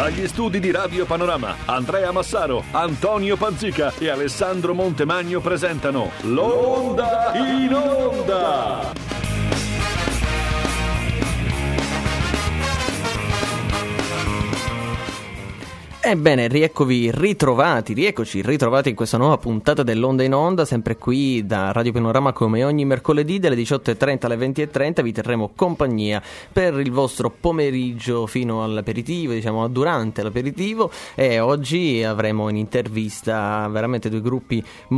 Dagli studi di Radio Panorama, Andrea Massaro, Antonio Panzica e Alessandro Montemagno presentano L'Onda in Onda. Ebbene, rieccoci ritrovati in questa nuova puntata dell'Onda in Onda, sempre qui da Radio Panorama come ogni mercoledì dalle 18.30 alle 20.30 vi terremo compagnia per il vostro pomeriggio fino all'aperitivo, diciamo durante l'aperitivo, e oggi avremo in intervista veramente due gruppi,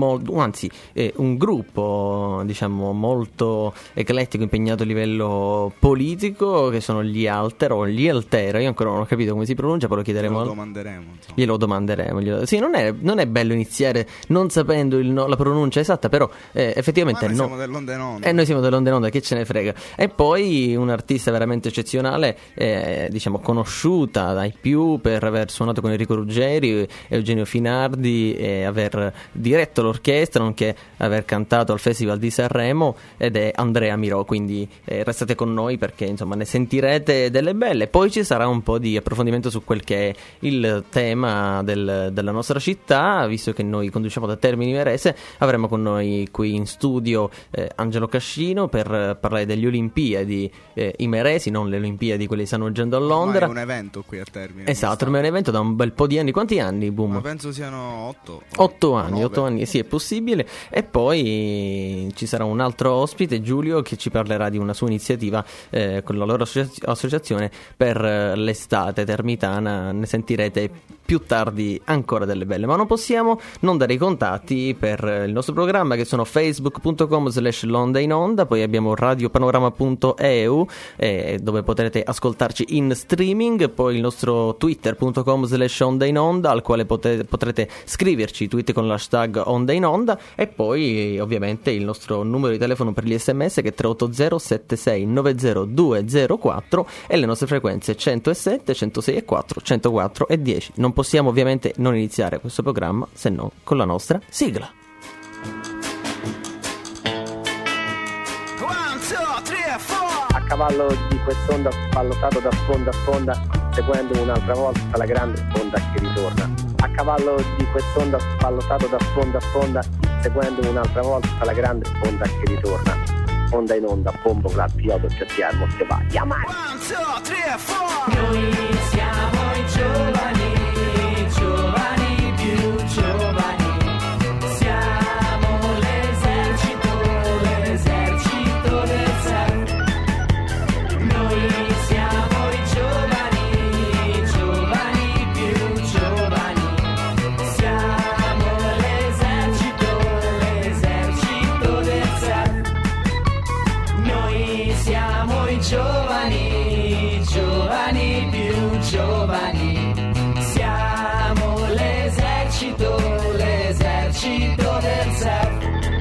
un gruppo diciamo molto eclettico, impegnato a livello politico, che sono gli Altero, io ancora non ho capito come si pronuncia, poi lo chiederemo. Glielo domanderemo. Sì, non è bello iniziare non sapendo la pronuncia esatta, però effettivamente noi siamo dell'Onda in Onda. Noi siamo dell'Onda in Onda, che ce ne frega. E poi un'artista veramente eccezionale, diciamo conosciuta dai più per aver suonato con Enrico Ruggeri, Eugenio Finardi, e aver diretto l'orchestra, nonché aver cantato al Festival di Sanremo, ed è Andrea Mirò. Quindi restate con noi perché insomma ne sentirete delle belle. Poi ci sarà un po' di approfondimento su quel che è il tema della nostra città, visto che noi conduciamo da Termini Imerese. Avremo con noi qui in studio Angelo Cascino per parlare degli Olimpiadi Imeresi, non le Olimpiadi quelle che stanno giocando a Londra. Ma è un evento qui a Termini. Esatto, è un evento da un bel po' di anni. Quanti anni, Boom? Ma penso siano 8 anni, sì, è possibile. E poi ci sarà un altro ospite, Giulio, che ci parlerà di una sua iniziativa con la loro associazione per l'estate termitana. Ne sentirete più tardi ancora delle belle, ma non possiamo non dare i contatti per il nostro programma, che sono facebook.com/l'onda in onda, poi abbiamo radiopanorama.eu dove potrete ascoltarci in streaming, poi il nostro twitter.com/onda in onda, al quale potrete scriverci tweet con l'hashtag onda in onda, e poi ovviamente il nostro numero di telefono per gli sms, che è 380 76 90 204, e le nostre frequenze 107, 106 e 4, 104 e 10. Non possiamo ovviamente non iniziare questo programma se non con la nostra sigla. A cavallo di quest'onda ballottato da sponda a sponda, seguendo un'altra volta la grande sponda che ritorna. A cavallo di quest'onda ballottato da sponda a sponda, seguendo un'altra volta la grande sponda che ritorna. Onda in onda, bombo, clap, chiodo, cerchiamo, se va, chiamare. 1, 2, 3, 4. Noi siamo i giovani. Giovani più giovani, siamo l'esercito del surf.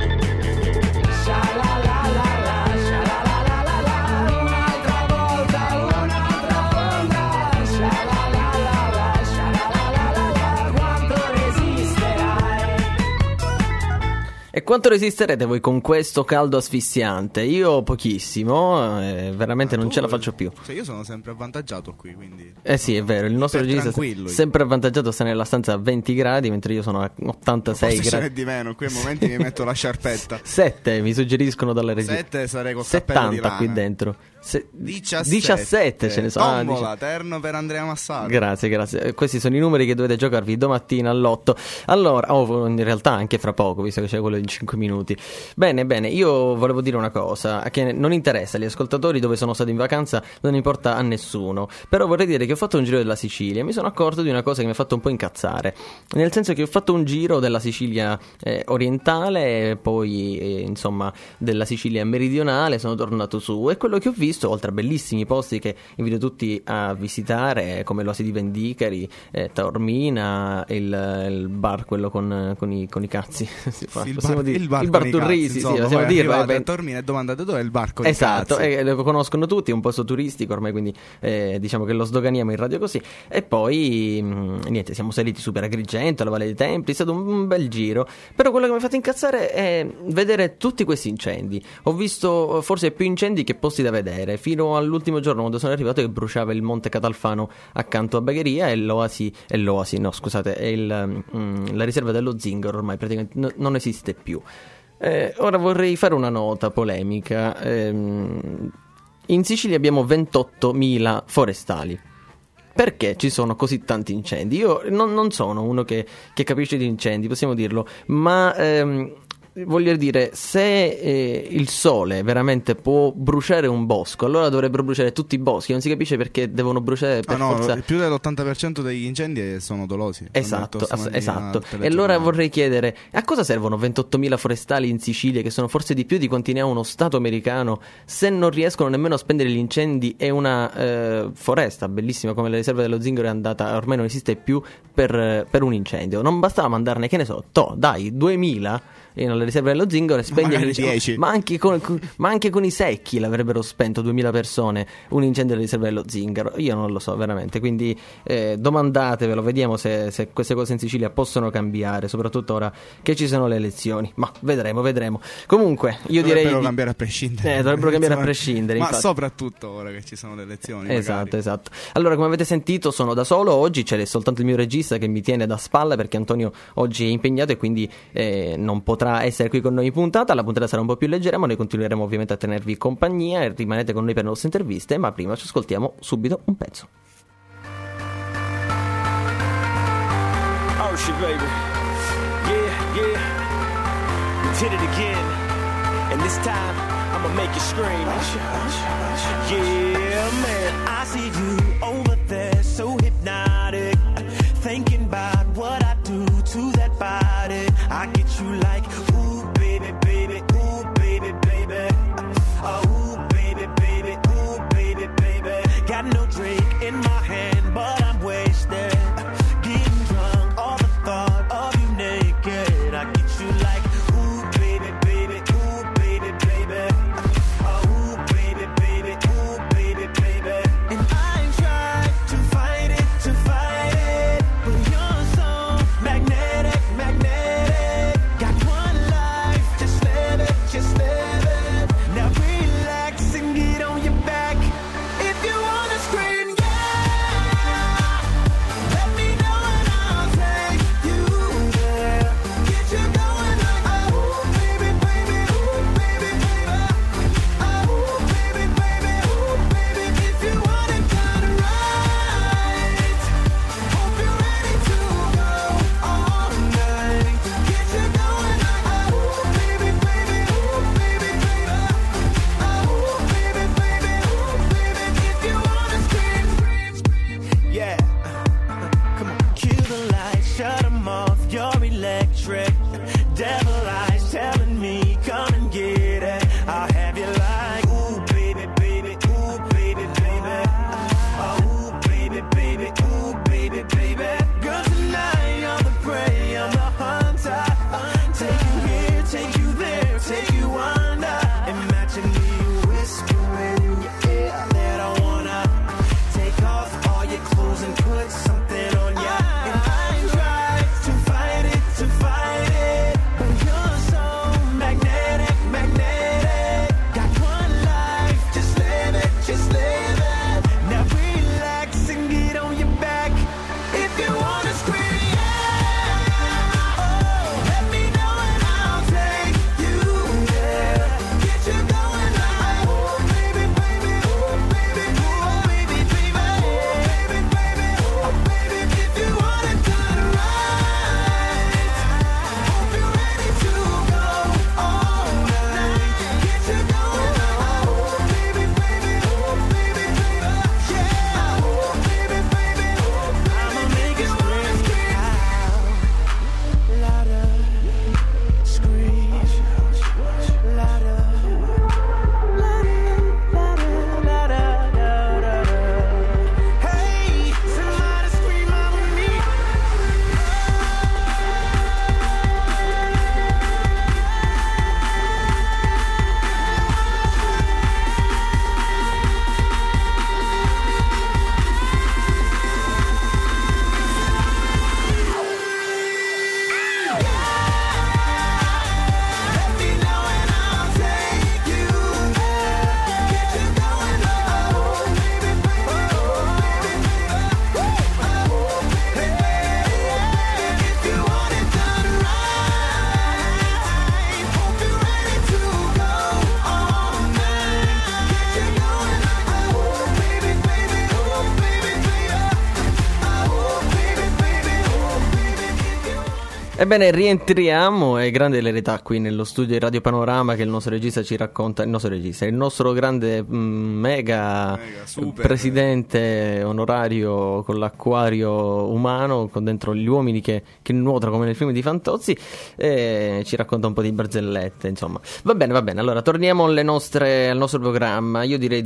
Sha-la-la-la-la, sha-la-la-la-la, un'altra volta, un'altra onda. Sha-la-la-la-la, sha-la-la-la-la, quanto resisterai? E quanto resisterete voi con questo caldo asfissiante? Io pochissimo, veramente non ce la faccio più. Cioè io sono sempre avvantaggiato qui, quindi... Sì, è vero, il nostro regista è sempre avvantaggiato, sta nella stanza a 20 gradi, mentre io sono a 86 gradi. Forse di meno, qui a momenti mi metto la sciarpetta. 7 mi suggeriscono dalla regia. 7 sarei col 70 qui dentro. 17 ce ne sono. Tombola, terno per Andrea Massaro. Grazie. Questi sono i numeri che dovete giocarvi domattina all'8. Allora, in realtà anche fra poco, visto che c'è quello in 5 minuti. Bene, io volevo dire una cosa che non interessa agli ascoltatori dove sono stato in vacanza, non importa a nessuno. Però vorrei dire che ho fatto un giro della Sicilia e mi sono accorto di una cosa che mi ha fatto un po' incazzare. Nel senso che ho fatto un giro della Sicilia orientale e poi insomma della Sicilia meridionale, sono tornato su, e quello che ho visto, oltre a bellissimi posti che invito tutti a visitare, come l'Oasi di Vendicari, Taormina, il bar quello con i cazzi, il bar Turrisi, sì, possiamo dire. A Taormina e domandate dove è il bar con i esatto, cazzi. Lo conoscono tutti, è un posto turistico ormai, quindi diciamo che lo sdoganiamo in radio così. E poi niente, siamo saliti su per Agrigento, alla Valle dei Templi, è stato un bel giro. Però quello che mi ha fatto incazzare è vedere tutti questi incendi. Ho visto forse più incendi che posti da vedere. vedere. Fino all'ultimo giorno, quando sono arrivato, che bruciava il Monte Catalfano accanto a Bagheria e la riserva dello Zingaro ormai praticamente non esiste più. Ora vorrei fare una nota polemica. In Sicilia abbiamo 28.000 forestali. Perché ci sono così tanti incendi? Io non sono uno che capisce di incendi, possiamo dirlo, ma voglio dire, se il sole veramente può bruciare un bosco, allora dovrebbero bruciare tutti i boschi. Non si capisce perché devono bruciare per forza. Più dell'80% degli incendi sono dolosi. Esatto. E allora vorrei chiedere, a cosa servono 28.000 forestali in Sicilia, che sono forse di più di quanti ne ha uno Stato americano, se non riescono nemmeno a spendere gli incendi e una foresta bellissima come la riserva dello Zingaro è andata, ormai non esiste più per un incendio. Non bastava mandarne, che ne so, 2.000 nella riserva dello Zingaro e spegnere 10. Ma anche con i secchi l'avrebbero spento 2.000 persone un incendio della riserva dello Zingaro. Io non lo so veramente, quindi domandatevelo, vediamo se queste cose in Sicilia possono cambiare, soprattutto ora che ci sono le elezioni, ma vedremo. Comunque io dovrebbero cambiare a prescindere. Dovrebbero cambiare a prescindere, ma infatti. Soprattutto ora che ci sono le elezioni. Esatto. Allora, come avete sentito, sono da solo oggi, c'è soltanto il mio regista che mi tiene da spalla perché Antonio oggi è impegnato e quindi non potrà essere qui con noi in puntata. La puntata sarà un po' più leggera, ma noi continueremo ovviamente a tenervi compagnia e rimanete con noi per le nostre interviste, ma prima ci ascoltiamo subito un pezzo. Oh shit, baby. Yeah. We did it again. And this time I'ma make you scream. Yeah, man. I see you over there, so hypnotic, thinking about what I do to that body. I get you like, ooh, baby, ooh, baby, ooh, baby, ooh, baby. Got no drink in my hand, but I'm wasted, getting drunk, all the thought of you naked. I get you like, ooh, baby, ooh, baby, ooh, baby, ooh, baby. And I tried to fight it, but you're so magnetic. Got one life, just live it. Now relax and get on your back. If you wanna scream, yeah. Ebbene, rientriamo, è grande l'eredità qui nello studio di Radio Panorama che il nostro regista ci racconta, il nostro grande mega super presidente onorario con l'acquario umano, con dentro gli uomini che nuotano come nel film di Fantozzi, ci racconta un po' di barzellette, insomma. Va bene, allora torniamo al nostro programma. Io direi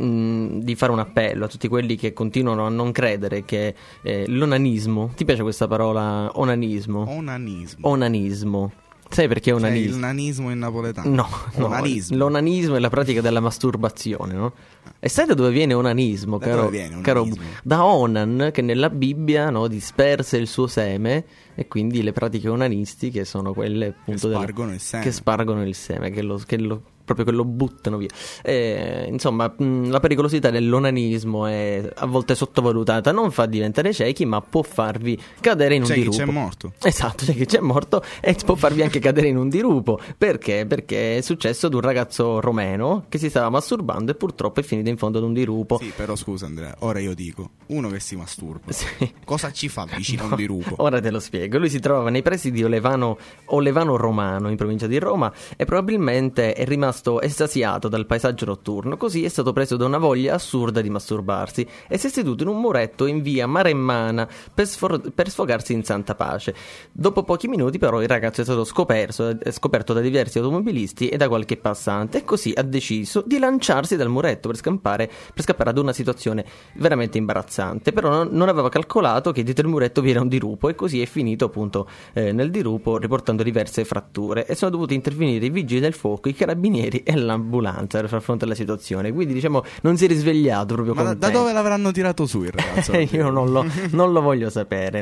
di fare un appello a tutti quelli che continuano a non credere che l'onanismo, ti piace questa parola onanismo? Onanismo. Sai perché onanismo? Cioè il nanismo in napoletano. No, Onanismo. l'onanismo è la pratica della masturbazione, no? E sai da dove viene onanismo, Da caro? dove viene caro onanismo? Da Onan, che nella Bibbia, no, disperse il suo seme, e quindi le pratiche onanistiche sono quelle appunto spargono il seme. che spargono il seme, proprio che lo buttano via. Insomma, la pericolosità dell'onanismo è a volte sottovalutata, non fa diventare ciechi, ma può farvi cadere in un dirupo. C'è chi c'è morto. Esatto, c'è chi c'è morto e può farvi anche cadere in un dirupo. Perché? Perché è successo ad un ragazzo romeno che si stava masturbando e purtroppo è finito in fondo ad un dirupo. Sì, però scusa Andrea, ora io dico, uno che si masturba, Sì. cosa ci fa vicino a un dirupo? Ora te lo spiego. Lui si trovava nei pressi di Olevano Romano, in provincia di Roma, e probabilmente è rimasto estasiato dal paesaggio notturno, così è stato preso da una voglia assurda di masturbarsi e si è seduto in un muretto in via Maremmana per sfogarsi in santa pace. Dopo pochi minuti però il ragazzo è stato scoperto da diversi automobilisti e da qualche passante, e così ha deciso di lanciarsi dal muretto per scappare ad una situazione veramente imbarazzante. Però non aveva calcolato che dietro il muretto vi era un dirupo, e così è finito appunto nel dirupo, riportando diverse fratture, e sono dovuti intervenire i vigili del fuoco, i carabinieri e l'ambulanza per far fronte alla situazione. Quindi diciamo non si è risvegliato proprio Ma con da dove l'avranno tirato su il ragazzo? Io non lo voglio sapere.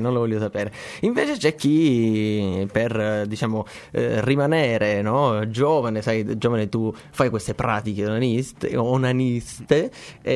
Invece c'è chi per rimanere, no, giovane, sai, giovane, tu fai queste pratiche onaniste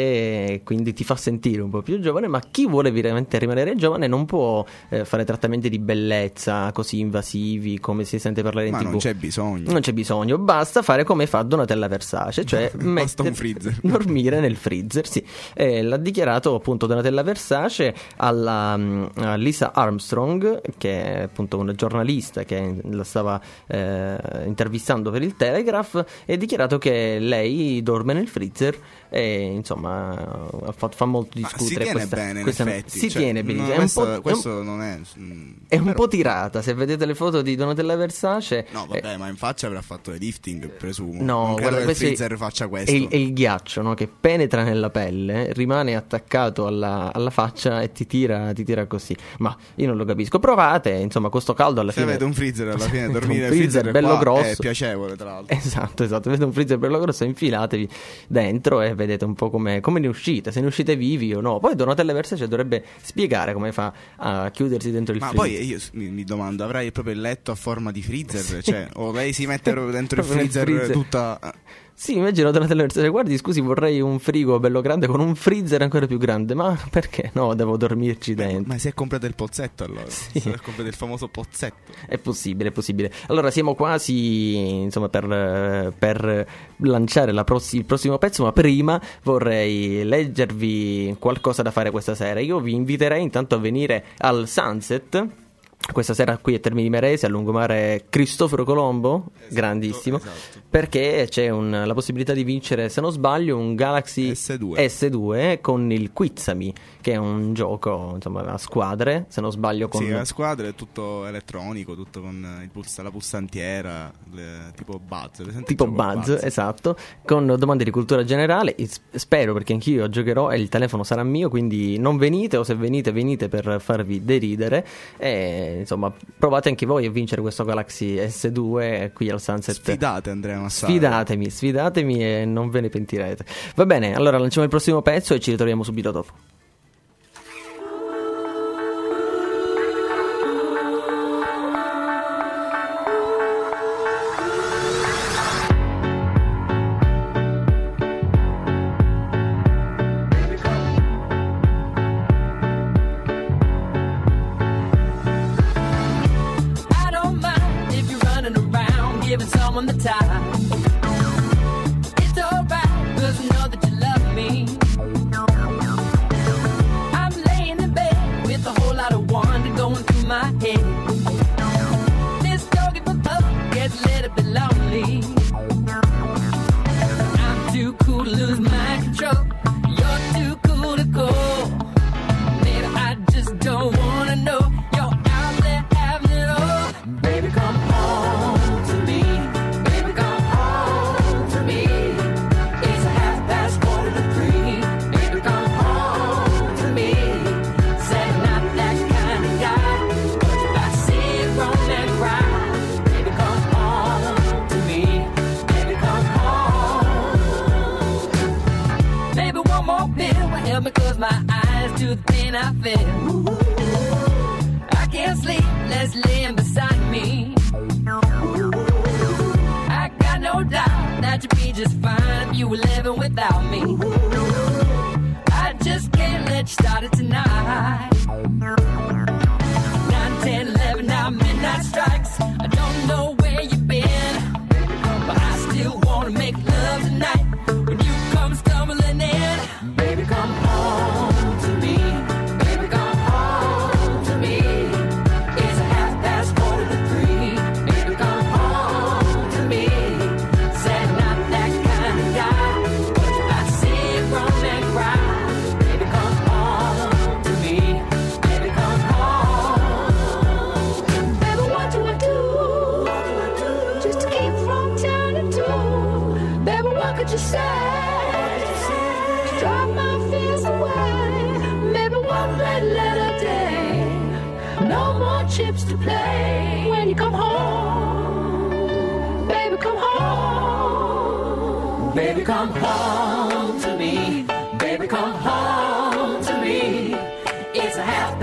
e quindi ti fa sentire un po' più giovane, ma chi vuole veramente rimanere giovane non può fare trattamenti di bellezza così invasivi come si sente parlare in Ma TV. non c'è bisogno, basta fare come fa Donatella Versace, cioè Basta un freezer. dormire nel freezer, sì. L'ha dichiarato appunto Donatella Versace a Lisa Armstrong, che è appunto una giornalista che la stava intervistando per il Telegraph, e ha dichiarato che lei dorme nel freezer e insomma fa molto discutere. Si tiene bene, in effetti. Si tiene benissimo. Questo non è... È un po' tirata, se vedete le foto di Donatella Versace. No, vabbè, ma in faccia avrà fatto le lifting, presumo. No, non credo guarda, che il freezer faccia questo. È il ghiaccio, no, che penetra nella pelle, rimane attaccato alla faccia e ti tira così. Ma io non lo capisco. Provate, insomma, questo caldo alla fine. Se avete un freezer alla fine, Un dormire nel freezer freezer bello qua grosso. è piacevole, tra l'altro. Esatto, vedete un freezer bello grosso, infilatevi dentro e vedete un po' come ne uscite, se ne uscite vivi o no. Poi Donatella Versace dovrebbe spiegare come fa a chiudersi dentro il freezer. Ma poi io mi domando, avrai proprio il letto a forma di freezer? Cioè, o lei si mette proprio dentro il Proprio nel freezer freezer. tutta... Sì, immagino Donatella Versace, guardi, scusi, vorrei un frigo bello grande con un freezer ancora più grande, ma perché no, devo dormirci dentro. Ma si è comprato il pozzetto allora? Sì. Si è comprato il famoso pozzetto. È possibile. Allora siamo quasi, insomma, per lanciare il prossimo pezzo, ma prima vorrei leggervi qualcosa da fare questa sera. Io vi inviterei intanto a venire al Sunset. Questa sera qui a Termini Imerese, a lungomare Cristoforo Colombo, grandissimo, esatto. Perché c'è la possibilità di vincere, se non sbaglio, un Galaxy S2 con il Quizzami, che è un gioco, insomma, a squadre, se non sbaglio. Sì, a squadre è tutto elettronico, tutto con la pulsantiera, tipo Buzz. Tipo Buzz, esatto, con domande di cultura generale. Spero, perché anch'io giocherò e il telefono sarà mio, quindi non venite, o se venite per farvi deridere. Insomma, provate anche voi a vincere questo Galaxy S2 qui al Sunset. Sfidate Andrea Massaro. Sfidatemi e non ve ne pentirete. Va bene, allora lanciamo il prossimo pezzo e ci ritroviamo subito dopo. Giving someone the time. It's alright, 'cause I know that you love me. I'm laying in bed with a whole lot of wonder going through my head. pain I feel. I can't sleep, let's laying beside me. I got no doubt that you'd be just fine if you were living without me. I just can't let you start it tonight. 9, 10, 11, now midnight strikes. I don't know where you've been, but I still wanna make love tonight. When you come stumbling in, baby, come home to me. Baby, come home to me. It's 3:30. Baby, come home to me. Said not that kind of guy, but I see it run and cry. Baby, come home to me. Baby, come home. Baby, what do I do? Just to keep from turning to. Baby, what could you say? To drive my fears away. Maybe one red letter day. No more chips to play. When you come home, baby, come home. Baby, come home to me. Baby, come home to me. It's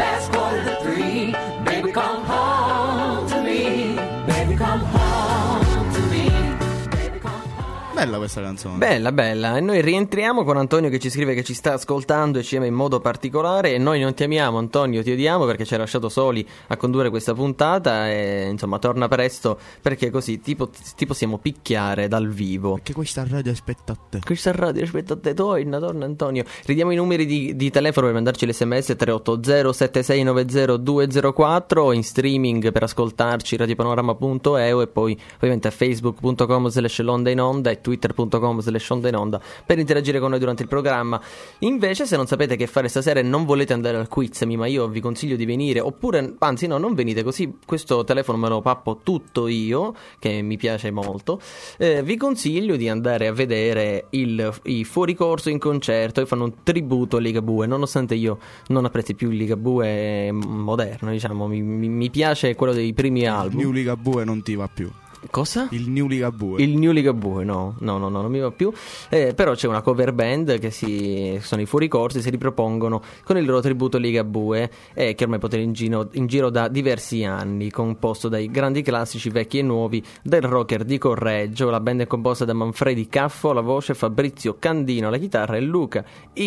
3:30. Baby, come home to me. Baby, come home to me. Baby, come home. Bella questa canzone. Bella, bella. E noi rientriamo con Antonio che ci scrive che ci sta ascoltando e ci ama in modo particolare. E noi non ti amiamo, Antonio, ti odiamo perché ci hai lasciato soli a condurre questa puntata. E insomma, torna presto perché così ti possiamo picchiare dal vivo. Perché questa radio aspetta a te. Questa radio aspetta a te, torna Antonio. Ridiamo i numeri di telefono per mandarci l'SMS 380 7690 204, in streaming per ascoltarci radiopanorama.eu e poi ovviamente a facebook.com/l'onda in onda e twitter.com/onda in onda per interagire con noi durante il programma. Invece, se non sapete che fare stasera e non volete andare al quiz, ma io vi consiglio di venire, oppure anzi no, non venite, così questo telefono me lo pappo tutto io, che mi piace molto. Vi consiglio di andare a vedere i fuoricorso in concerto, e fanno un tributo a Ligabue, nonostante io non apprezzi più il Ligabue moderno, diciamo, mi piace quello dei primi album. New Ligabue non ti va più. Cosa? Il New Ligabue. Il New Ligabue, no, non mi va più. Però c'è una cover band che sono i fuoricorsi, si ripropongono con il loro tributo Ligabue, che ormai potete in giro da diversi anni, composto dai grandi classici vecchi e nuovi del rocker di Correggio. La band è composta da Manfredi Caffo alla voce, Fabrizio Candino alla chitarra e Luca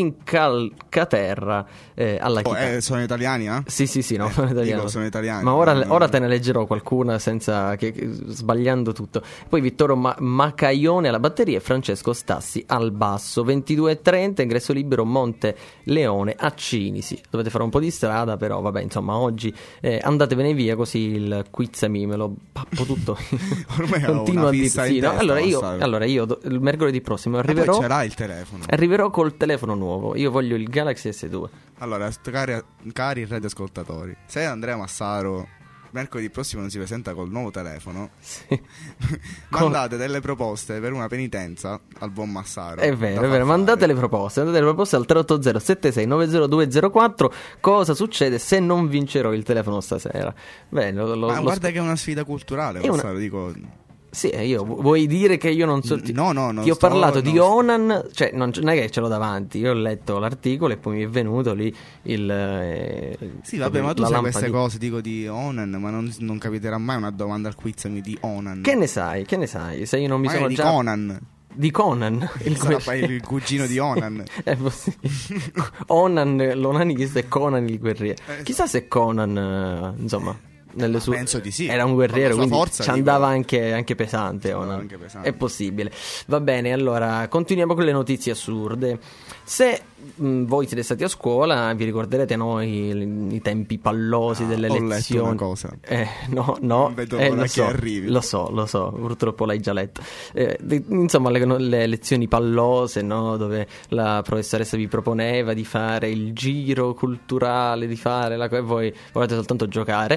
Incalcaterra alla chitarra. Sono italiani, eh? Sì, no, sono italiani. Dico, sono italiani. Ma ora te ne leggerò qualcuna senza che sbagliando tutto. Poi Vittorio Macaione alla batteria e Francesco Stassi al basso. 22:30, ingresso libero Monte Leone a Cinisi. Dovete fare un po' di strada, però vabbè, insomma, oggi andatevene via, così il quiz me lo pappo tutto. Ormai continuo a dire sì, no? Allora io il mercoledì prossimo arriverò. Poi ce l'hai il telefono. Arriverò col telefono nuovo. Io voglio il Galaxy S2. Allora, cari radioascoltatori, se Andrea Massaro mercoledì prossimo non si presenta col nuovo telefono, sì. Mandate delle proposte per una penitenza al buon Massaro. È vero, mandate le proposte al 380 7690 204. Cosa succede se non vincerò il telefono stasera? Beh, ma guarda che è una sfida culturale, Massaro, dico. Sì, io vuoi dire che io non so. No. Ti ho parlato di Onan, cioè non è che ce l'ho davanti. Io ho letto l'articolo e poi mi è venuto lì il. Sì, vabbè, ma tu sai queste cose, dico di Onan, ma non capiterà mai una domanda al quiz di Onan. Che ne sai? Se io non mi sono di già. Conan. Di Conan, il cugino di Onan. È possibile. Onan, l'onanista, e Conan il guerriero. Chissà se Conan, insomma. Penso di sì. Era un guerriero, quindi forza, ci andava anche pesante, anche pesante. È possibile. Va bene, allora continuiamo con le notizie assurde. Se voi siete stati a scuola, vi ricorderete i tempi pallosi delle lezioni. Ho letto una cosa. No, non vedo l'ora che arrivi. Lo so, purtroppo l'hai già letto. Insomma, le lezioni pallose, no? Dove la professoressa vi proponeva di fare il giro culturale, di fare e voi volete soltanto giocare.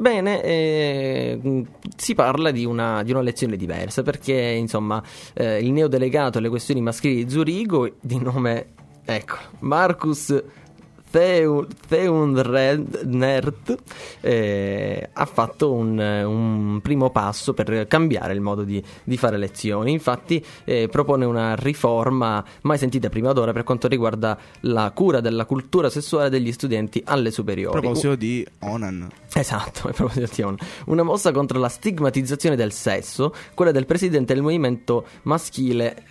Bene, si parla di una lezione diversa, perché insomma il neodelegato alle questioni maschili di Zurigo, di nome Marcus Theunred ha fatto un primo passo per cambiare il modo di fare lezioni. Infatti propone una riforma mai sentita prima d'ora per quanto riguarda la cura della cultura sessuale degli studenti alle superiori. A proposito di Onan. Esatto, a proposito di Onan. Una mossa contro la stigmatizzazione del sesso, quella del presidente del movimento maschile,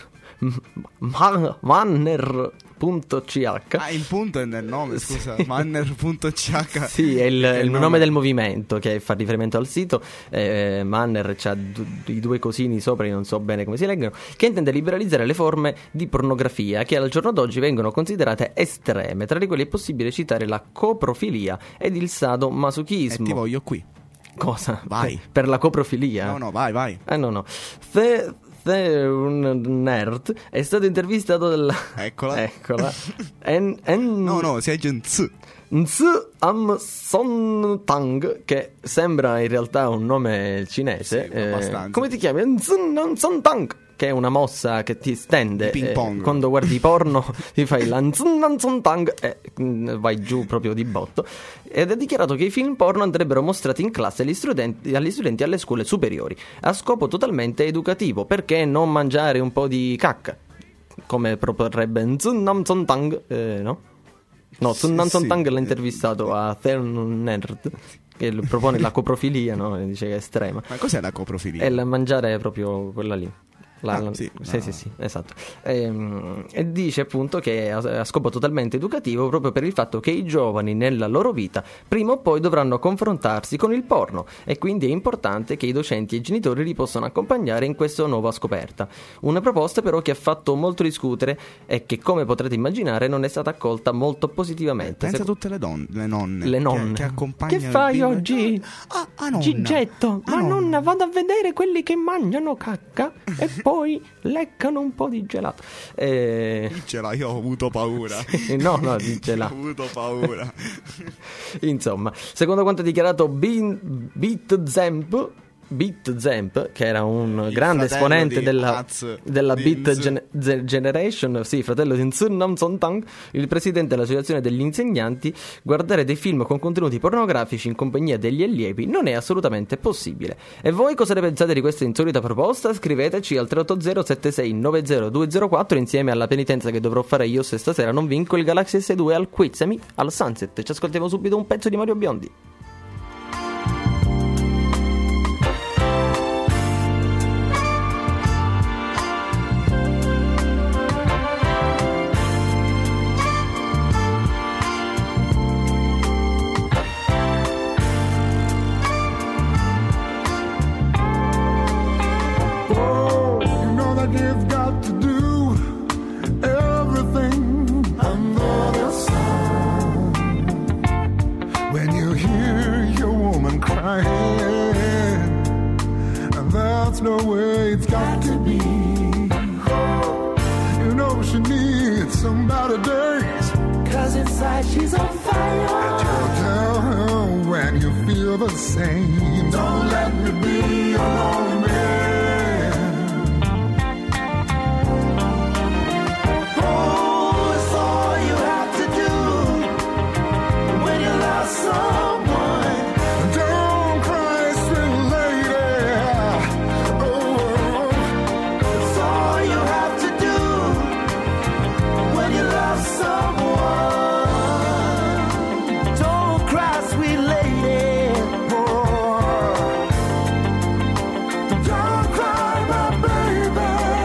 Manner.ch. Ah, il punto è nel nome, scusa. Manner.ch. Sì, è il nome del movimento che fa riferimento al sito. Manner c'ha i due cosini sopra, io non so bene come si leggono, che intende liberalizzare le forme di pornografia che al giorno d'oggi vengono considerate estreme. Tra le quali è possibile citare la coprofilia ed il sadomasochismo. E ti voglio qui. Cosa? Vai. Per la coprofilia? No, vai. No. Un nerd è stato intervistato dalla... Eccola. No, si legge Nz Am Son Tang, che sembra in realtà un nome cinese. Sì, abbastanza. Come ti chiami? Nz Nam Son Tang, che è una mossa che ti stende. Ping pong. Quando guardi porno ti fai la Nz Nam Son Tang e vai giù proprio di botto. Ed ha dichiarato che i film porno andrebbero mostrati in classe agli studenti alle scuole superiori a scopo totalmente educativo. Perché non mangiare un po' di cacca, come proporrebbe Nz Nam Son Tang, no? No, Sun Nan Son Tang l'ha intervistato a Theun Nerd, che propone la coprofilia, no? E dice che è estrema. Ma cos'è la coprofilia? È il mangiare proprio quella lì. Sì, esatto. E dice appunto che è a scopo totalmente educativo, proprio per il fatto che i giovani nella loro vita prima o poi dovranno confrontarsi con il porno, e quindi è importante che i docenti e i genitori li possano accompagnare in questa nuova scoperta. Una proposta però che ha fatto molto discutere e che, come potrete immaginare, non è stata accolta molto positivamente. Pensa a tutte le nonne che accompagnano. Che fai oggi? Nonna. Gigetto, nonna, vado a vedere quelli che mangiano cacca e poi leccano un po' di gelato. Dicela, io ho avuto paura. No, dicela. Ho avuto paura. Insomma, secondo quanto ha dichiarato Beat Zemp, che era un grande esponente della Beat Generation, sì, fratello di Nzun Nam Son Tang, il presidente dell'associazione degli insegnanti, guardare dei film con contenuti pornografici in compagnia degli allievi non è assolutamente possibile. E voi cosa ne pensate di questa insolita proposta? Scriveteci al 380 76 90 204 insieme alla penitenza che dovrò fare io se stasera non vinco il Galaxy S2 al Quizami al Sunset. Ci ascoltiamo subito un pezzo di Mario Biondi. No way, it's got to be. You know she needs some better days, 'cause inside she's on fire. Tell her when you feel the same. Don't let me be your lonely man. Oh, it's all you have to do when you love someone. Don't cry, sweet lady. It's all you have to do when you love someone. Don't cry, sweet lady. Don't cry, my baby.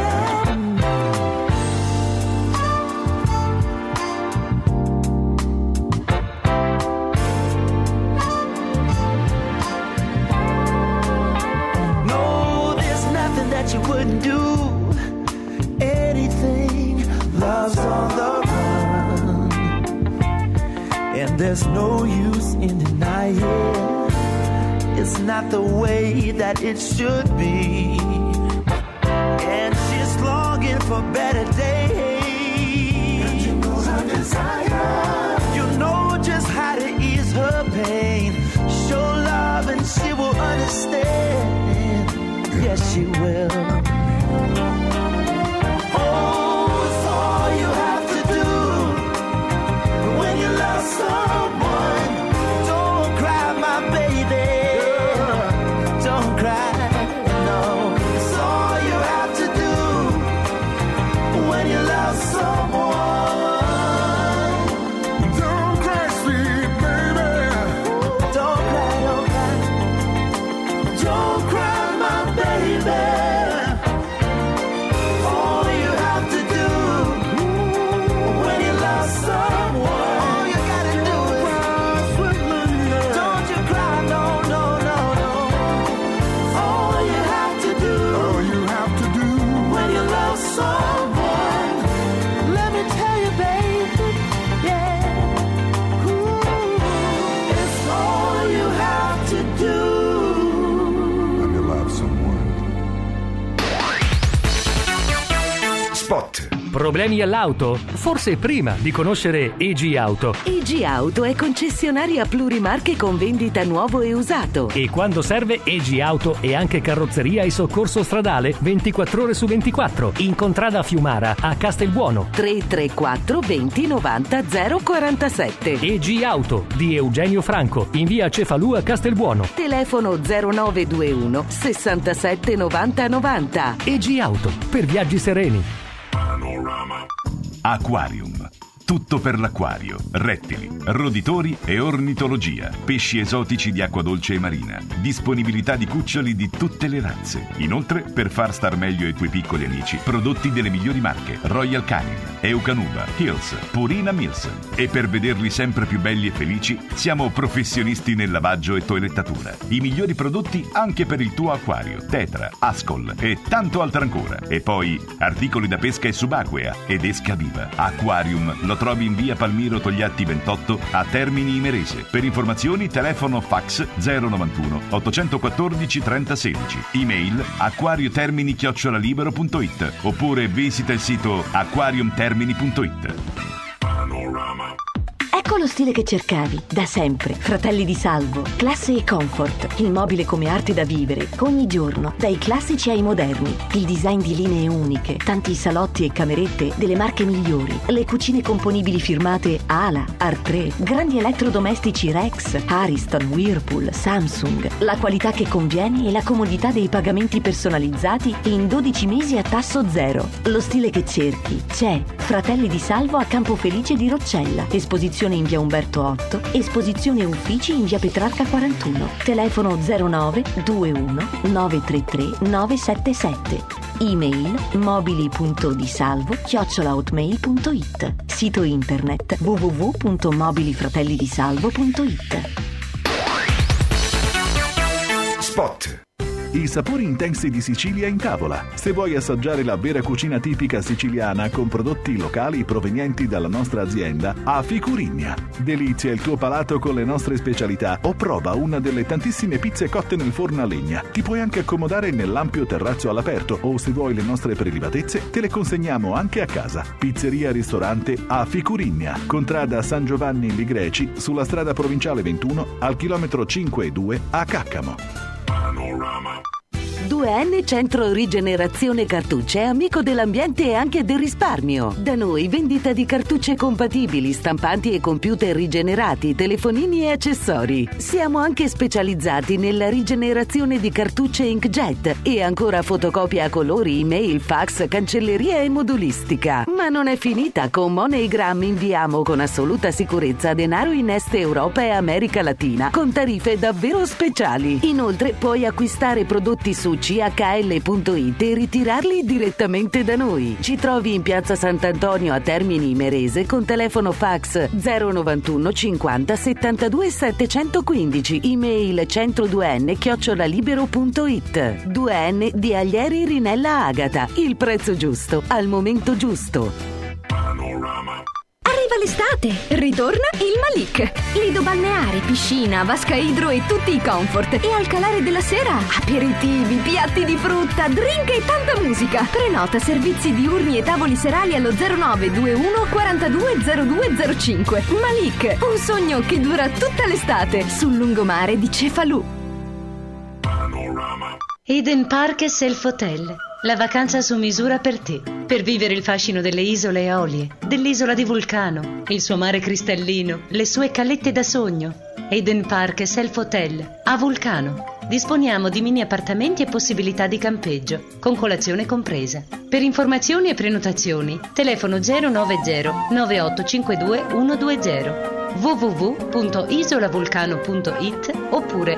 No, there's nothing that you wouldn't do. Anything, love's on the run. And there's no use in denying it's not the way that it should be. And she's longing for better days. And you know her desire. You know just how to ease her pain. Show love and she will understand. Yes, she will. Oh, it's all you have to do when you Problemi all'auto? Forse prima di conoscere EG Auto. EG Auto è concessionaria plurimarche con vendita nuovo e usato. E quando serve, EG Auto è anche carrozzeria e soccorso stradale 24 ore su 24. In contrada Fiumara a Castelbuono. 334 20 90 047. EG Auto di Eugenio Franco in via Cefalù a Castelbuono. Telefono 0921 67 90 90. EG Auto per viaggi sereni. Aquarium. Tutto per l'acquario, rettili, roditori e ornitologia, pesci esotici di acqua dolce e marina, disponibilità di cuccioli di tutte le razze. Inoltre, per far star meglio i tuoi piccoli amici, prodotti delle migliori marche: Royal Canin, Eukanuba, Hills, Purina Mills. E per vederli sempre più belli e felici, siamo professionisti nel lavaggio e toilettatura. I migliori prodotti anche per il tuo acquario: Tetra, Ascol e tanto altro ancora. E poi articoli da pesca e subacquea ed esca viva. Aquarium lo trovi in via Palmiro Togliatti 28 a Termini Imerese. Per informazioni telefono fax 091 814 3016, email aquariotermini@libero.it oppure visita il sito aquariumtermini.it. Ecco lo stile che cercavi, da sempre. Fratelli di Salvo, classe e comfort. Il mobile come arte da vivere, ogni giorno, dai classici ai moderni. Il design di linee uniche, tanti salotti e camerette delle marche migliori. Le cucine componibili firmate Ala, Art3, grandi elettrodomestici Rex, Ariston, Whirlpool, Samsung. La qualità che conviene e la comodità dei pagamenti personalizzati in 12 mesi a tasso zero. Lo stile che cerchi c'è. Fratelli di Salvo a Campofelice di Roccella. Esposizione in via Umberto 8, esposizione uffici in via Petrarca 41. Telefono 09 21 933 977. Email mobili.disalvo@hotmail.it. Sito internet www.mobilifratellidisalvo.it. Spot. I sapori intensi di Sicilia in tavola. Se vuoi assaggiare la vera cucina tipica siciliana con prodotti locali provenienti dalla nostra azienda, a Ficurigna. Delizia il tuo palato con le nostre specialità o prova una delle tantissime pizze cotte nel forno a legna. Ti puoi anche accomodare nell'ampio terrazzo all'aperto o, se vuoi le nostre prelibatezze, te le consegniamo anche a casa. Pizzeria ristorante a Ficurigna, contrada San Giovanni Ligreci, sulla strada provinciale 21 al chilometro 5,2 a Caccamo. 2N Centro Rigenerazione Cartucce è amico dell'ambiente e anche del risparmio. Da noi vendita di cartucce compatibili, stampanti e computer rigenerati, telefonini e accessori. Siamo anche specializzati nella rigenerazione di cartucce inkjet e ancora fotocopia a colori, email, fax, cancelleria e modulistica. Ma non è finita, con MoneyGram inviamo con assoluta sicurezza denaro in Est Europa e America Latina con tariffe davvero speciali. Inoltre puoi acquistare prodotti su CHL.it e ritirarli direttamente da noi. Ci trovi in piazza Sant'Antonio a Termini Imerese con telefono fax 091 50 72 715, email centro2n@libero.it. 2N di Aglieri Rinella Agata, il prezzo giusto al momento giusto. Arriva l'estate, ritorna il Malik. Lido balneare, piscina, vasca idro e tutti i comfort. E al calare della sera, aperitivi, piatti di frutta, drink e tanta musica. Prenota servizi diurni e tavoli serali allo 0921 42 0205. Malik, un sogno che dura tutta l'estate sul lungomare di Cefalù. Eden Park e Self Hotel. La vacanza su misura per te, per vivere il fascino delle isole Eolie, dell'isola di Vulcano, il suo mare cristallino, le sue calette da sogno. Eden Park e Self Hotel a Vulcano. Disponiamo di mini appartamenti e possibilità di campeggio, con colazione compresa. Per informazioni e prenotazioni, telefono 090 9852 120, www.isolavulcano.it oppure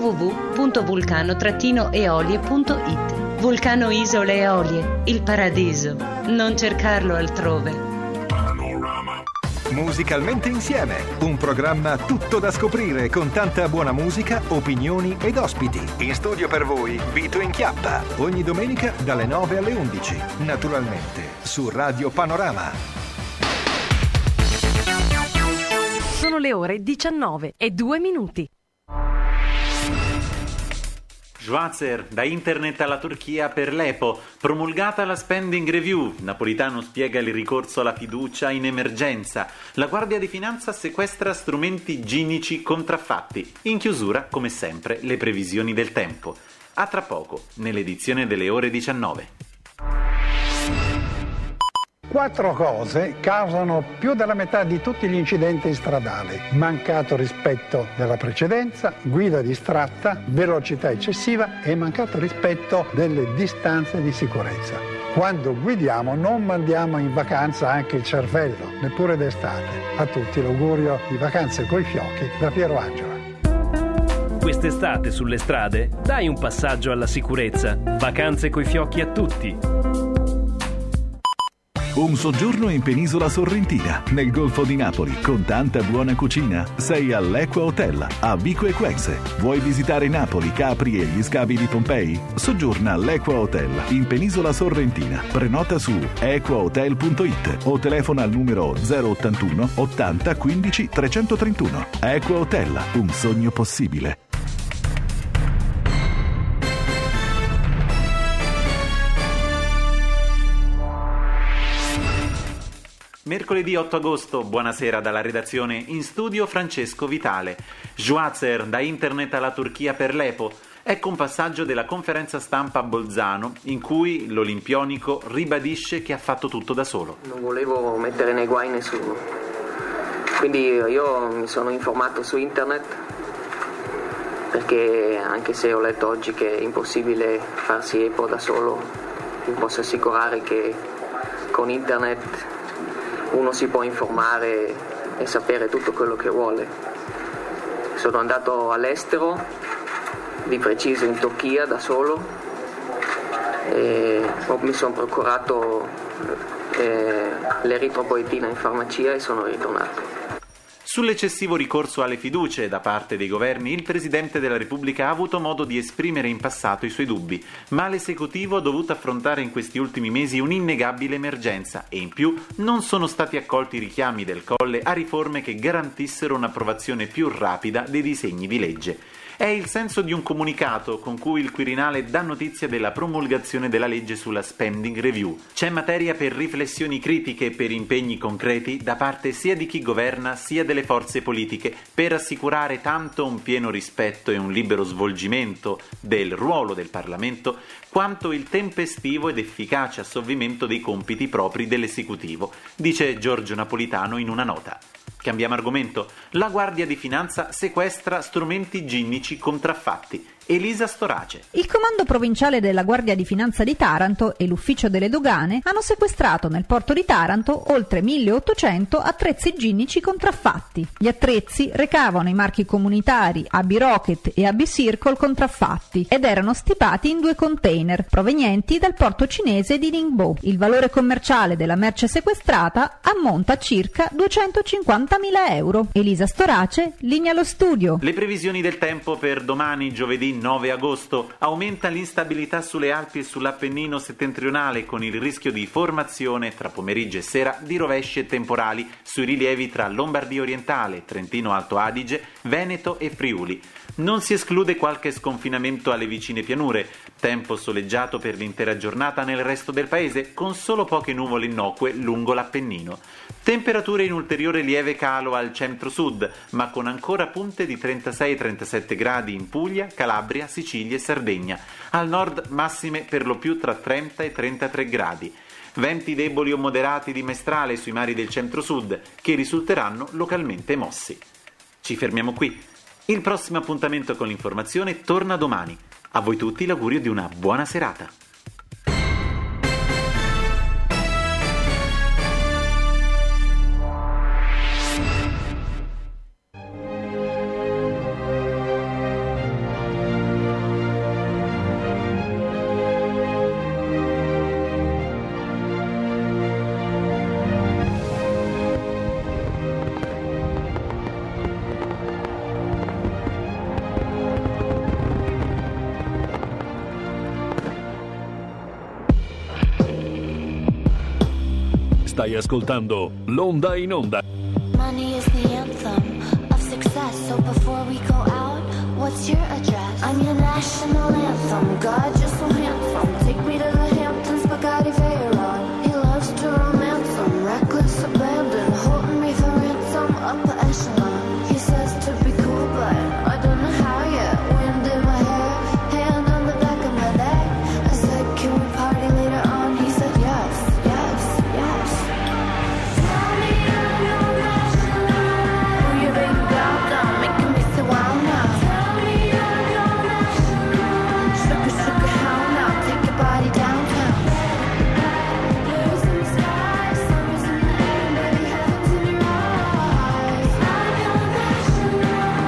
www.vulcano-eolie.it. Vulcano Isole Eolie, il paradiso. Non cercarlo altrove. Musicalmente insieme, un programma tutto da scoprire con tanta buona musica, opinioni ed ospiti. In studio per voi Vito Inchiappa, ogni domenica dalle 9 alle 11, naturalmente su Radio Panorama. Sono le ore 19:02. Schwarzer, da internet alla Turchia per l'EPO, promulgata la spending review, Napolitano spiega il ricorso alla fiducia in emergenza, la Guardia di Finanza sequestra strumenti ginici contraffatti, in chiusura, come sempre, le previsioni del tempo. A tra poco, nell'edizione delle ore 19. 4 cose causano più della metà di tutti gli incidenti stradali: mancato rispetto della precedenza, guida distratta, velocità eccessiva e mancato rispetto delle distanze di sicurezza. Quando guidiamo non mandiamo in vacanza anche il cervello, neppure d'estate. A tutti l'augurio di vacanze coi fiocchi da Piero Angela. Quest'estate sulle strade dai un passaggio alla sicurezza. Vacanze coi fiocchi a tutti. Un soggiorno in Penisola Sorrentina, nel Golfo di Napoli, con tanta buona cucina. Sei all'Equa Hotel, a Vico Equense. Vuoi visitare Napoli, Capri e gli scavi di Pompei? Soggiorna all'Equa Hotel, in Penisola Sorrentina. Prenota su equahotel.it o telefona al numero 081 80 15 331. Equa Hotel, un sogno possibile. Mercoledì 8 agosto, buonasera dalla redazione, in studio Francesco Vitale. Schwarzer, da internet alla Turchia per l'EPO. Ecco un passaggio della conferenza stampa a Bolzano in cui l'olimpionico ribadisce che ha fatto tutto da solo. Non volevo mettere nei guai nessuno, quindi io mi sono informato su internet, perché anche se ho letto oggi che è impossibile farsi EPO da solo, vi posso assicurare che con internet uno si può informare e sapere tutto quello che vuole. Sono andato all'estero, di preciso in Turchia da solo, e mi sono procurato l'eritropoetina in farmacia e sono ritornato. Sull'eccessivo ricorso alle fiducie da parte dei governi, il Presidente della Repubblica ha avuto modo di esprimere in passato i suoi dubbi, ma l'Esecutivo ha dovuto affrontare in questi ultimi mesi un'innegabile emergenza e in più non sono stati accolti i richiami del Colle a riforme che garantissero un'approvazione più rapida dei disegni di legge. È il senso di un comunicato con cui il Quirinale dà notizia della promulgazione della legge sulla spending review. C'è materia per riflessioni critiche e per impegni concreti da parte sia di chi governa sia delle forze politiche per assicurare tanto un pieno rispetto e un libero svolgimento del ruolo del Parlamento quanto il tempestivo ed efficace assolvimento dei compiti propri dell'esecutivo, dice Giorgio Napolitano in una nota. Cambiamo argomento. La Guardia di Finanza sequestra strumenti ginnici contraffatti. Elisa Storace. Il Comando Provinciale della Guardia di Finanza di Taranto e l'Ufficio delle Dogane hanno sequestrato nel porto di Taranto oltre 1800 attrezzi ginnici contraffatti. Gli attrezzi recavano i marchi comunitari AB Rocket e AB Circle contraffatti ed erano stipati in 2 container provenienti dal porto cinese di Ningbo. Il valore commerciale della merce sequestrata ammonta a circa 250.000 euro. Elisa Storace, linea allo studio. Le previsioni del tempo per domani, giovedì 9 agosto. Aumenta l'instabilità sulle Alpi e sull'Appennino settentrionale con il rischio di formazione tra pomeriggio e sera di rovesci e temporali sui rilievi tra Lombardia orientale, Trentino Alto Adige, Veneto e Friuli. Non si esclude qualche sconfinamento alle vicine pianure. Tempo soleggiato per l'intera giornata nel resto del paese, con solo poche nuvole innocue lungo l'Appennino. Temperature in ulteriore lieve calo al centro-sud, ma con ancora punte di 36-37 gradi in Puglia, Calabria, Sicilia e Sardegna. Al nord massime per lo più tra 30 e 33 gradi. Venti deboli o moderati di maestrale sui mari del centro-sud, che risulteranno localmente mossi. Ci fermiamo qui. Il prossimo appuntamento con l'informazione torna domani. A voi tutti l'augurio di una buona serata. Stai ascoltando L'Onda in Onda. Money is the anthem of success. So before we go out, what's your address? I'm your national anthem. anthem. God, you're so handsome. Take me to the Hamptons, Bugatti Veyron. He loves to romance them, reckless abandon, holding me for ransom, upper echelon. He says to be cool, but I don't know how yet. Wind in my hair, hand on the back of my neck. I said, can we party later on? He said, yes, yes, yes. Tell me I'm your national. Who you baby down, down, making me so wild now. Tell me I'm your national. Sugar, sugar, how now? Take your body downtown. Blues in the sky, summer's in the air, baby, heaven's in your eyes. I'm your national.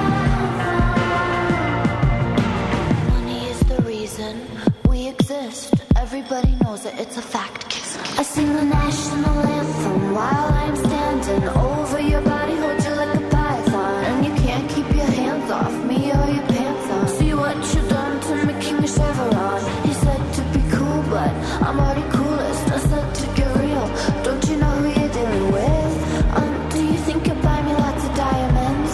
Money is the reason we exist. Everybody knows it, it's a fact. Kiss, kiss. I sing the national anthem while I'm standing over your body, hold you like a python, and you can't keep your hands off me or your pants on. See what you done to me, King of Chevron. He said to be cool, but I'm already coolest. I said to get real, don't you know who you're dealing with? Do you think you'll buy me lots of diamonds?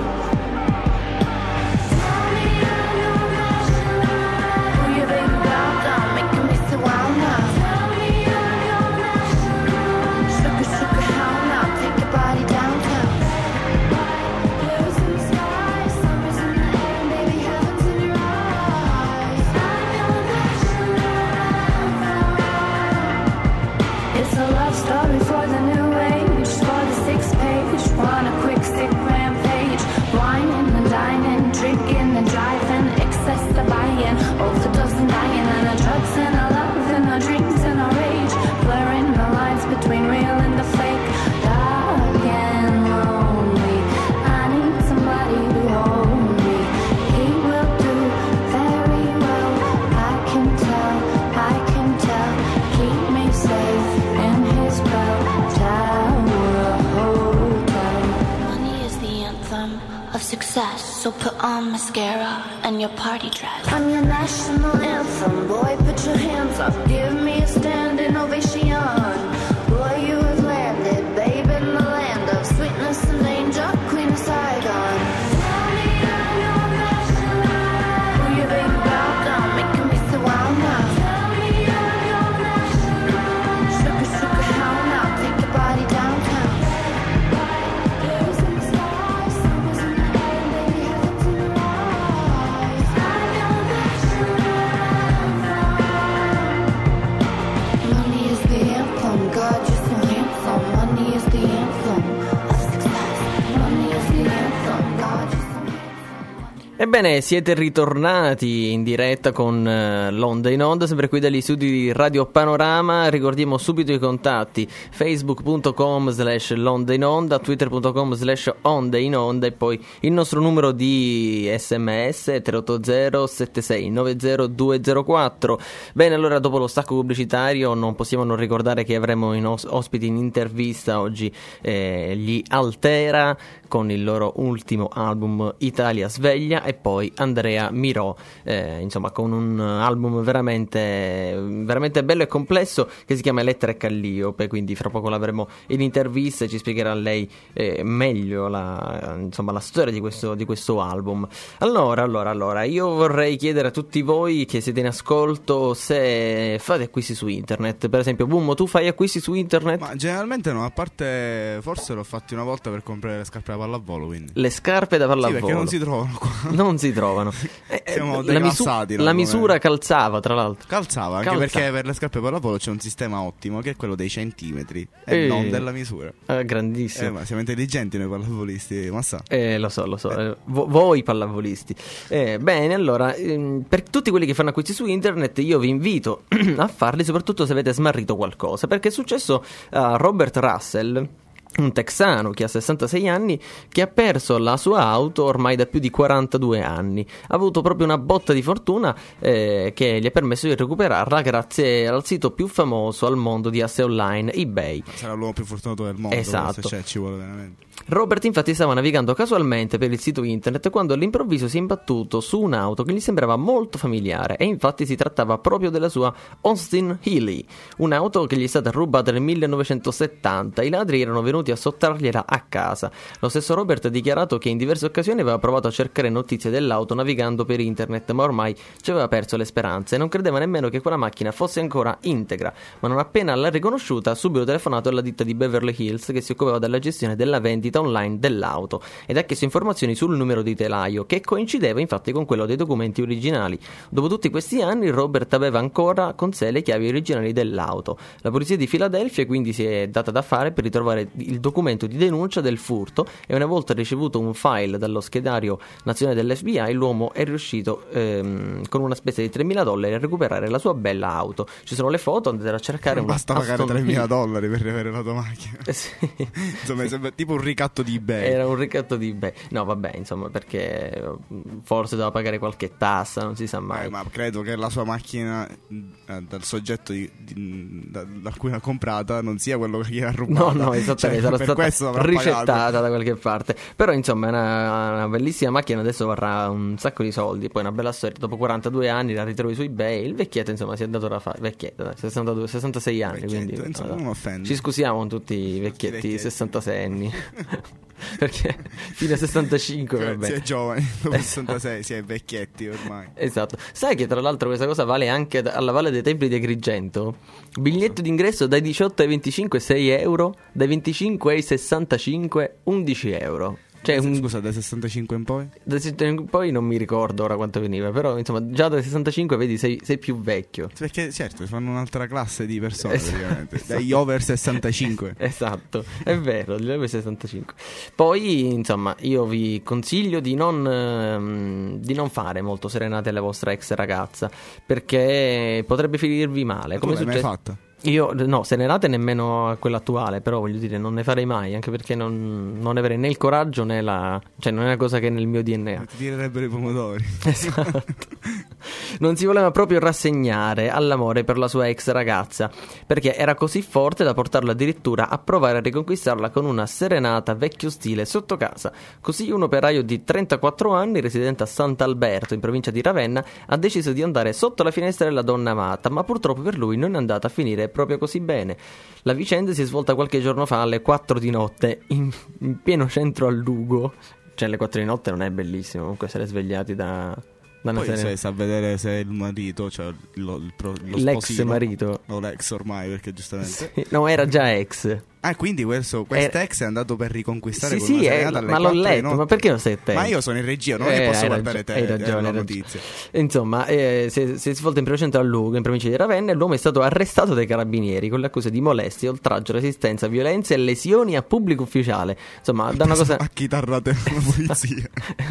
Tell me I'm your national. Who you baby down, down, making me so wild now. Tell me I'm your national. Sugar, sugar, how now? Take your body downtown. Blues in the sky, summer's in the air, baby, heaven's in your eyes. I'm your national. It's a love story for the new age, for the 6th page. Want a quick sick rampage, whining and dining, drinking and driving, excess the buying, overdose and dying, and our drugs and our love and our dreams and our rage, blurring the lines between real and the fake. Dark and lonely, I need somebody to hold me. He will do very well, I can tell, keep me safe in his bell tower hotel. Money is the anthem of success, so put on mascara and your party dress. I'm your national anthem, boy, put your hands up, give me a standing ovation. Boy, you have landed, babe, in the land of sweetness and danger, Queen of Saigon. Tell me I'm your national. Who you baby bow down, making me so wild now. Tell me I'm your national. Sugar, sugar, how now? Take your body downtown. Blues in the sky, summer's in the air, baby, heaven's in your eyes. I'm your national. Money is the anthem, God, you're so handsome. Money is the anthem of success. Money is the anthem, God, you're so Ebbene, siete ritornati in diretta con l'Onda in Onda, sempre qui dagli studi di Radio Panorama. Ricordiamo subito i contatti: facebook.com/l'Onda in Onda, twitter.com/Onda in Onda, e poi il nostro numero di sms 380 76 90 204. Bene, allora, dopo lo stacco pubblicitario non possiamo non ricordare che avremo in ospiti in intervista oggi gli Altera con il loro ultimo album Italia Sveglia, e poi Andrea Mirò, insomma, con un album veramente bello e complesso che si chiama Elettra e Calliope. Quindi fra poco l'avremo in intervista e ci spiegherà lei meglio la storia di questo album. Allora, io vorrei chiedere a tutti voi che siete in ascolto se fate acquisti su internet. Per esempio, Bummo, tu fai acquisti su internet? Ma generalmente no, a parte forse l'ho fatti una volta per comprare le scarpe da pallavolo, quindi. Le scarpe da pallavolo? Sì, perché non si trovano qua. Non si trovano. Siamo declassati. La misura calzava, tra l'altro. Calzava, anche perché per le scarpe pallavolo c'è un sistema ottimo, che è quello dei centimetri e non della misura. Grandissimo. Ma siamo intelligenti noi pallavolisti, ma sa. Lo so. Voi pallavolisti. Bene, allora, per tutti quelli che fanno acquisti su internet, io vi invito a farli, soprattutto se avete smarrito qualcosa, perché è successo a Robert Russell, un texano che ha 66 anni, che ha perso la sua auto ormai da più di 42 anni. Ha avuto proprio una botta di fortuna che gli ha permesso di recuperarla grazie al sito più famoso al mondo di asse online, eBay. Sarà l'uomo più fortunato del mondo. Esatto. Ci vuole veramente. Robert infatti stava navigando casualmente per il sito internet quando all'improvviso si è imbattuto su un'auto che gli sembrava molto familiare, e infatti si trattava proprio della sua Austin Healey, un'auto che gli è stata rubata nel 1970. I ladri erano venuti venuti a sottrargliela a casa. Lo stesso Robert ha dichiarato che in diverse occasioni aveva provato a cercare notizie dell'auto navigando per internet, ma ormai ci aveva perso le speranze e non credeva nemmeno che quella macchina fosse ancora integra. Ma non appena l'ha riconosciuta, ha subito telefonato alla ditta di Beverly Hills che si occupava della gestione della vendita online dell'auto ed ha chiesto informazioni sul numero di telaio, che coincideva infatti con quello dei documenti originali. Dopo tutti questi anni, Robert aveva ancora con sé le chiavi originali dell'auto. La polizia di Filadelfia quindi si è data da fare per ritrovare il documento di denuncia del furto e una volta ricevuto un file dallo schedario nazionale dell'FBI, l'uomo è riuscito con una spesa di $3.000 a recuperare la sua bella auto. Ci sono le foto, andate a cercare. Non basta pagare $3.000 per riavere la tua macchina. Sì. Insomma, sembra tipo un ricatto di eBay. Era un ricatto di eBay. No, vabbè, insomma, perché forse doveva pagare qualche tassa, non si sa mai. Ma credo che la sua macchina dal soggetto da cui l'ha comprata non sia quello che gli ha rubato. No, esattamente, sarà stata ricettata da qualche parte. Però insomma è una bellissima macchina, adesso varrà un sacco di soldi. Poi una bella storia, dopo 42 anni la ritrovi su eBay. Il vecchietto insomma si è dato da fare. Vecchietto, dai, 66 anni, quindi insomma, non offende. ci scusiamo con tutti i vecchietti 66 anni. Perché fino a 65 vabbè. Si è giovani, dopo 66 si è vecchietti ormai. Esatto. Sai che tra l'altro questa cosa vale anche alla Valle dei Templi di Agrigento? Biglietto d'ingresso dai 18 ai 25 €, dai 25 ai 65 €. Cioè scusa, dai 65 in poi? Dai 65 in poi non mi ricordo ora quanto veniva, però insomma già dai 65 vedi sei più vecchio. Perché certo fanno un'altra classe di persone praticamente. Esatto. Dagli over 65. Esatto, è vero, gli over 65. Poi insomma io vi consiglio di non fare molto serenate alla vostra ex ragazza, perché potrebbe finirvi male. Come l'hai mai fatta? Io no, serenate nemmeno a quella attuale, però voglio dire non ne farei mai, anche perché non ne avrei né il coraggio né cioè non è una cosa che è nel mio DNA. Ti tirerebbero i pomodori. Esatto. Non si voleva proprio rassegnare all'amore per la sua ex ragazza, perché era così forte da portarlo addirittura a provare a riconquistarla con una serenata vecchio stile sotto casa. Così un operaio di 34 anni, residente a Sant'Alberto in provincia di Ravenna, ha deciso di andare sotto la finestra della donna amata, ma purtroppo per lui non è andata a finire proprio così bene. La vicenda si è svolta qualche giorno fa alle 4 di notte in pieno centro a Lugo. Cioè alle 4 di notte non è bellissimo, comunque essere svegliati da una poi serie... se sa vedere se il marito, cioè lo l'ex sposino, marito, o l'ex ormai, perché giustamente no, era già ex. Quindi quest'ex è andato per riconquistare sì, una serenata alle ma l'ho 4 letto, ma perché lo sei te? Ma io sono in regia, non è che posso guardare te. Hai ragione, la notizia. Insomma, si è svolta in pieno centro a Lugo, in provincia di Ravenna, e l'uomo è stato arrestato dai carabinieri con le accuse di molestie, oltraggio, resistenza, violenza e lesioni a pubblico ufficiale. Insomma, da una cosa a chitarrate la polizia.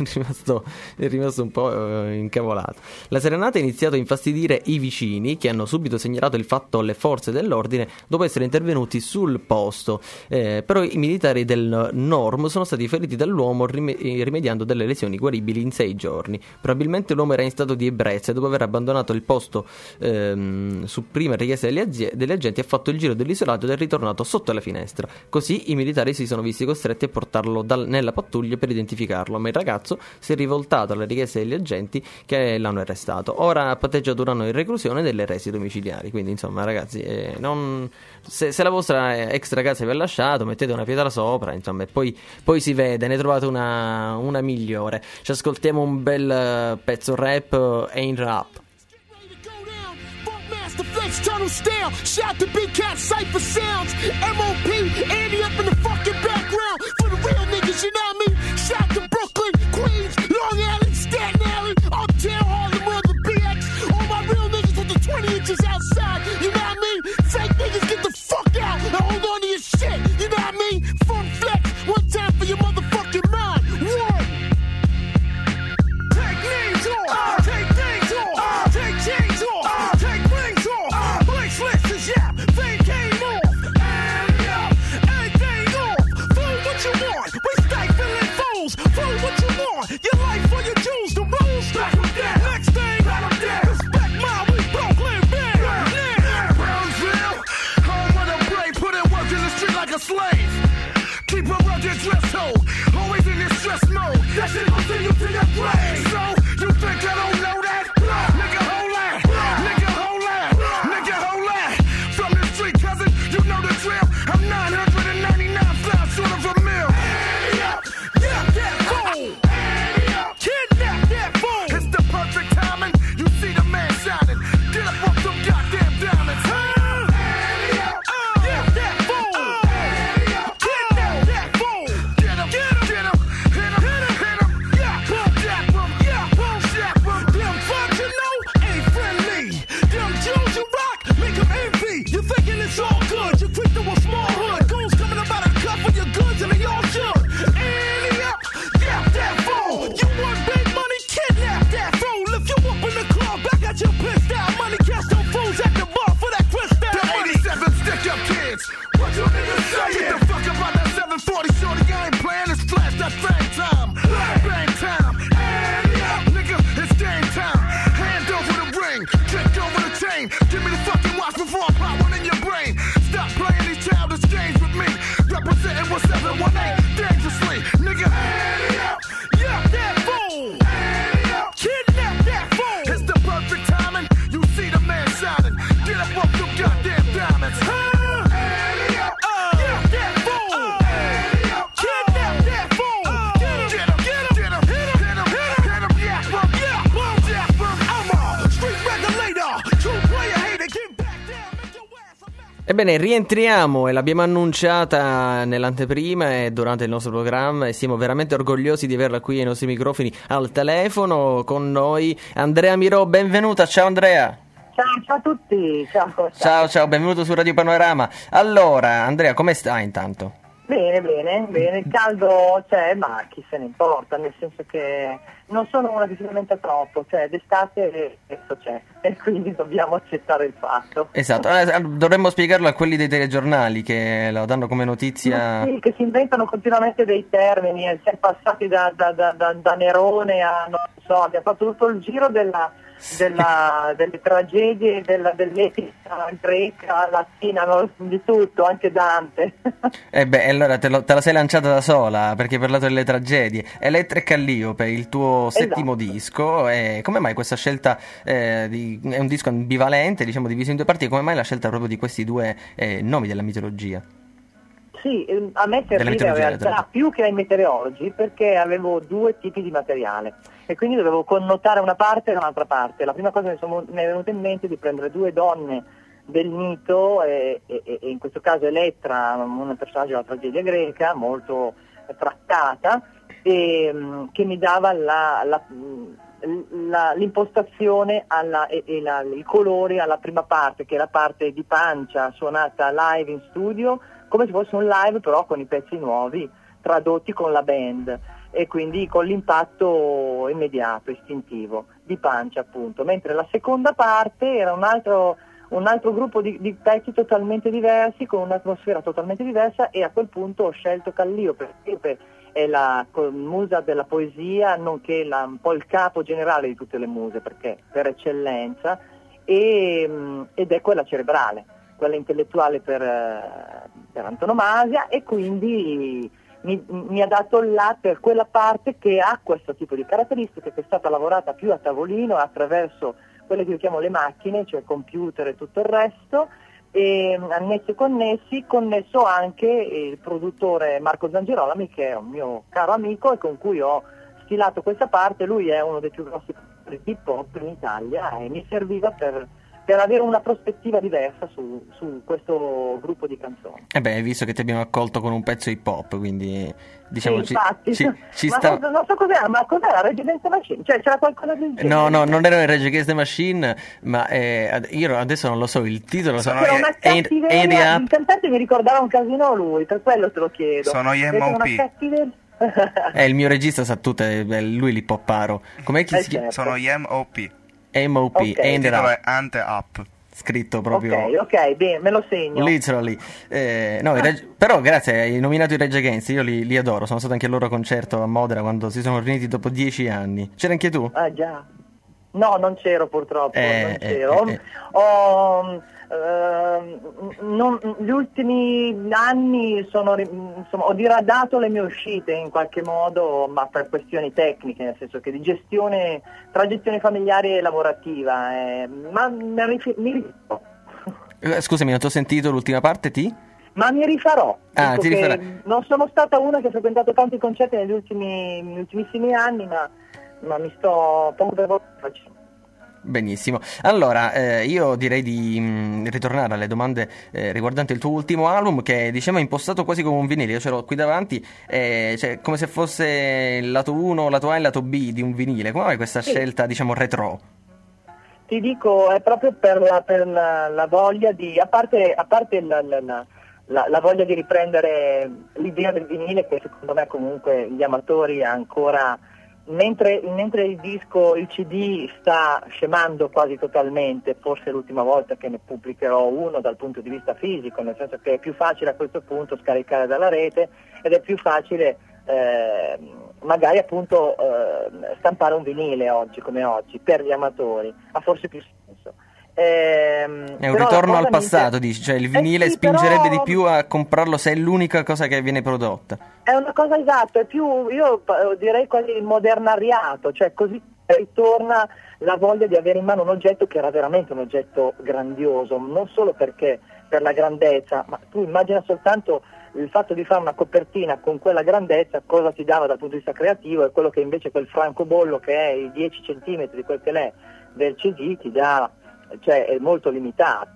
è rimasto un po' incavolato. La serenata ha iniziato a infastidire i vicini, che hanno subito segnalato il fatto alle forze dell'ordine dopo essere intervenuti sul posto. Però i militari del NORM sono stati feriti dall'uomo rimediando delle lesioni guaribili in 6 giorni. Probabilmente l'uomo era in stato di ebbrezza e dopo aver abbandonato il posto su prima richiesta degli agenti ha fatto il giro dell'isolato ed è ritornato sotto la finestra. Così i militari si sono visti costretti a portarlo nella pattuglia per identificarlo, ma il ragazzo si è rivoltato alle richieste degli agenti che l'hanno arrestato. Ora patteggia ad un anno di reclusione delle arresti domiciliari. Quindi insomma ragazzi, se la vostra ex ragazza vi ha lasciato, mettete una pietra sopra, insomma, e poi si vede, ne trovate una migliore. Ci ascoltiamo un bel pezzo rap e in rap. The flex tunnel stale. Shout to Big Cat Cypher Sounds. MOP, Andy up in the fucking background. For the real niggas, you know what I mean? Shout to Brooklyn, Queens, Long Island, Staten Island, Uptown, Harlem, or the BX. All my real niggas with the 20 inches outside, you know what I mean? Fake niggas, get the fuck out and hold on to your shit, you know what I mean? Funk flex, one time for your motherfucking mind. One. Take names off, take things off, take chains off, take rings off, Blake's list is yeah, fame came off, and yeah, everything off, fool what you want, we stifling fools, fool what you want, your life for your jewels, the rules, next thing, respect mine, we Brooklyn, bang, Brownsville, home of the brave, put in work in the street like a slave, keep a rugged dress code, always in this stress mode, that shit gon' send you to your grave, so, you think I don't know that? Nigga, hold that, nigga, hold that, nigga, hold that, from the street, cousin, you know the drill, I'm 999 Ebbene, rientriamo e l'abbiamo annunciata nell'anteprima e durante il nostro programma e siamo veramente orgogliosi di averla qui ai nostri microfoni al telefono con noi. Andrea Mirò, benvenuta, ciao Andrea. Ciao a tutti, ciao. Ciao, benvenuto su Radio Panorama. Allora, Andrea, come stai intanto? Bene, il caldo c'è, ma chi se ne importa, nel senso che non sono una che si lamenta troppo, cioè d'estate questo c'è e quindi dobbiamo accettare il fatto. Esatto, dovremmo spiegarlo a quelli dei telegiornali che lo danno come notizia. Sì, che si inventano continuamente dei termini, si è passati da Nerone a, non so, abbiamo fatto tutto il giro delle tragedie dell'etica greca, latina, di tutto, anche Dante. Allora te la sei lanciata da sola perché hai parlato delle tragedie. Elettra e Calliope, il tuo settimo disco, come mai questa scelta è un disco ambivalente, diciamo diviso in due parti, come mai la scelta proprio di questi due nomi della mitologia? Sì, a me serviva in realtà più che ai meteorologi perché avevo due tipi di materiale e quindi dovevo connotare una parte e un'altra parte. La prima cosa che mi è venuta in mente è di prendere due donne del mito e in questo caso Elettra, un personaggio della tragedia greca molto trattata e che mi dava l'impostazione i colori alla prima parte, che è la parte di pancia suonata live in studio, come se fosse un live però con i pezzi nuovi tradotti con la band e quindi con l'impatto immediato, istintivo di pancia appunto, mentre la seconda parte era un altro gruppo di pezzi totalmente diversi con un'atmosfera totalmente diversa e a quel punto ho scelto Calliope perché è la musa della poesia nonché un po' il capo generale di tutte le muse perché per eccellenza ed è quella cerebrale, quella intellettuale per antonomasia e quindi mi ha dato là per quella parte che ha questo tipo di caratteristiche, che è stata lavorata più a tavolino attraverso quelle che io chiamo le macchine, cioè computer e tutto il resto, e annessi e connesso anche il produttore Marco Zangirolami che è un mio caro amico e con cui ho stilato questa parte. Lui è uno dei più grossi produttori di hip hop in Italia e mi serviva per avere una prospettiva diversa su questo gruppo di canzoni. Visto che ti abbiamo accolto con un pezzo hip hop, quindi diciamo sì, infatti. ci ma sta. Non so cos'era, ma cos'era Rage Against the Machine? Cioè c'era qualcosa del genere? No, non era Rage Against the Machine, ma io adesso non lo so, il titolo c'era una cattiveria, il cantante mi ricordava un casino lui, per quello te lo chiedo. Sono gli M.O.P. Il mio regista sa tutto, è lui l'hip hoparo. Com'è che si chiama? Sono gli M.O.P. M.O.P. Okay. Il titolo è Ante Up. Scritto proprio ok, bene, me lo segno literally. Però grazie, hai nominato i Rage Against, io li adoro, sono stato anche al loro concerto a Modena quando si sono riuniti dopo 10 anni. C'era anche tu? Ah già, no, non c'ero purtroppo, non c'ero. Gli ultimi anni ho diradato le mie uscite in qualche modo, ma per questioni tecniche, nel senso che di gestione, tra gestione familiare e lavorativa, ma mi rifarò. Scusami, non ti ho sentito l'ultima parte, Ma mi rifarò. Ti rifarai. Non sono stata una che ha frequentato tanti concerti negli ultimissimi anni, ma mi sto poco per volta facendo. Benissimo, allora io direi di ritornare alle domande riguardanti il tuo ultimo album che diciamo è impostato quasi come un vinile. Io ce l'ho qui davanti, cioè, come se fosse il lato 1, lato A e il lato B di un vinile. Come mai questa scelta diciamo retro? Ti dico, è proprio per la voglia di, a parte la voglia di riprendere l'idea del vinile che secondo me comunque gli amatori ancora, mentre il disco, il CD sta scemando quasi totalmente, forse è l'ultima volta che ne pubblicherò uno dal punto di vista fisico, nel senso che è più facile a questo punto scaricare dalla rete ed è più facile magari appunto stampare un vinile oggi come oggi per gli amatori, ha forse più senso. È un ritorno al passato, dici, cioè il vinile spingerebbe di più a comprarlo se è l'unica cosa che viene prodotta. È una cosa esatta, è più, io direi quasi il modernariato, cioè così ritorna la voglia di avere in mano un oggetto che era veramente un oggetto grandioso, non solo perché per la grandezza, ma tu immagina soltanto il fatto di fare una copertina con quella grandezza, cosa ti dava dal punto di vista creativo, e quello che invece quel francobollo che è i 10 centimetri di quel che l'è del CD ti dà, cioè è molto limitato.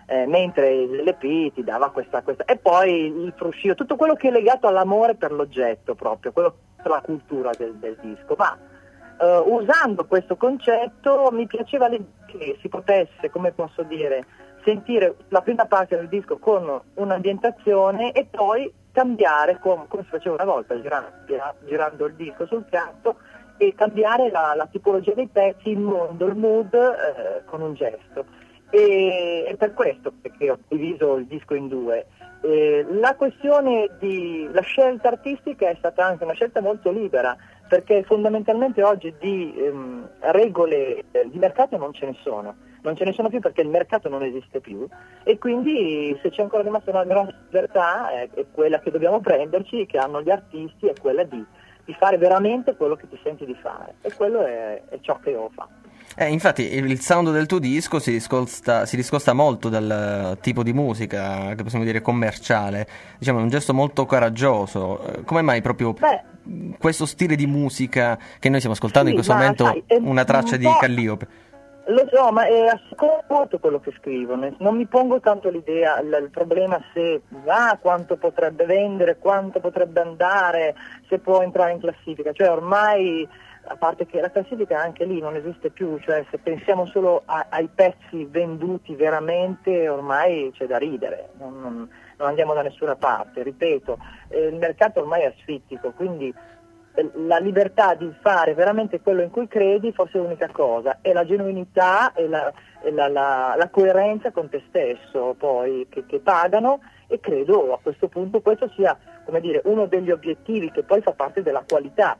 mentre l'LP ti dava questa e poi il fruscio, tutto quello che è legato all'amore per l'oggetto proprio, quello per la cultura del disco. Ma usando questo concetto mi piaceva che si potesse, come posso dire, sentire la prima parte del disco con un'ambientazione e poi cambiare come si faceva una volta, girando il disco sul piatto, e cambiare la tipologia dei pezzi, il mood con un gesto. E per questo che ho diviso il disco in due. La questione la scelta artistica è stata anche una scelta molto libera, perché fondamentalmente oggi di regole di mercato non ce ne sono più, perché il mercato non esiste più, e quindi se c'è ancora rimasta una grande libertà è quella che dobbiamo prenderci, che hanno gli artisti, è quella di fare veramente quello che ti senti di fare, e quello è ciò che ho fatto. Infatti il sound del tuo disco si discosta molto dal tipo di musica che possiamo dire commerciale, diciamo è un gesto molto coraggioso. Come mai proprio questo stile di musica che noi stiamo ascoltando in questo momento, sai, una traccia di Calliope? Lo so, ma ascolto molto quello che scrivono, non mi pongo tanto il problema se quanto potrebbe vendere, quanto potrebbe andare, se può entrare in classifica, cioè ormai, a parte che la classifica anche lì non esiste più, cioè se pensiamo solo ai pezzi venduti veramente ormai c'è da ridere, non andiamo da nessuna parte, ripeto, il mercato ormai è asfittico, quindi la libertà di fare veramente quello in cui credi forse è l'unica cosa, e la genuinità e la coerenza con te stesso poi che pagano, e credo a questo punto questo sia, come dire, uno degli obiettivi che poi fa parte della qualità.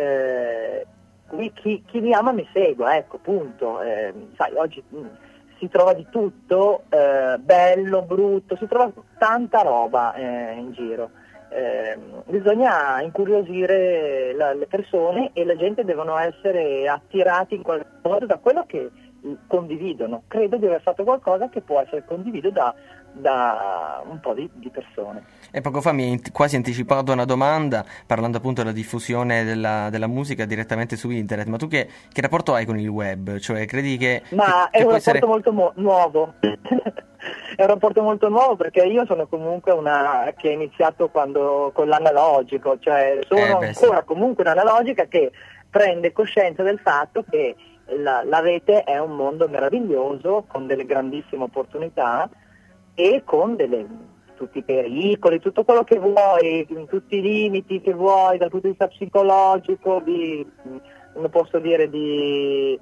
Chi mi ama mi segue, ecco, punto. Sai, oggi si trova di tutto, bello, brutto, si trova tanta roba in giro. Bisogna incuriosire le persone, e la gente devono essere attirati in qualche modo da quello che condividono. Credo di aver fatto qualcosa che può essere condiviso da un po' di persone. E poco fa mi hai quasi anticipato una domanda parlando appunto della diffusione della musica direttamente su internet, ma tu che rapporto hai con il web? Cioè credi che... Ma che è un può rapporto essere... molto nuovo. È un rapporto molto nuovo, perché io sono comunque una che ha iniziato con l'analogico, cioè sono ancora comunque un'analogica che prende coscienza del fatto che la rete è un mondo meraviglioso, con delle grandissime opportunità e con tutti i pericoli, tutto quello che vuoi, tutti i limiti che vuoi dal punto di vista psicologico, come posso dire, di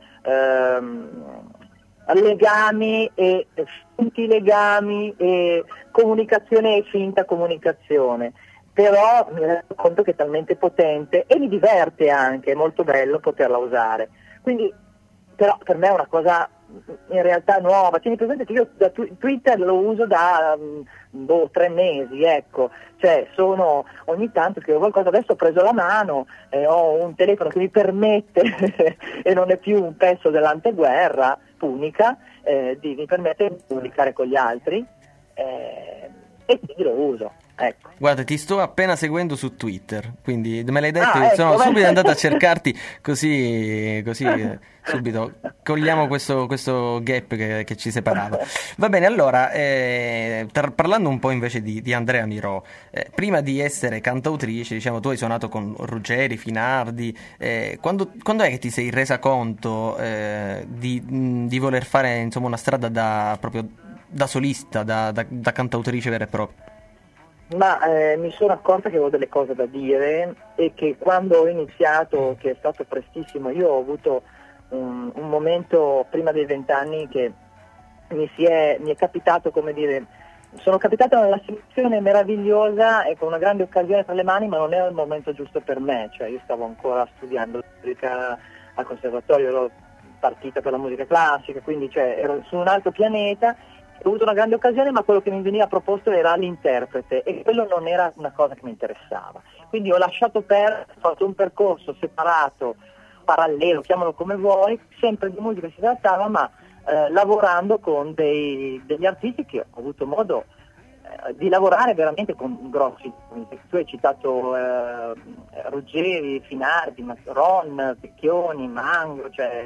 legami e finti legami e comunicazione e finta comunicazione. Però mi rendo conto che è talmente potente e mi diverte anche, è molto bello poterla usare. Quindi, però per me è una cosa in realtà nuova. Tieni presente che io da Twitter lo uso da 3 mesi, ecco, cioè sono ogni tanto scrivo qualcosa, adesso ho preso la mano, ho un telefono che mi permette e non è più un pezzo dell'anteguerra punica, mi permette di comunicare con gli altri, e quindi lo uso. Ecco. Guarda, ti sto appena seguendo su Twitter, quindi me l'hai detto, ecco, sono subito andato a cercarti, così subito cogliamo questo gap che ci separava. Va bene, allora, parlando un po' invece di Andrea Mirò, prima di essere cantautrice, diciamo, tu hai suonato con Ruggeri, Finardi, quando è che ti sei resa conto di voler fare, insomma, una strada proprio da solista, da cantautrice vera e propria? Ma mi sono accorta che avevo delle cose da dire, e che quando ho iniziato, che è stato prestissimo, io ho avuto un momento prima dei 20 anni che mi è capitato, come dire, sono capitato nella situazione meravigliosa e con una grande occasione tra le mani, ma non era il momento giusto per me, cioè io stavo ancora studiando musica al conservatorio, ero partita per la musica classica, quindi cioè, ero su un altro pianeta. Ho avuto una grande occasione, ma quello che mi veniva proposto era l'interprete, e quello non era una cosa che mi interessava. Quindi ho lasciato perdere, ho fatto un percorso separato, parallelo, chiamalo come vuoi, sempre di musica si trattava, ma lavorando con degli artisti che ho avuto modo di lavorare veramente con grossi. Tu hai citato Ruggeri, Finardi, Ron, Pecchioni, Mango, cioè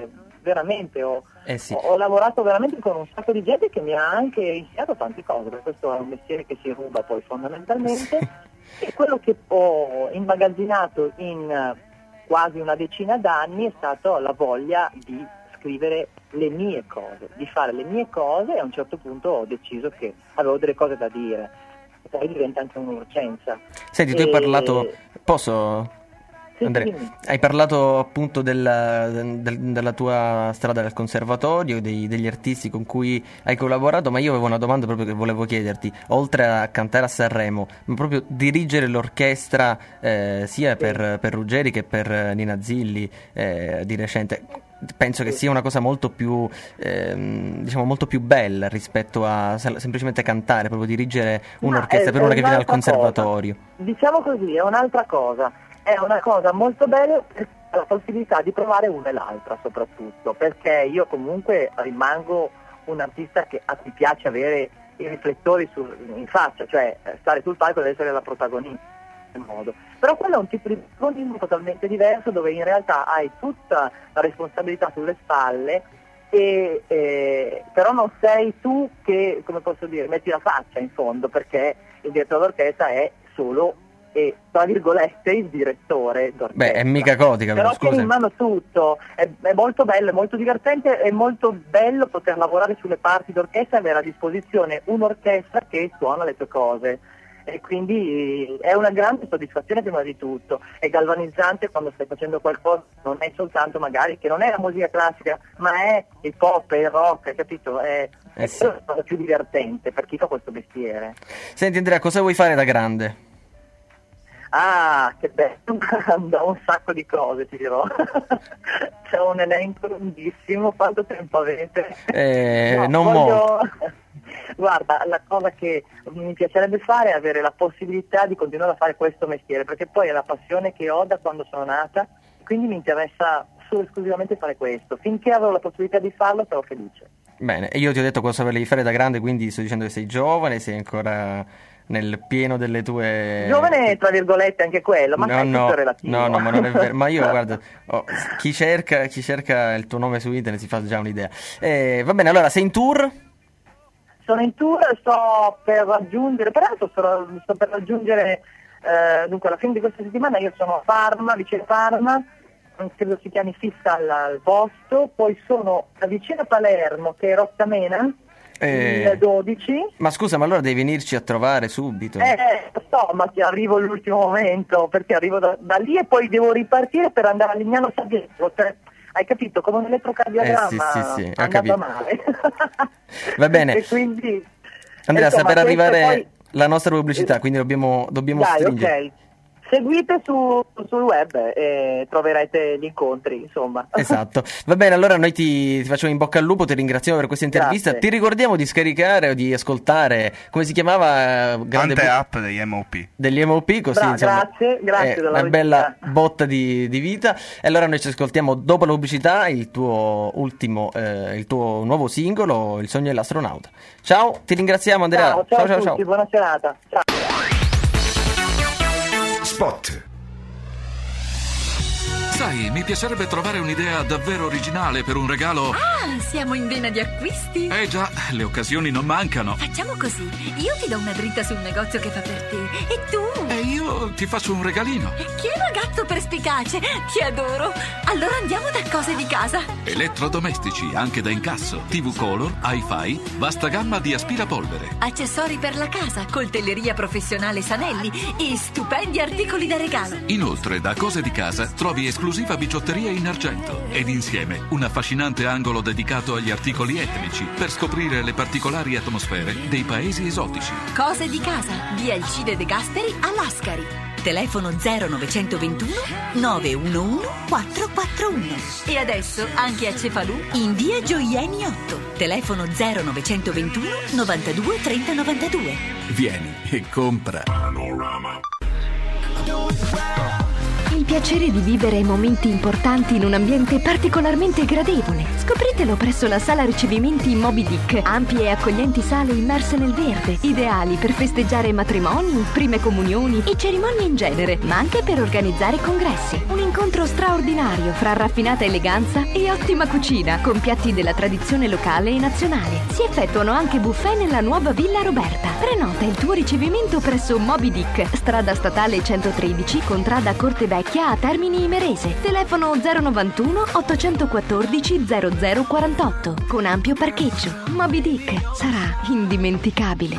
veramente ho sì. ho lavorato veramente con un sacco di gente che mi ha anche insegnato tante cose, perché questo è un mestiere che si ruba poi fondamentalmente, e quello che ho immagazzinato in quasi una decina d'anni è stato la voglia di scrivere le mie cose, di fare le mie cose, e a un certo punto ho deciso che avevo delle cose da dire, e poi diventa anche un'urgenza. Senti, tu hai parlato... Posso... Sì, Andrea, dimmi. hai parlato appunto della tua strada del conservatorio, degli artisti con cui hai collaborato, ma io avevo una domanda proprio che volevo chiederti. Oltre a cantare a Sanremo, ma proprio dirigere l'orchestra sia per Ruggeri che per Nina Zilli di recente, penso che sia una cosa molto più diciamo molto più bella rispetto a semplicemente cantare, proprio dirigere un'orchestra per una che viene al conservatorio. Diciamo così, è un'altra cosa. È una cosa molto bella perché ha la possibilità di provare una e l'altra, soprattutto perché io comunque rimango un artista a cui piace avere i riflettori in faccia, cioè stare sul palco ed essere la protagonista in modo. Però quello è un tipo di protagonismo totalmente diverso, dove in realtà hai tutta la responsabilità sulle spalle però non sei tu che, come posso dire, metti la faccia in fondo, perché il direttore d'orchestra è solo tra virgolette il direttore d'orchestra. Beh, è mica Kotica, però scusa. tiene in mano tutto, è molto bello, è molto divertente, è molto bello poter lavorare sulle parti d'orchestra e avere a disposizione un'orchestra che suona le tue cose, e quindi è una grande soddisfazione prima di tutto, è galvanizzante quando stai facendo qualcosa, non è soltanto magari che non è la musica classica, ma è il pop, è il rock, hai capito? È la cosa più divertente per chi fa questo mestiere. Senti Andrea, cosa vuoi fare da grande? Ah, che bella domanda, un sacco di cose ti dirò. C'è un elenco lunghissimo, quanto tempo avete? Guarda, la cosa che mi piacerebbe fare è avere la possibilità di continuare a fare questo mestiere, perché poi è la passione che ho da quando sono nata, quindi mi interessa solo esclusivamente fare questo. Finché avrò la possibilità di farlo sarò felice. Bene, e io ti ho detto cosa volevi fare da grande, quindi sto dicendo che sei giovane, sei ancora nel pieno delle tue... Giovane tra virgolette anche quello, ma è tutto relativo. No, ma non è vero. Ma io guarda, chi cerca il tuo nome su internet si fa già un'idea. Va bene, allora sei in tour? Sono in tour, sto per raggiungere, peraltro sto per raggiungere, dunque alla fine di questa settimana io sono a Parma, vicino a Parma, credo si chiami Fissa al posto, poi sono vicino a Palermo, che è Rottamena, il 12. Ma scusa, ma allora devi venirci a trovare subito. Lo so, ma ti arrivo all'ultimo momento, perché arrivo da lì e poi devo ripartire per andare a Lignano Sabbietro, cioè, hai capito, come un elettrocardiogramma sì, è andata male. Va bene. E quindi, Andrea, sta per arrivare poi... la nostra pubblicità, quindi dobbiamo stringere. Ok. Seguite sul web e troverete gli incontri, insomma. Esatto. Va bene, allora noi ti facciamo in bocca al lupo, ti ringraziamo per questa intervista. Grazie. Ti ricordiamo di scaricare o di ascoltare, come si chiamava? Tante app degli MOP. Degli MOP, così insomma, grazie della una bella botta di vita. E allora noi ci ascoltiamo dopo la pubblicità il tuo nuovo singolo, Il sogno dell'astronauta. Ciao, ti ringraziamo Andrea. Ciao a tutti, buona serata. Ciao. Spot. Sai, mi piacerebbe trovare un'idea davvero originale per un regalo. Ah, siamo in vena di acquisti? Eh già, le occasioni non mancano. Facciamo così, io ti do una dritta sul negozio che fa per te e tu... E io ti faccio un regalino. Che ragazzo perspicace, ti adoro. Allora andiamo da Cose di Casa. Elettrodomestici, anche da incasso, TV Color, Hi-Fi, vasta gamma di aspirapolvere. Accessori per la casa, coltelleria professionale Sanelli e stupendi articoli da regalo. Inoltre, da Cose di Casa trovi esclusiva bigiotteria in argento ed insieme un affascinante angolo dedicato agli articoli etnici per scoprire le particolari atmosfere dei paesi esotici. Cose di Casa, via Alcide De Gasperi a Lascari. Telefono 0921 911 441. E adesso anche a Cefalù in via Gioieni 8. Telefono 0921 92 30 92. Vieni e compra. Panorama. Il piacere di vivere momenti importanti in un ambiente particolarmente gradevole. Scopritelo presso la sala ricevimenti Moby Dick. Ampie e accoglienti sale immerse nel verde, ideali per festeggiare matrimoni, prime comunioni e cerimonie in genere, ma anche per organizzare congressi. Un incontro straordinario fra raffinata eleganza e ottima cucina, con piatti della tradizione locale e nazionale. Si effettuano anche buffet nella nuova Villa Roberta. Prenota il tuo ricevimento presso Moby Dick, strada statale 113, contrada Corte Vecchia a Termini Imerese. Telefono 091 814 0048. Con ampio parcheggio. Moby Dick sarà indimenticabile.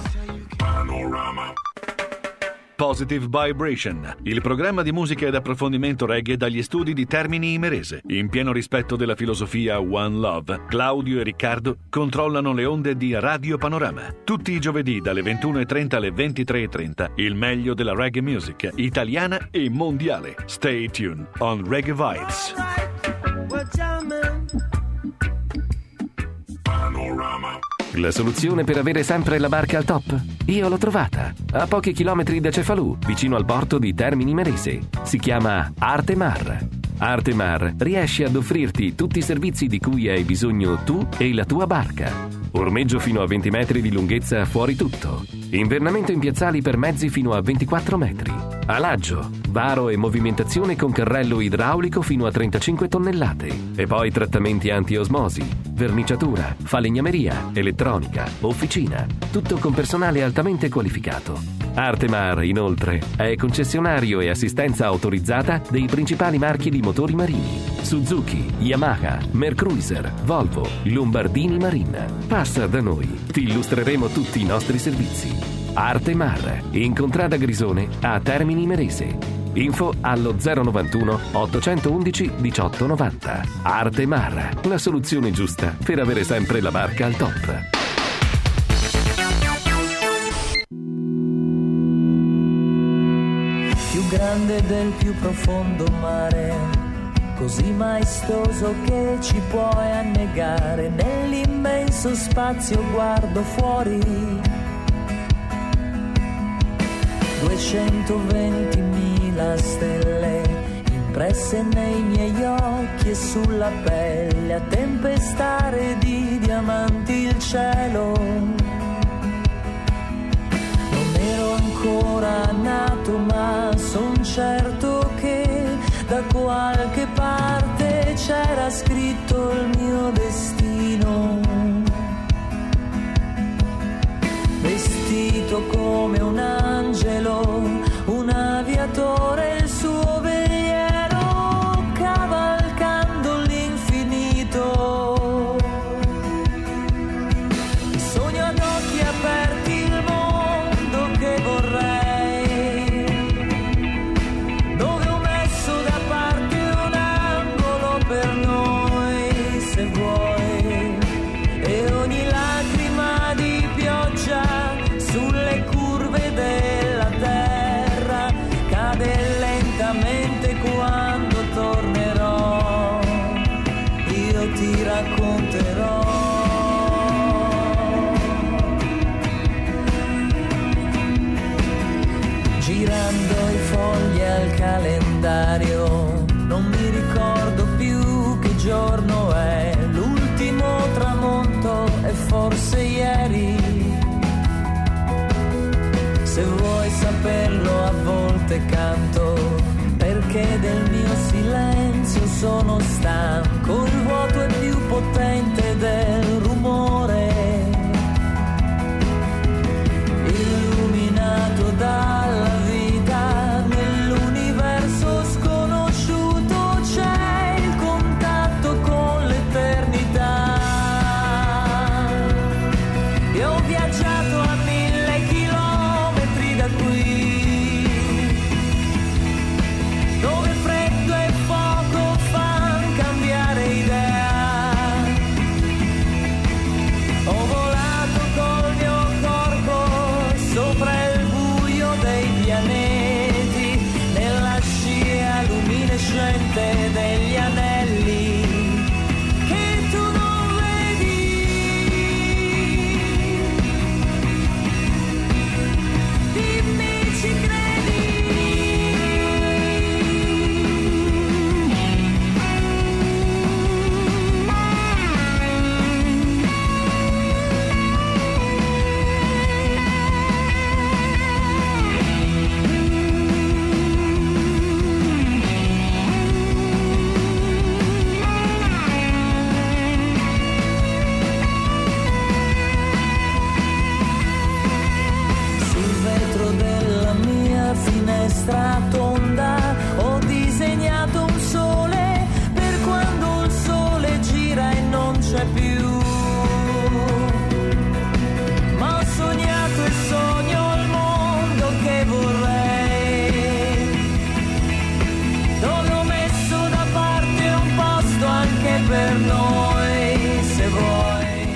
Positive Vibration, il programma di musica ed approfondimento reggae dagli studi di Termini Imerese. In pieno rispetto della filosofia One Love, Claudio e Riccardo controllano le onde di Radio Panorama. Tutti i giovedì dalle 21:30 alle 23:30, il meglio della reggae music italiana e mondiale. Stay tuned on Reggae Vibes. La soluzione per avere sempre la barca al top? Io l'ho trovata. A pochi chilometri da Cefalù, vicino al porto di Termini Imerese. Si chiama Arte Mar. Arte Mar riesce ad offrirti tutti i servizi di cui hai bisogno tu e la tua barca. Ormeggio fino a 20 metri di lunghezza fuori tutto. Invernamento in piazzali per mezzi fino a 24 metri. Alaggio, varo e movimentazione con carrello idraulico fino a 35 tonnellate. E poi trattamenti anti-osmosi, verniciatura, falegnameria, elettronica, officina. Tutto con personale altamente qualificato. Artemar, inoltre, è concessionario e assistenza autorizzata dei principali marchi di motori marini: Suzuki, Yamaha, Mercruiser, Volvo, Lombardini Marine. Passa da noi, ti illustreremo tutti i nostri servizi. Artemar, in Contrada Grisone, a Termini Imerese. Info allo 091 811 1890. Artemar, la soluzione giusta per avere sempre la barca al top. Più grande del più profondo mare, così maestoso che ci puoi annegare. Nell'immenso spazio guardo fuori, 220.000 stelle impresse nei miei occhi e sulla pelle, a tempestare di diamanti il cielo. Non ero ancora nato, ma son certo che da qualche parte c'era scritto il mio destino. Vestito come un angelo, un aviatore, il suo veliero, cavalcando l'infinito. Sogno ad occhi aperti il mondo che vorrei, dove ho messo da parte un angolo per noi, se vuoi, e ogni lacrima di pioggia sulle curve della terra cade lentamente. Quando tornerò io ti racconterò. Girando i fogli al calendario non mi ricordo più che giorno è. L'ultimo tramonto è forse ieri. Se vuoi saperlo a volte canto, perché del mio silenzio sono stanco. Il vuoto è più potente del rumore, illuminato dalla vita. Nell'universo sconosciuto c'è il contatto con l'eternità. E ho viaggiato a 1000 chilometri da qui, dove freddo e fuoco fan c'è più. Ma ho sognato il sogno, il mondo che vorrei, dove ho messo da parte un posto anche per noi, se vuoi.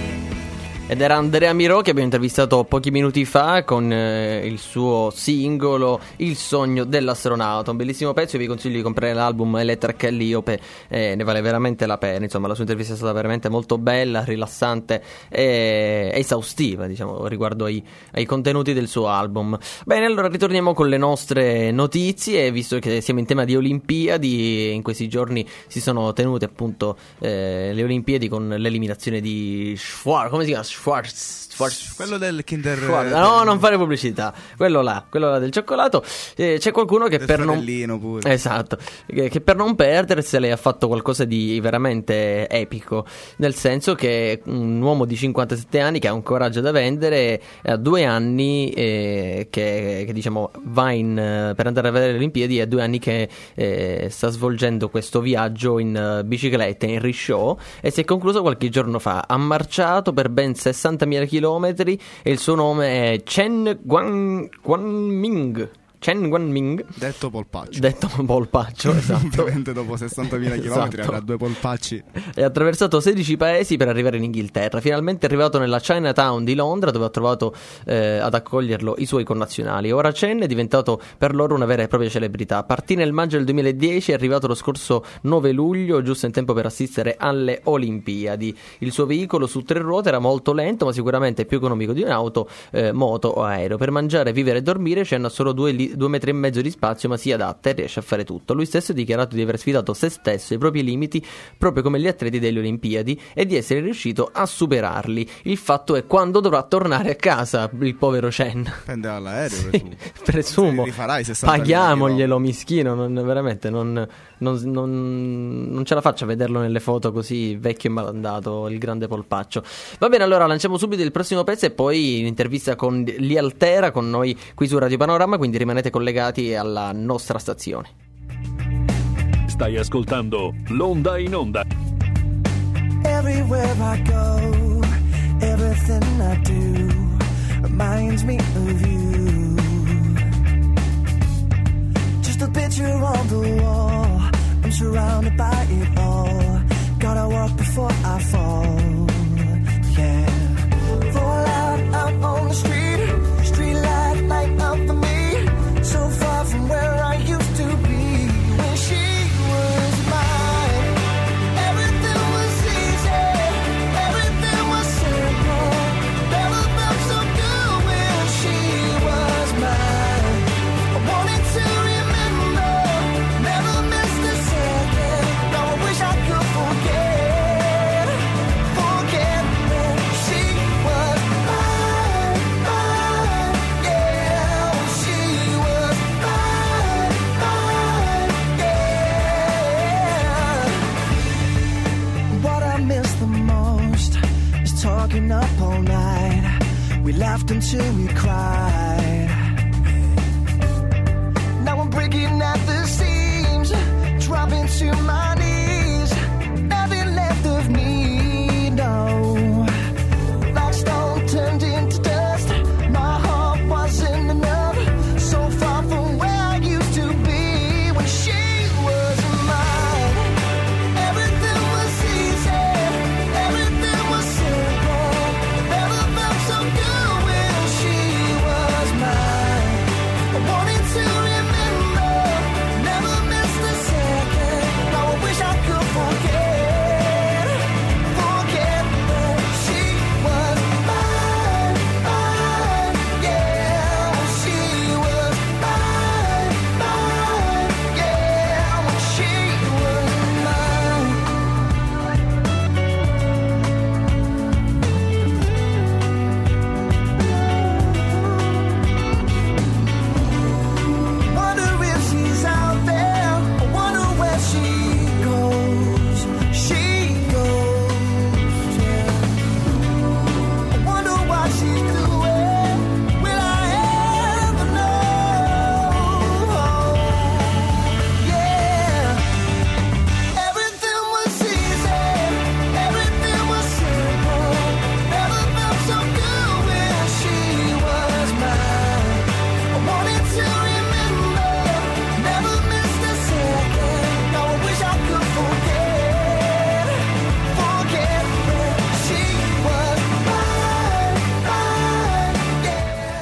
Ed era Andrea Mirò che abbiamo intervistato pochi minuti fa con il suo singolo Il sogno dell'astronauta, un bellissimo pezzo. Io vi consiglio di comprare l'album Electra Calliope, ne vale veramente la pena. Insomma, la sua intervista è stata veramente molto bella, rilassante e esaustiva, diciamo, riguardo ai contenuti del suo album. Bene, allora ritorniamo con le nostre notizie, visto che siamo in tema di Olimpiadi. In questi giorni si sono tenute appunto le Olimpiadi con l'eliminazione di Schwarz, come si chiama? Schwarz, quello del Kinder. No, non fare pubblicità. Quello là del cioccolato. C'è qualcuno che per non pure. Esatto, che per non perdersele ha fatto qualcosa di veramente epico, nel senso che un uomo di 57 anni che ha un coraggio da vendere, ha 2 anni che diciamo va per andare a vedere le Olimpiadi, è 2 anni che sta svolgendo questo viaggio in bicicletta in risciò, e si è concluso qualche giorno fa. Ha marciato per ben 60.000 chilometri e il suo nome è Chen Guangming. Detto polpaccio. Esatto. Ovviamente dopo 60.000 chilometri avrà 2 polpacci. E ha attraversato 16 paesi per arrivare in Inghilterra. Finalmente è arrivato nella Chinatown di Londra, dove ha trovato ad accoglierlo i suoi connazionali. Ora Chen è diventato per loro una vera e propria celebrità. Partì nel maggio del 2010, è arrivato lo scorso 9 luglio, giusto in tempo per assistere alle Olimpiadi. Il suo veicolo su 3 ruote era molto lento, ma sicuramente più economico di un'auto, moto o aereo. Per mangiare, vivere e dormire Chen ha solo 2 metri e mezzo di spazio, ma si adatta e riesce a fare tutto. Lui stesso ha dichiarato di aver sfidato se stesso e i propri limiti, proprio come gli atleti delle Olimpiadi, e di essere riuscito a superarli. Il fatto è quando dovrà tornare a casa il povero Chen. Prende all'aereo, presumo. Rifarai 60.000 Paghiamoglielo, mischino, veramente non ce la faccio a vederlo nelle foto così vecchio e malandato, il grande polpaccio. Va bene, allora lanciamo subito il prossimo pezzo e poi l'intervista con Li Altera con noi qui su Radio Panorama, quindi rimanete collegati alla nostra stazione. Stai ascoltando L'Onda in Onda. Everywhere I go, everything I do reminds me of you. Just a picture on the wall, I'm surrounded by it all. Gotta walk before I fall, yeah. Fall out on the street light up for me. So far from where I used to be. When she was mine, everything was easy, everything was simple. Never felt so good when she was mine. I wanted to remember, never missed a second. Now I wish I could forget when she was mine, yeah. When she was what I miss the most is talking up all night. We laughed until we cried. Now I'm breaking at the seams, dropping to my knees. Nothing left of me, no. Like stone turned into dust. My heart wasn't enough. So far from where I used to be when she was mine. Everything was easy, everything was simple. Never felt so good when she was mine. I wanted to remember, never missed a second. Now I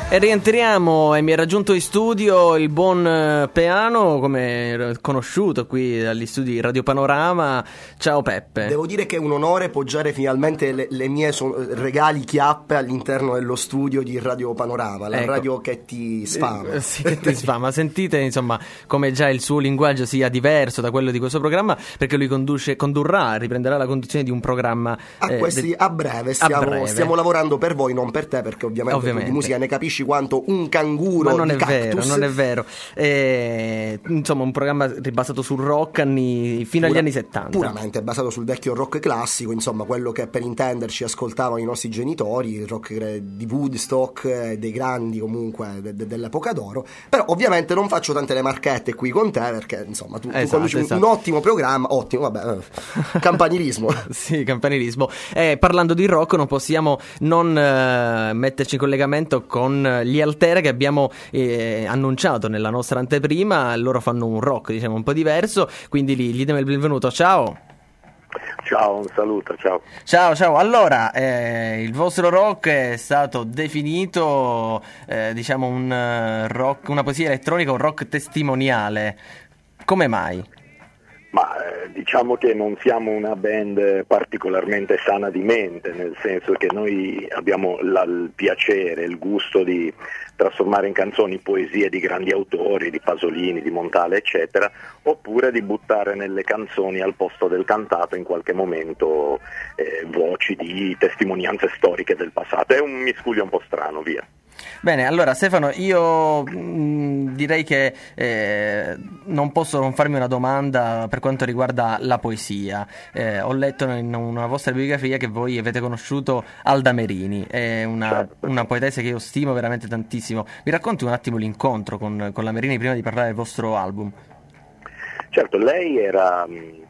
E rientriamo e mi ha raggiunto in studio il buon Peano, come conosciuto qui dagli studi di Radio Panorama. Ciao Peppe. Devo dire che è un onore poggiare finalmente le mie regali chiappe all'interno dello studio di Radio Panorama, la radio che ti sfama. Sì, che ti sfama. Sentite insomma come già il suo linguaggio sia diverso da quello di questo programma, perché lui riprenderà la conduzione di un programma a breve. Stiamo lavorando per voi, non per te, perché ovviamente. Di musica ne capisci quanto un canguro. Ma non di è cactus. vero, non è vero. Insomma, un programma basato sul rock fino agli anni 70. Puramente basato sul vecchio rock classico, insomma, quello che per intenderci ascoltavano i nostri genitori, il rock di Woodstock, dei grandi comunque dell'epoca d'oro. Però ovviamente non faccio tante le marchette qui con te, perché insomma tu conduci un ottimo programma, campanilismo. Sì, campanilismo. Parlando di rock non possiamo non metterci in collegamento con gli Altera, che abbiamo annunciato nella nostra anteprima. Loro fanno un rock, diciamo, un po' diverso, quindi gli diamo il benvenuto. Ciao. Ciao, un saluto, ciao. Ciao. Allora, il vostro rock è stato definito, diciamo, un rock, una poesia elettronica, un rock testimoniale. Come mai? Ma diciamo che non siamo una band particolarmente sana di mente, nel senso che noi abbiamo il piacere, il gusto di trasformare in canzoni poesie di grandi autori, di Pasolini, di Montale, eccetera, oppure di buttare nelle canzoni al posto del cantato in qualche momento voci di testimonianze storiche del passato. È un miscuglio un po' strano, via. Bene, allora Stefano, io direi che non posso non farmi una domanda per quanto riguarda la poesia. Ho letto in una vostra biografia che voi avete conosciuto Alda Merini, è una poetessa che io stimo veramente tantissimo. Mi racconti un attimo l'incontro con la Merini prima di parlare del vostro album? Certo, lei era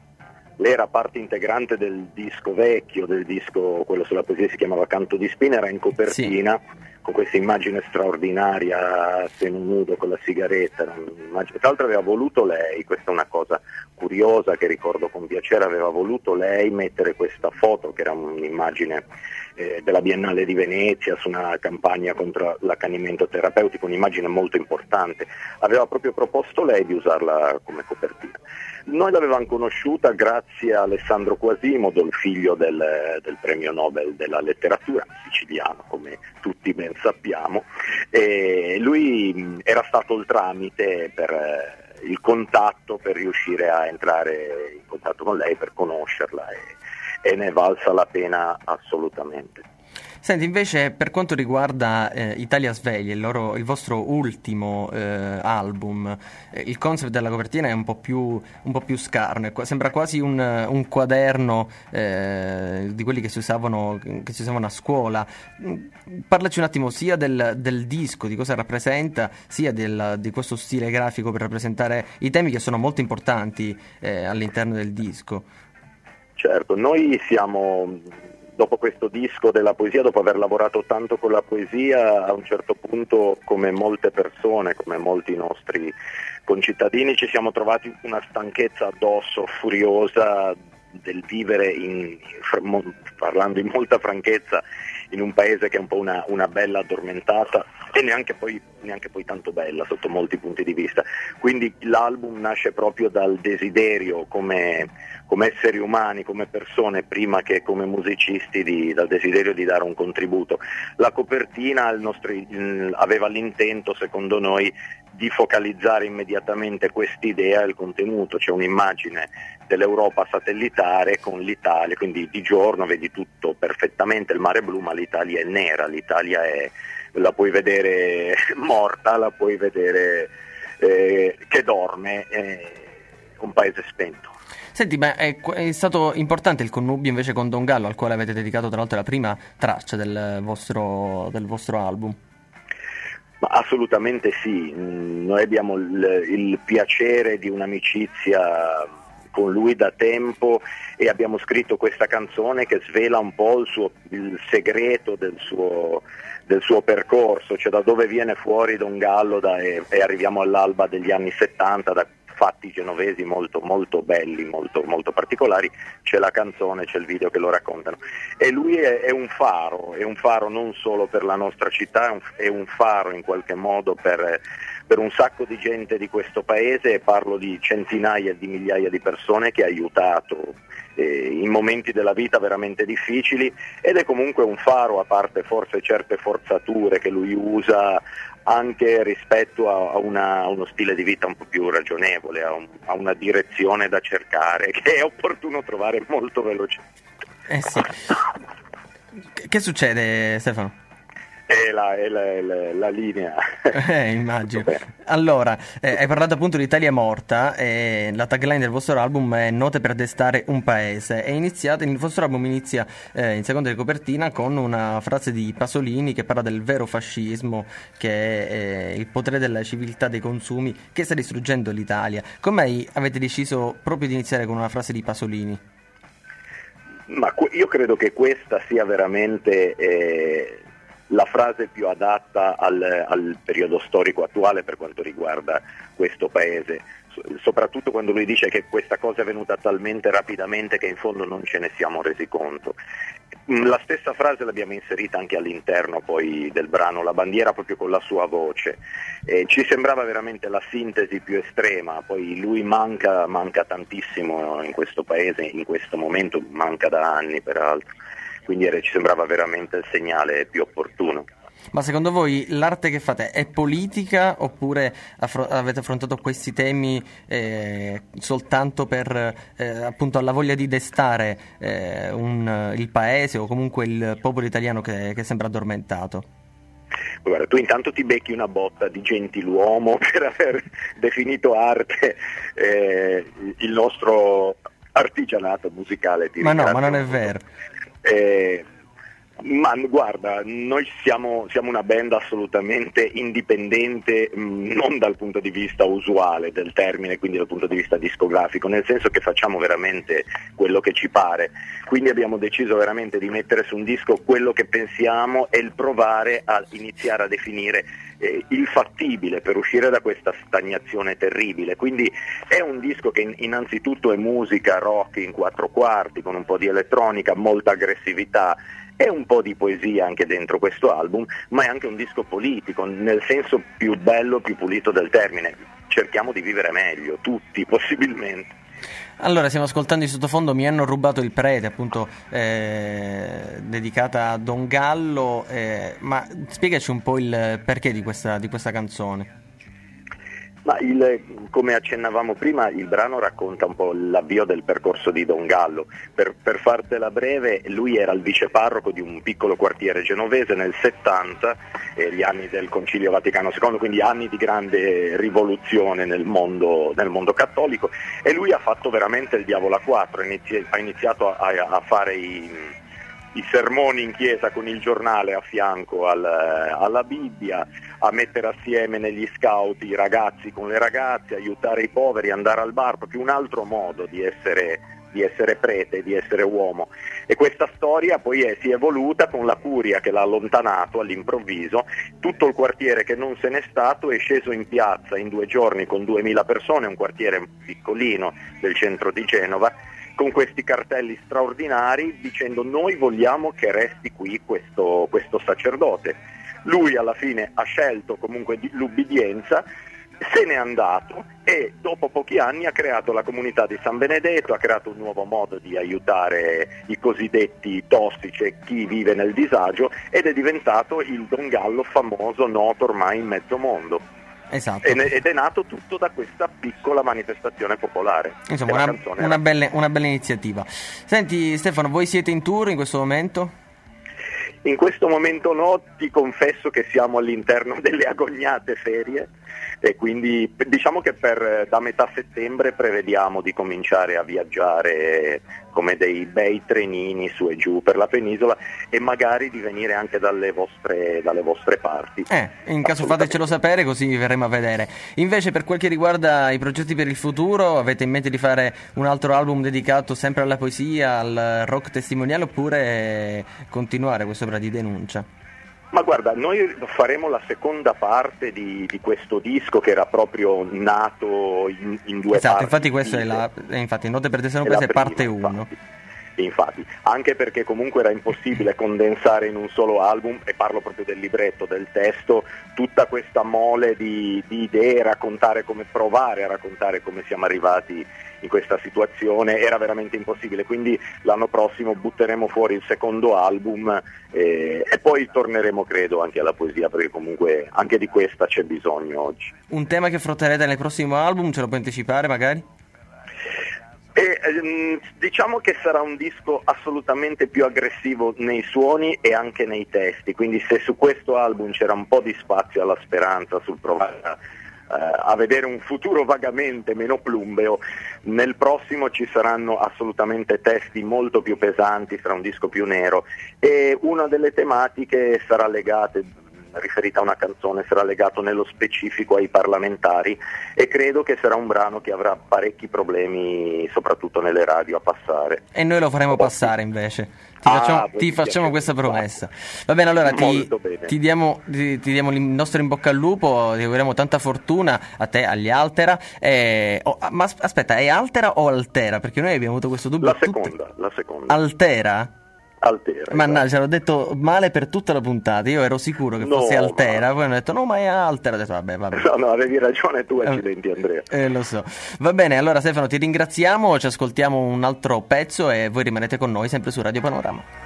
parte integrante del disco vecchio, del disco, quello sulla poesia si chiamava Canto di Spina, era in copertina, sì, con questa immagine straordinaria, seno nudo con la sigaretta. Tra l'altro aveva voluto lei, questa è una cosa curiosa che ricordo con piacere, aveva voluto lei mettere questa foto, che era un'immagine della Biennale di Venezia, su una campagna contro l'accanimento terapeutico, un'immagine molto importante. Aveva proprio proposto lei di usarla come copertina. Noi l'avevamo conosciuta grazie a Alessandro Quasimodo, il figlio del premio Nobel della letteratura, siciliano come tutti ben sappiamo, e lui era stato il tramite per il contatto, per riuscire a entrare in contatto con lei, per conoscerla, e ne è valsa la pena assolutamente. Senti, invece, per quanto riguarda Italia Sveglia, il vostro ultimo album, il concept della copertina è un po' più scarno, sembra quasi un quaderno di quelli che si usavano a scuola. Parlaci un attimo sia del disco, di cosa rappresenta, sia di questo stile grafico per rappresentare i temi che sono molto importanti all'interno del disco. Certo, noi siamo... Dopo questo disco della poesia, dopo aver lavorato tanto con la poesia, a un certo punto, come molte persone, come molti nostri concittadini, ci siamo trovati una stanchezza addosso, furiosa, del vivere, parlando in molta franchezza, in un paese che è un po' una bella addormentata e neanche poi tanto bella sotto molti punti di vista. Quindi l'album nasce proprio dal desiderio, come esseri umani, come persone, prima che come musicisti, dal desiderio di dare un contributo. La copertina aveva l'intento, secondo noi, di focalizzare immediatamente quest'idea e il contenuto. C'è un'immagine dell'Europa satellitare con l'Italia, quindi di giorno vedi tutto perfettamente, il mare blu, ma l'Italia è nera, la puoi vedere morta, la puoi vedere che dorme, un paese spento. Senti, ma è stato importante il connubio invece con Don Gallo, al quale avete dedicato tra l'altro la prima traccia del vostro album? Ma assolutamente sì, noi abbiamo il piacere di un'amicizia con lui da tempo e abbiamo scritto questa canzone che svela un po' il segreto del suo percorso, cioè da dove viene fuori Don Gallo e arriviamo all'alba degli anni 70, fatti genovesi molto, molto belli, molto, molto particolari. C'è la canzone, c'è il video che lo raccontano, e lui è un faro non solo per la nostra città, è un faro in qualche modo per un sacco di gente di questo paese, e parlo di centinaia di migliaia di persone che ha aiutato in momenti della vita veramente difficili, ed è comunque un faro, a parte forse certe forzature che lui usa anche rispetto a uno stile di vita un po' più ragionevole, a una direzione da cercare che è opportuno trovare molto velocemente. Sì. Che succede, Stefano? È la linea. Immagino. Allora, hai parlato appunto di Italia morta, e la tagline del vostro album è Note per destare un paese. Il vostro album inizia in seconda di copertina con una frase di Pasolini che parla del vero fascismo, che è il potere della civiltà dei consumi che sta distruggendo l'Italia. Come avete deciso proprio di iniziare con una frase di Pasolini? Ma io credo che questa sia veramente la frase più adatta al periodo storico attuale per quanto riguarda questo paese, soprattutto quando lui dice che questa cosa è venuta talmente rapidamente che in fondo non ce ne siamo resi conto. La stessa frase l'abbiamo inserita anche all'interno poi del brano La bandiera, proprio con la sua voce. Ci sembrava veramente la sintesi più estrema. Poi lui manca tantissimo in questo paese, in questo momento manca da anni peraltro, quindi ci sembrava veramente il segnale più opportuno. Ma secondo voi l'arte che fate è politica, oppure avete affrontato questi temi soltanto per appunto alla voglia di destare il paese o comunque il popolo italiano che sembra addormentato? Guarda, tu intanto ti becchi una botta di gentiluomo per aver definito arte il nostro artigianato musicale. Ma no, ma non è vero. Ma guarda, noi siamo una band assolutamente indipendente, non dal punto di vista usuale del termine, quindi dal punto di vista discografico, nel senso che facciamo veramente quello che ci pare. Quindi abbiamo deciso veramente di mettere su un disco quello che pensiamo e il provare a iniziare a definire il fattibile per uscire da questa stagnazione terribile. Quindi è un disco che innanzitutto è musica rock in 4/4 con un po' di elettronica, molta aggressività. È un po' di poesia anche dentro questo album, ma è anche un disco politico, nel senso più bello, più pulito del termine. Cerchiamo di vivere meglio, tutti, possibilmente. Allora, stiamo ascoltando in sottofondo Mi hanno rubato il prete, appunto dedicata a Don Gallo, ma spiegaci un po' il perché di questa canzone. Ma come accennavamo prima, il brano racconta un po' l'avvio del percorso di Don Gallo. Per fartela breve, lui era il viceparroco di un piccolo quartiere genovese nel 70, gli anni del Concilio Vaticano II, quindi anni di grande rivoluzione nel mondo cattolico, e lui ha fatto veramente il diavolo a quattro. Ha iniziato a fare i sermoni in chiesa con il giornale a fianco alla Bibbia, a mettere assieme negli scout i ragazzi con le ragazze, aiutare i poveri, andare al bar, proprio un altro modo di essere prete, di essere uomo. E questa storia poi si è evoluta con la curia che l'ha allontanato all'improvviso. Tutto il quartiere che non se n'è stato è sceso in piazza in 2 giorni con 2000 persone, un quartiere piccolino del centro di Genova, con questi cartelli straordinari dicendo: noi vogliamo che resti qui questo sacerdote. Lui alla fine ha scelto comunque l'ubbidienza, se n'è andato e dopo pochi anni ha creato la comunità di San Benedetto, ha creato un nuovo modo di aiutare i cosiddetti tossici e chi vive nel disagio, ed è diventato il Don Gallo famoso, noto ormai in mezzo mondo. Esatto. Ed è nato tutto da questa piccola manifestazione popolare. Insomma, una bella iniziativa. Senti Stefano, voi siete in tour in questo momento? In questo momento no, ti confesso che siamo all'interno delle agognate ferie, e quindi diciamo che da metà settembre prevediamo di cominciare a viaggiare come dei bei trenini su e giù per la penisola, e magari di venire anche dalle vostre parti. In caso fatecelo sapere, così vi verremo a vedere. Invece, per quel che riguarda i progetti per il futuro, avete in mente di fare un altro album dedicato sempre alla poesia, al rock testimoniale, oppure continuare questa opera di denuncia? Ma guarda, noi faremo la seconda parte di questo disco che era proprio nato in due parti. Infatti questo infatti Note per Tessere Prese è parte 1. Infatti, anche perché comunque era impossibile condensare in un solo album, e parlo proprio del libretto, del testo, tutta questa mole di idee, provare a raccontare come siamo arrivati in questa situazione, era veramente impossibile. Quindi l'anno prossimo butteremo fuori il secondo album e poi torneremo, credo, anche alla poesia, perché comunque anche di questa c'è bisogno oggi. Un tema che affronterete nel prossimo album, ce lo puoi anticipare magari? Diciamo che sarà un disco assolutamente più aggressivo nei suoni e anche nei testi, quindi se su questo album c'era un po' di spazio alla speranza sul provare a vedere un futuro vagamente meno plumbeo, nel prossimo ci saranno assolutamente testi molto più pesanti, sarà un disco più nero, e una delle tematiche sarà riferita a una canzone, sarà legato nello specifico ai parlamentari, e credo che sarà un brano che avrà parecchi problemi soprattutto nelle radio a passare. E noi lo faremo passare invece. Ti facciamo questa promessa. Va bene, allora ti diamo il nostro in bocca al lupo, ti auguriamo tanta fortuna a te, agli Altera. Ma aspetta, è Altera o Altera? Perché noi abbiamo avuto questo dubbio. La seconda. Altera? Altera. Mannaggia, l'ho detto male per tutta la puntata. Io ero sicuro che fosse Altera, poi hanno detto no, ma è Altera. Ho detto vabbè. No, avevi ragione tu, accidenti Andrea. Lo so. Va bene, allora Stefano, ti ringraziamo, ci ascoltiamo un altro pezzo e voi rimanete con noi sempre su Radio Panorama.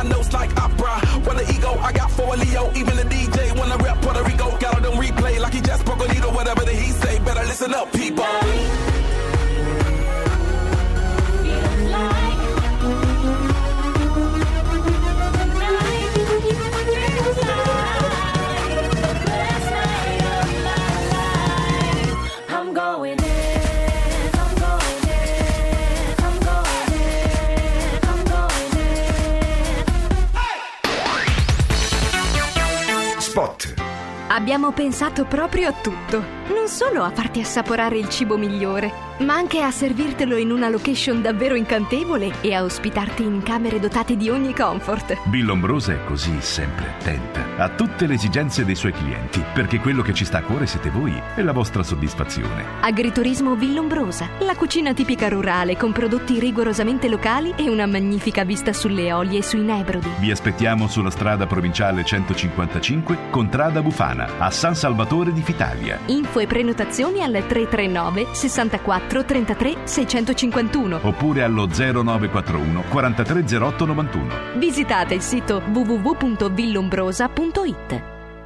Leo, even the DJ wanna rap Puerto Rico, got all them replay like he believe whatever that he say. Better listen up, people. I'm going in. Spot. Abbiamo pensato proprio a tutto. Non solo a farti assaporare il cibo migliore, ma anche a servirtelo in una location davvero incantevole e a ospitarti in camere dotate di ogni comfort. Villombrosa è così sempre attenta a tutte le esigenze dei suoi clienti, perché quello che ci sta a cuore siete voi e la vostra soddisfazione. Agriturismo Villombrosa, la cucina tipica rurale con prodotti rigorosamente locali e una magnifica vista sulle Eolie e sui Nebrodi. Vi aspettiamo sulla strada provinciale 155, Contrada Bufana, a San Salvatore di Fitalia. Info e prenotazioni al 339 64 33 651 oppure allo 0941 4308 91. Visitate il sito www.villombrosa.it.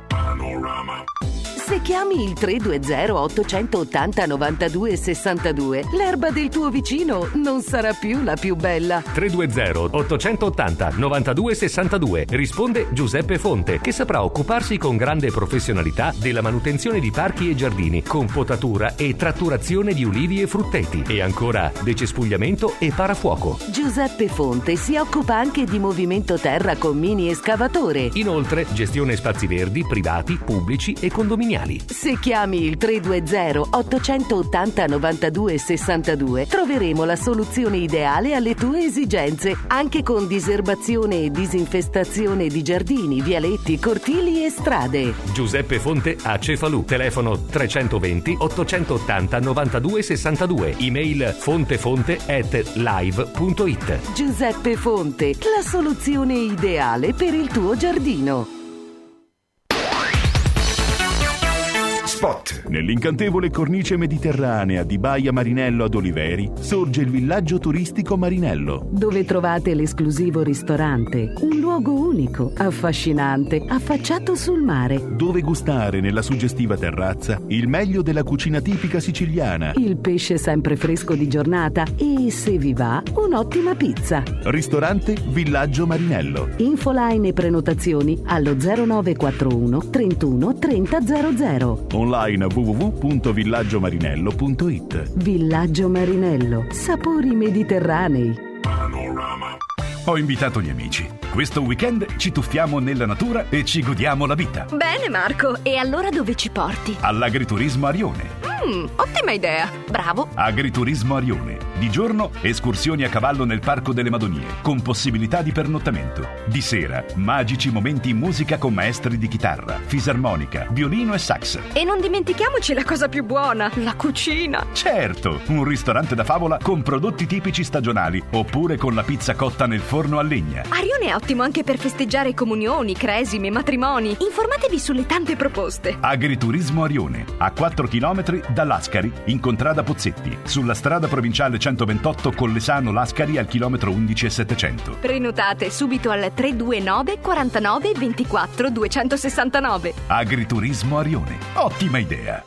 Se chiami il 320-880-92-62, l'erba del tuo vicino non sarà più la più bella. 320-880-92-62. Risponde Giuseppe Fonte, che saprà occuparsi con grande professionalità della manutenzione di parchi e giardini, con potatura e tratturazione di ulivi e frutteti, e ancora decespugliamento e parafuoco. Giuseppe Fonte si occupa anche di movimento terra con mini escavatore. Inoltre, gestione spazi verdi, privati, pubblici e condominiali. Se chiami il 320-880-92-62, troveremo la soluzione ideale alle tue esigenze, anche con diserbazione e disinfestazione di giardini, vialetti, cortili e strade. Giuseppe Fonte a Cefalù, telefono 320-880-92-62, email fontefonte@live.it. Giuseppe Fonte, la soluzione ideale per il tuo giardino. Spot. Nell'incantevole cornice mediterranea di Baia Marinello ad Oliveri sorge il villaggio turistico Marinello, dove trovate l'esclusivo ristorante, un luogo unico, affascinante, affacciato sul mare, dove gustare nella suggestiva terrazza il meglio della cucina tipica siciliana, il pesce sempre fresco di giornata e, se vi va, un'ottima pizza. Ristorante Villaggio Marinello. Infoline e prenotazioni allo 0941 31 30 00. Online www.villaggiomarinello.it. Villaggio Marinello, sapori mediterranei. Ho invitato gli amici. Questo weekend ci tuffiamo nella natura e ci godiamo la vita. Bene Marco, e allora dove ci porti? All'Agriturismo Arione. Ottima idea, bravo. Agriturismo Arione. Di giorno escursioni a cavallo nel Parco delle Madonie, con possibilità di pernottamento. Di sera magici momenti in musica con maestri di chitarra, fisarmonica, violino e sax. E non dimentichiamoci la cosa più buona, la cucina. Certo, un ristorante da favola con prodotti tipici stagionali, oppure con la pizza cotta nel forno a legna. Arione è ottimo anche per festeggiare comunioni, cresime, matrimoni. Informatevi sulle tante proposte. Agriturismo Arione, a 4 km da Lascari, in Contrada Pozzetti, sulla strada provinciale 128 Collesano Lascari al chilometro 11,700. Prenotate subito al 329 49 24 269. Agriturismo Arione, ottima idea.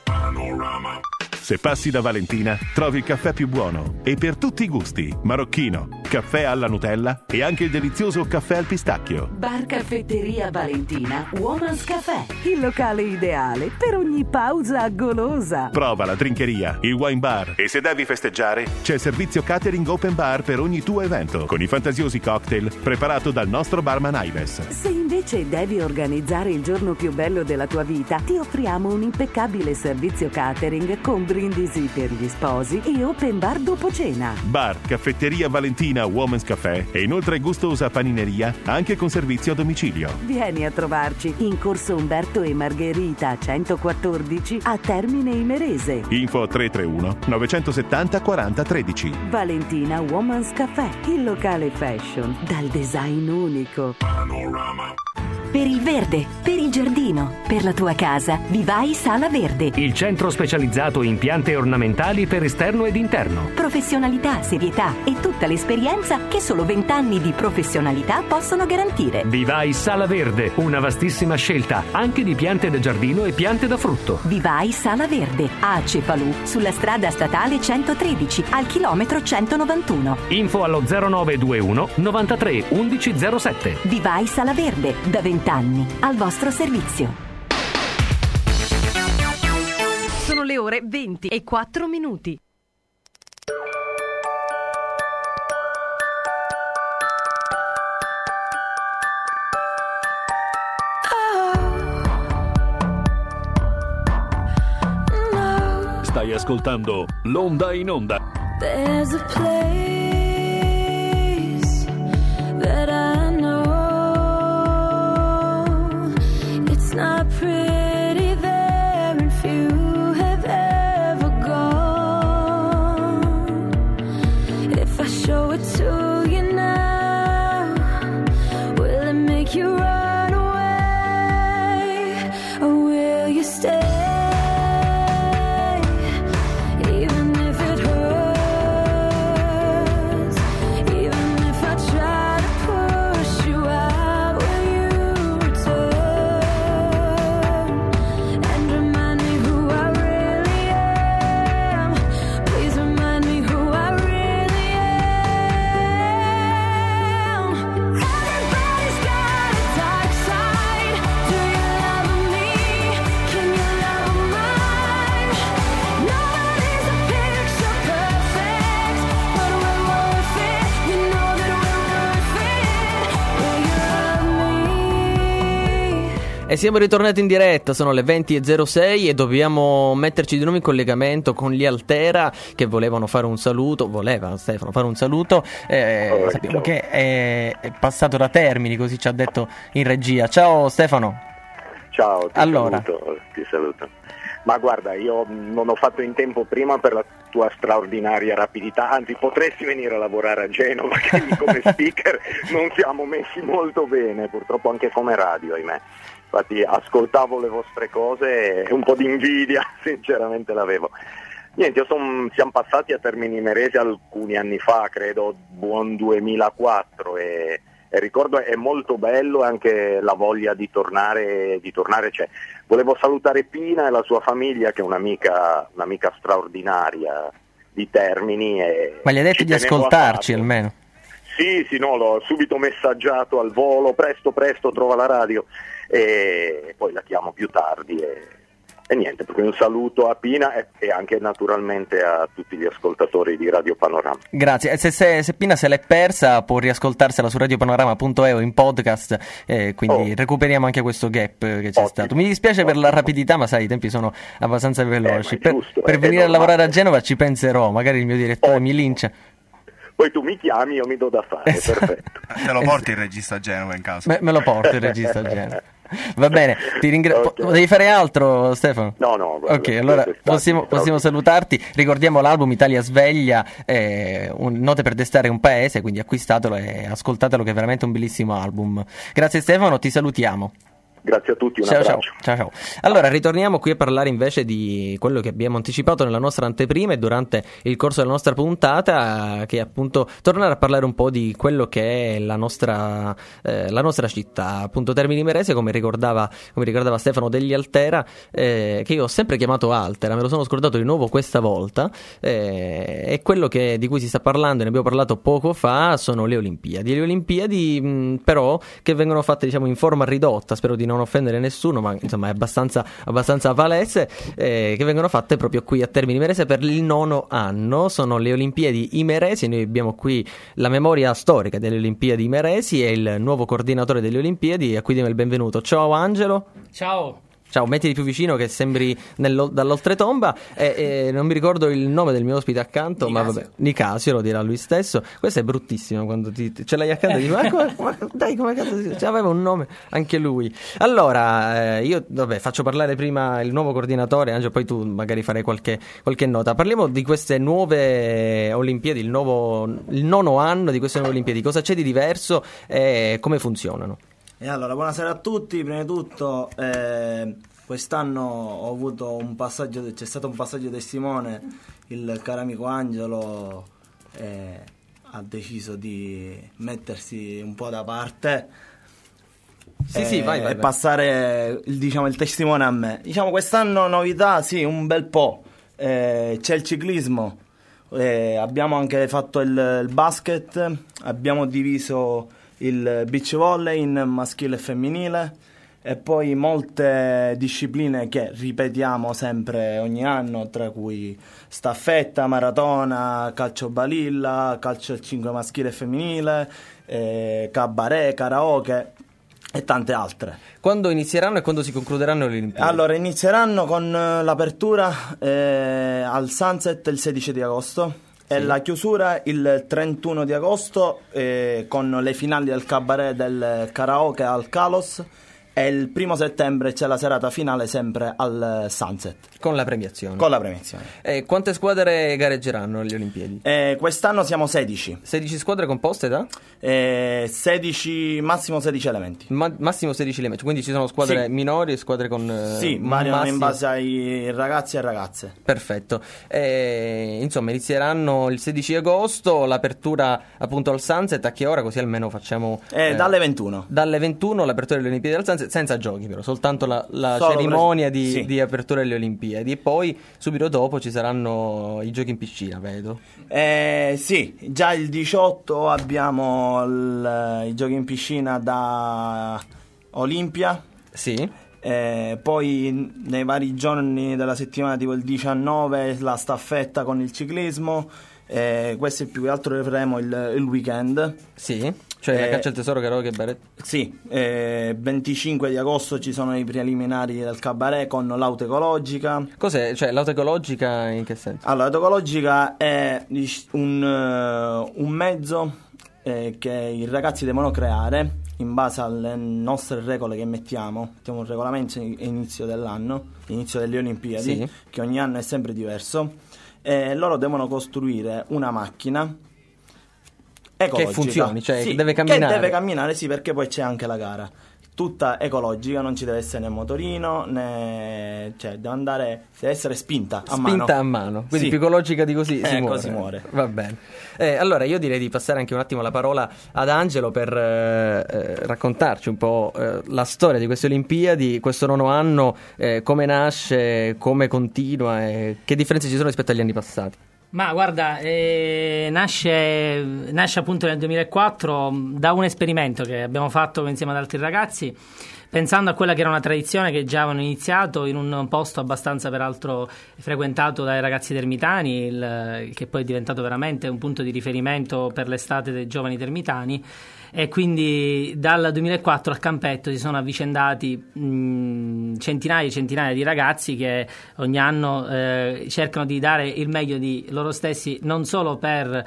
Se passi da Valentina, trovi il caffè più buono e per tutti i gusti. Marocchino, caffè alla Nutella e anche il delizioso caffè al pistacchio. Bar Caffetteria Valentina Woman's Café, il locale ideale per ogni pausa golosa. Prova la drinkeria, il wine bar e se devi festeggiare c'è il servizio catering open bar per ogni tuo evento con i fantasiosi cocktail preparato dal nostro barman Ives. Se invece devi organizzare il giorno più bello della tua vita, ti offriamo un impeccabile servizio catering con brindisi per gli sposi e open bar dopo cena. Bar Caffetteria Valentina Woman's Café e inoltre gustosa panineria anche con servizio a domicilio. Vieni a trovarci in Corso Umberto e Margherita 114 a Termine Imerese. Info 331 970 40 13. Valentina Woman's Café, il locale fashion dal design unico. Per il verde, per i giardino. Per la tua casa, Vivai Sala Verde. Il centro specializzato in piante ornamentali per esterno ed interno. Professionalità, serietà e tutta l'esperienza che solo 20 anni di professionalità possono garantire. Vivai Sala Verde, una vastissima scelta anche di piante da giardino e piante da frutto. Vivai Sala Verde, a Cefalù, sulla strada statale 113, al chilometro 191. Info allo 0921 93 1107. Vivai Sala Verde, da 20 anni, al vostro servizio. Sono le ore 20:04. Stai ascoltando L'Onda in Onda. There's a place that I know. It's not pretty there, and few have ever gone. If I show it to you now, will it make you run away, or will you stay? E siamo ritornati in diretta, sono le 20:06 e dobbiamo metterci di nuovo in collegamento con gli Altera che voleva Stefano fare un saluto. Sappiamo che è passato da Termini, così ci ha detto in regia. Ciao Stefano. Ciao, ti allora. saluto. Ma guarda, io non ho fatto in tempo prima per la tua straordinaria rapidità, anzi potresti venire a lavorare a Genova, che come speaker non siamo messi molto bene, purtroppo anche come radio, ahimè. Infatti ascoltavo le vostre cose e un po' di invidia sinceramente l'avevo. Niente, siamo passati a Termini Imerese alcuni anni fa, credo buon 2004, e ricordo è molto bello, anche la voglia di tornare c'è. Volevo salutare Pina e la sua famiglia, che è un'amica straordinaria di Termini. Ma gli hai detto di ascoltarci almeno? Sì, no, l'ho subito messaggiato al volo, presto, trova la radio, e poi la chiamo più tardi e niente, perché un saluto a Pina e anche naturalmente a tutti gli ascoltatori di Radio Panorama. Grazie, se Pina se l'è persa può riascoltarsela su radiopanorama.eu in podcast, quindi recuperiamo anche questo gap che c'è stato. Mi dispiace per la rapidità, ma sai, i tempi sono abbastanza veloci. Per venire a lavorare a Genova ci penserò, magari il mio direttore mi lincia. Poi tu mi chiami, io mi do da fare, perfetto. Te lo porti il regista a Genova in caso? Me lo porto il regista a Genova. Va bene, ti ringrazio. Okay. Devi fare altro, Stefano? No. Guarda, ok, allora possiamo salutarti. Ricordiamo l'album Italia Sveglia, Note per destare un paese, quindi acquistatelo e ascoltatelo, che è veramente un bellissimo album. Grazie Stefano, ti salutiamo. Grazie a tutti, un abbraccio. Ciao. Allora, ritorniamo qui a parlare invece di quello che abbiamo anticipato nella nostra anteprima e durante il corso della nostra puntata, che è appunto tornare a parlare un po' di quello che è la nostra città, appunto Termini Imerese, come ricordava Stefano degli Altera, che io ho sempre chiamato Altera, me lo sono scordato di nuovo questa volta, e quello di cui si sta parlando, ne abbiamo parlato poco fa, sono le Olimpiadi però che vengono fatte in forma ridotta, spero di non offendere nessuno, ma insomma è abbastanza palese, che vengono fatte proprio qui a Termini Imerese per il 9° anno. Sono le Olimpiadi Imeresi, noi abbiamo qui la memoria storica delle Olimpiadi Imeresi e il nuovo coordinatore delle Olimpiadi, a cui diamo il benvenuto. Ciao Angelo. Ciao, mettiti più vicino che sembri dall'oltretomba, non mi ricordo il nome del mio ospite accanto, Nicasio. Ma vabbè, Nicasio lo dirà lui stesso. Questo è bruttissimo, quando ce l'hai accanto e dici come cazzo aveva un nome anche lui. Allora, io faccio parlare prima il nuovo coordinatore, Angelo, poi tu magari farai qualche nota. Parliamo di queste nuove Olimpiadi, il 9° anno di queste nuove Olimpiadi. Cosa c'è di diverso e come funzionano? E allora, buonasera a tutti. Prima di tutto, quest'anno ho avuto c'è stato un passaggio testimone. Il caro amico Angelo ha deciso di mettersi un po' da parte. Sì, vai. Passare il testimone a me. Diciamo, quest'anno novità, sì, un bel po'. C'è il ciclismo, abbiamo anche fatto il basket, abbiamo diviso il beach volley in maschile e femminile, e poi molte discipline che ripetiamo sempre ogni anno, tra cui staffetta, maratona, calcio balilla, calcio al 5 maschile e femminile, cabaret, karaoke e tante altre. Quando inizieranno e quando si concluderanno le Olimpiadi? Allora, inizieranno con l'apertura al Sunset il 16 di agosto e la chiusura il 31 di agosto con le finali del cabaret, del karaoke al Kalos, e il 1 settembre c'è la serata finale sempre al Sunset. Con la premiazione. Quante squadre gareggeranno alle Olimpiadi? Quest'anno siamo 16. 16 squadre composte da? 16, massimo 16 elementi. Massimo 16 elementi, quindi ci sono squadre minori e squadre con... Sì, variano in base ai ragazzi e ragazze. Perfetto. Insomma, inizieranno il 16 agosto, l'apertura appunto al Sunset. A che ora? Così almeno facciamo... dalle 21. Dalle 21 l'apertura delle Olimpiadi al Sunset, senza giochi però, soltanto la Solo cerimonia di apertura delle Olimpiadi. E poi subito dopo ci saranno i giochi in piscina, vedo. Sì, già il 18 abbiamo i giochi in piscina da Olimpia. Sì. Poi nei vari giorni della settimana, tipo il 19, la staffetta con il ciclismo. Questo è più che altro faremo il weekend. Sì. Cioè la caccia al tesoro, karaoke e baret? Sì, 25 di agosto ci sono i preliminari del cabaret con l'auto ecologica. Cos'è? Cioè l'auto ecologica in che senso? Allora, l'auto ecologica è un mezzo che i ragazzi devono creare in base alle nostre regole che mettiamo un regolamento inizio dell'anno, inizio delle Olimpiadi, che ogni anno è sempre diverso, e loro devono costruire una macchina ecologica. Che funzioni, cioè deve camminare. Che deve camminare, sì, perché poi c'è anche la gara. Tutta ecologica, non ci deve essere né motorino, né... cioè deve essere spinta a mano. Spinta a mano, quindi più ecologica di così si muore. Va bene. Allora io direi di passare anche un attimo la parola ad Angelo per raccontarci un po' la storia di queste Olimpiadi, questo 9° anno, come nasce, come continua e che differenze ci sono rispetto agli anni passati. Ma guarda, nasce appunto nel 2004 da un esperimento che abbiamo fatto insieme ad altri ragazzi, pensando a quella che era una tradizione che già avevano iniziato in un posto abbastanza peraltro frequentato dai ragazzi termitani, che poi è diventato veramente un punto di riferimento per l'estate dei giovani termitani. E quindi dal 2004 al campetto si sono avvicendati centinaia e centinaia di ragazzi che ogni anno cercano di dare il meglio di loro stessi, non solo per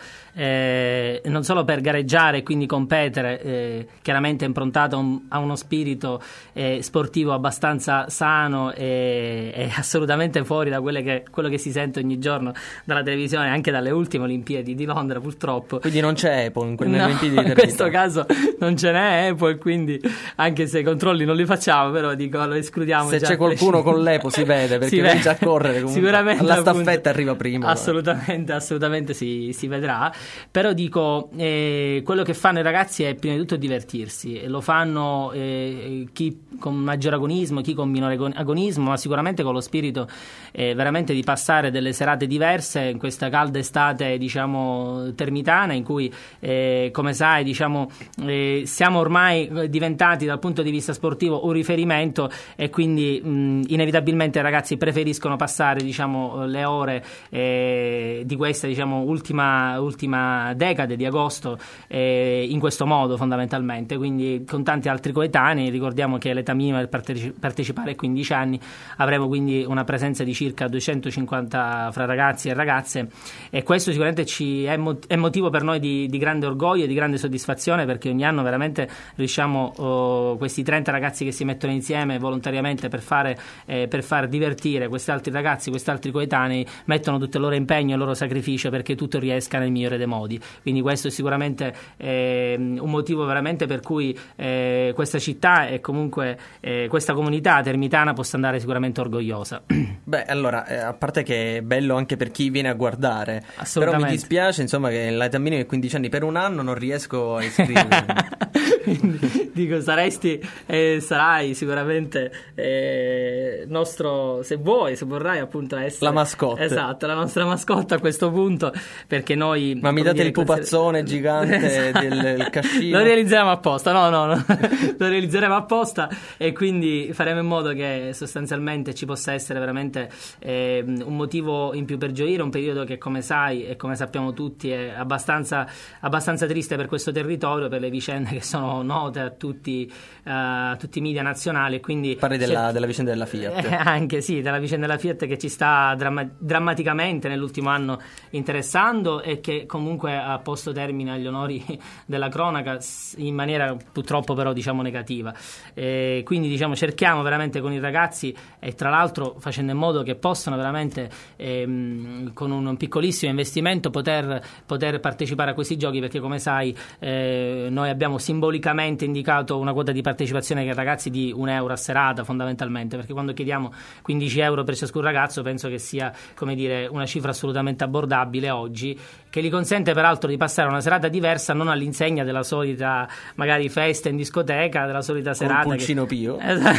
gareggiare e quindi competere, chiaramente improntato a uno spirito sportivo abbastanza sano e assolutamente fuori da quello che si sente ogni giorno dalla televisione, anche dalle ultime Olimpiadi di Londra, purtroppo. Quindi non c'è Apple in quelle Olimpiadi di in questo caso non ce n'è Apple, quindi anche se i controlli non li facciamo, però dico, lo escludiamo. Se c'è qualcuno con l'Apple si vede, perché comincia a correre comunque. Sicuramente la staffetta arriva prima. Assolutamente si vedrà. Però dico, quello che fanno i ragazzi è prima di tutto divertirsi, e lo fanno chi con maggior agonismo, chi con minore agonismo, ma sicuramente con lo spirito veramente di passare delle serate diverse in questa calda estate, diciamo, termitana, in cui come sai, diciamo, siamo ormai diventati dal punto di vista sportivo un riferimento, e quindi inevitabilmente i ragazzi preferiscono passare, diciamo, le ore di questa, diciamo, ultima decade di agosto in questo modo, fondamentalmente. Quindi con tanti altri coetanei, ricordiamo che l'età minima per partecipare è 15 anni, avremo quindi una presenza di circa 250 fra ragazzi e ragazze, e questo sicuramente è motivo per noi di grande orgoglio e di grande soddisfazione, perché ogni anno veramente riusciamo, questi 30 ragazzi che si mettono insieme volontariamente scelte per far divertire questi altri ragazzi, questi altri coetanei, mettono tutto il loro impegno e il loro sacrificio perché tutto riesca nel migliore dei modi. Quindi questo è sicuramente un motivo veramente per cui questa città e comunque questa comunità termitana possa andare sicuramente orgogliosa. Beh, allora, a parte che è bello anche per chi viene a guardare, però mi dispiace insomma che l'età minima è 15 anni, per un anno non riesco a iscrivermi. Dico, sarai sicuramente nostro, se vorrai appunto essere la mascotte. Esatto, la nostra mascotte a questo punto, perché noi... Ma mi date il pupazzone gigante del cascino? Lo realizzeremo apposta, no, lo realizzeremo apposta, e quindi faremo in modo che sostanzialmente ci possa essere veramente un motivo in più per gioire, un periodo che, come sai e come sappiamo tutti, è abbastanza triste per questo territorio, per le vicende che sono note a tutti i media nazionali. Quindi parli della vicenda della Fiat, anche sì, della vicenda della Fiat, che ci sta drammaticamente nell'ultimo anno interessando e che comunque ha posto termine agli onori della cronaca in maniera purtroppo però negativa. Quindi cerchiamo veramente con i ragazzi, e tra l'altro facendo in modo che possano veramente con un piccolissimo investimento poter partecipare a questi giochi, perché come sai noi abbiamo simbolicamente indicato una quota di partecipazione che i ragazzi di €1 a serata, fondamentalmente, perché quando chiediamo 15 euro per ciascun ragazzo penso che sia, come dire, una cifra assolutamente abbordabile oggi, che gli consente peraltro di passare una serata diversa, non all'insegna della solita magari festa in discoteca, della solita serata con Pulcino Pio.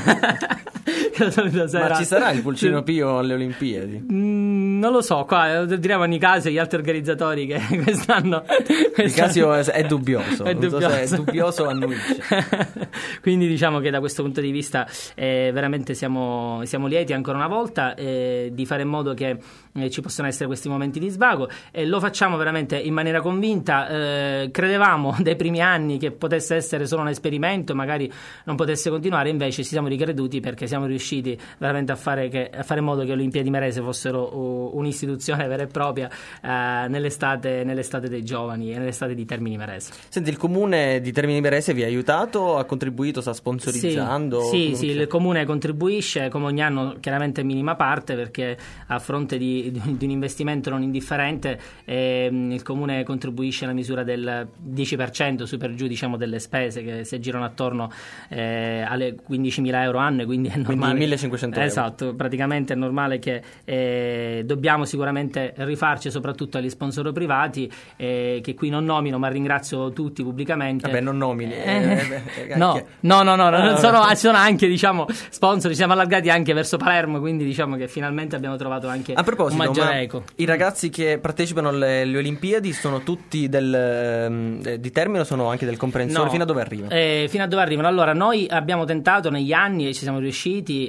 La solita sera. Ma ci sarà il Pulcino Pio alle Olimpiadi? Non lo so, qua diremo a Nicasio e gli altri organizzatori che quest'anno Nicasio è dubbioso, è dubbioso, annuisce. Quindi diciamo che da questo punto di vista veramente siamo lieti ancora una volta di fare in modo che ci possano essere questi momenti di svago, e lo facciamo veramente in maniera convinta. Credevamo dai primi anni che potesse essere solo un esperimento e magari non potesse continuare, invece ci siamo ricreduti, perché siamo riusciti veramente a fare in modo che le Olimpiadi Imerese fossero un'istituzione vera e propria nell'estate dei giovani e nell'estate di Termini Imerese. Senti, il comune di Termini Imerese vi ha aiutato, ha contribuito, sta sponsorizzando? Sì, il comune contribuisce come ogni anno, chiaramente in minima parte, perché a fronte di un investimento non indifferente il comune contribuisce alla misura del 10% su per giù, delle spese che si aggirano attorno alle 15.000 euro annui, quindi è normale. Quindi 1.500 euro. Esatto, praticamente è normale che dobbiamo sicuramente rifarci soprattutto agli sponsor privati, che qui non nomino, ma ringrazio tutti pubblicamente. Vabbè, non nomini. No, ci sono anche sponsor, ci siamo allargati anche verso Palermo, quindi che finalmente abbiamo trovato anche a proposito, un maggiore eco. I ragazzi che partecipano alle Olimpiadi sono tutti di Termini o sono anche del comprensore? No, fino a dove arrivano? Fino a dove arrivano? Allora, noi abbiamo tentato negli anni e ci siamo riusciti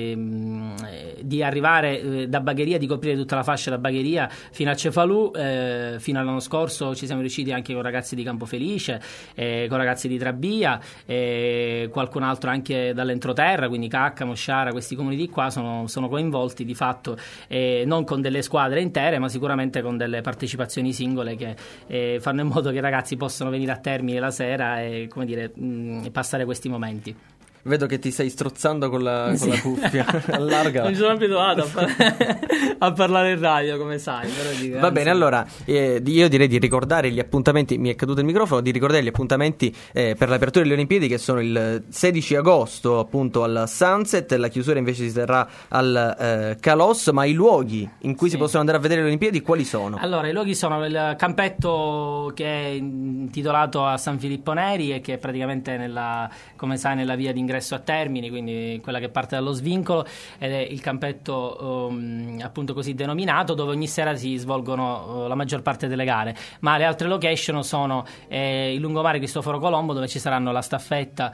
di arrivare da Bagheria, di coprire tutta la fascia da Bagheria fino a Cefalù. Fino all'anno scorso ci siamo riusciti anche con ragazzi di Campofelice, con ragazzi di Trabia, qualcun altro anche dall'entroterra, quindi Caccamo, Sciara, questi comuni di qua sono coinvolti di fatto, non con delle squadre intere, ma sicuramente con delle partecipazioni singole che fanno in modo che i ragazzi possano venire a Termini la sera e passare questi momenti. Vedo che ti stai strozzando con la cuffia. Allarga. Non ci sono abituato a parlare in radio, come sai. Però va bene, allora io direi di ricordare gli appuntamenti. Mi è caduto il microfono. Di ricordare gli appuntamenti per l'apertura delle Olimpiadi, che sono il 16 agosto appunto al Sunset. La chiusura invece si terrà al Calos. Ma i luoghi in cui si possono andare a vedere le Olimpiadi quali sono? Allora, i luoghi sono il campetto che è intitolato a San Filippo Neri e che è praticamente come sai, nella via di ingresso a Termini, quindi quella che parte dallo svincolo, ed è il campetto appunto così denominato, dove ogni sera si svolgono la maggior parte delle gare. Ma le altre location sono il lungomare Cristoforo Colombo, dove ci saranno la staffetta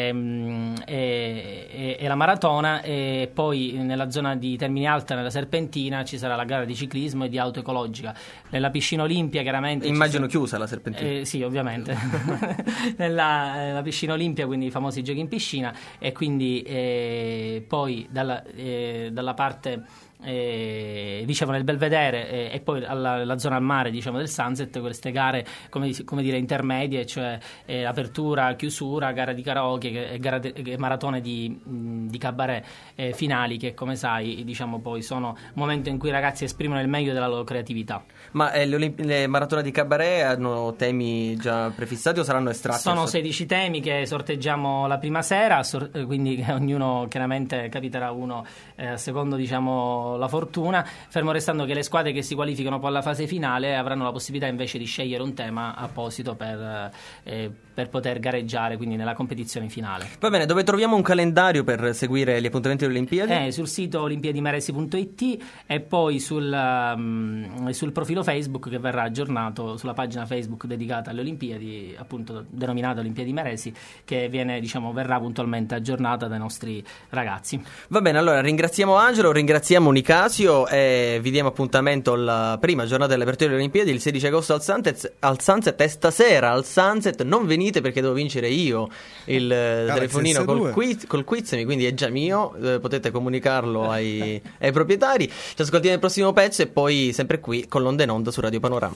e la maratona, e poi nella zona di Termini Alta, nella Serpentina, ci sarà la gara di ciclismo e di auto ecologica. Nella piscina Olimpia, chiaramente immagino chiusa la Serpentina. Sì, ovviamente. nella piscina Olimpia, quindi i famosi giochi in piscina, e quindi poi dalla parte diciamo nel Belvedere e poi la zona al mare, diciamo, del Sunset, queste gare come dire intermedie, cioè apertura, chiusura, gara di karaoke e maratone di cabaret finali, che come sai, diciamo, poi sono momenti in cui i ragazzi esprimono il meglio della loro creatività. Ma le maratone di cabaret hanno temi già prefissati o saranno estratti? Sono 16 temi che sorteggiamo la prima sera, quindi ognuno chiaramente capiterà uno secondo, diciamo, la fortuna, fermo restando che le squadre che si qualificano poi alla fase finale avranno la possibilità invece di scegliere un tema apposito per poter gareggiare quindi nella competizione finale. Va bene, dove troviamo un calendario per seguire gli appuntamenti delle Olimpiadi? Sul sito olimpiadimeresi.it e poi sul profilo Facebook, che verrà aggiornato, sulla pagina Facebook dedicata alle Olimpiadi, appunto denominata Olimpiadi Meresi, che verrà puntualmente aggiornata dai nostri ragazzi. Va bene, allora ringraziamo Angelo, ringraziamo Nicasio e vi diamo appuntamento alla prima giornata dell'apertura delle Olimpiadi il 16 agosto al Sunset, e stasera al Sunset non venite perché devo vincere io il telefonino col Quizemi, quindi è già mio, potete comunicarlo ai proprietari. Ci ascoltiamo nel prossimo pezzo e poi sempre qui con l'Onda in Onda su Radio Panorama.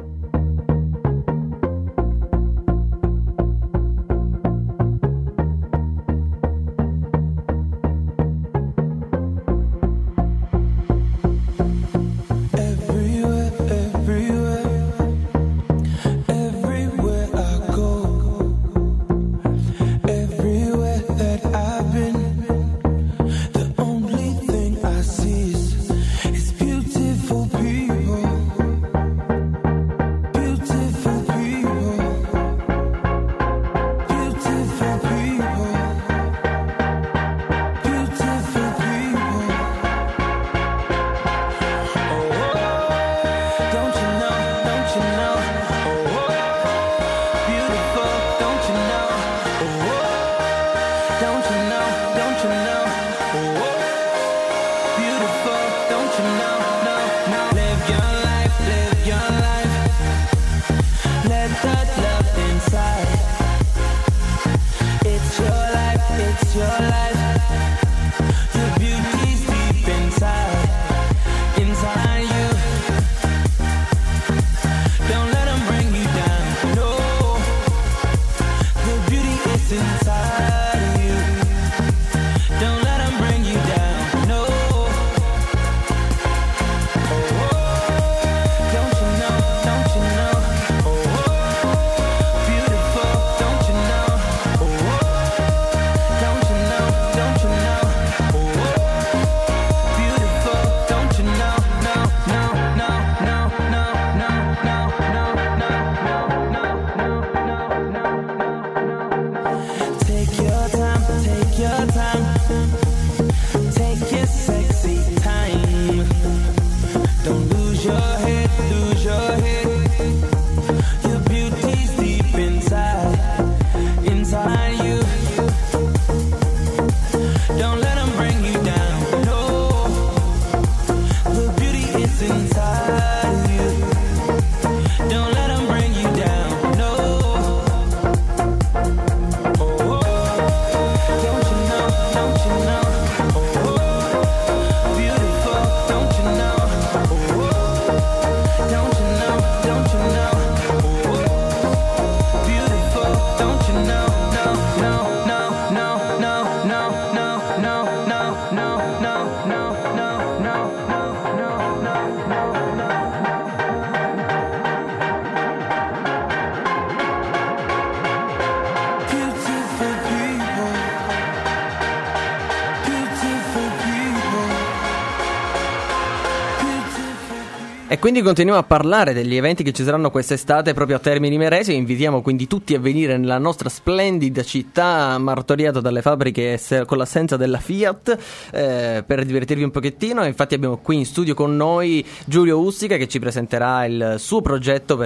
E quindi continuiamo a parlare degli eventi che ci saranno quest'estate proprio a Termini Imerese. Invitiamo quindi tutti a venire nella nostra splendida città martoriata dalle fabbriche con l'assenza della Fiat per divertirvi un pochettino. Infatti abbiamo qui in studio con noi Giulio Ustica che ci presenterà il suo progetto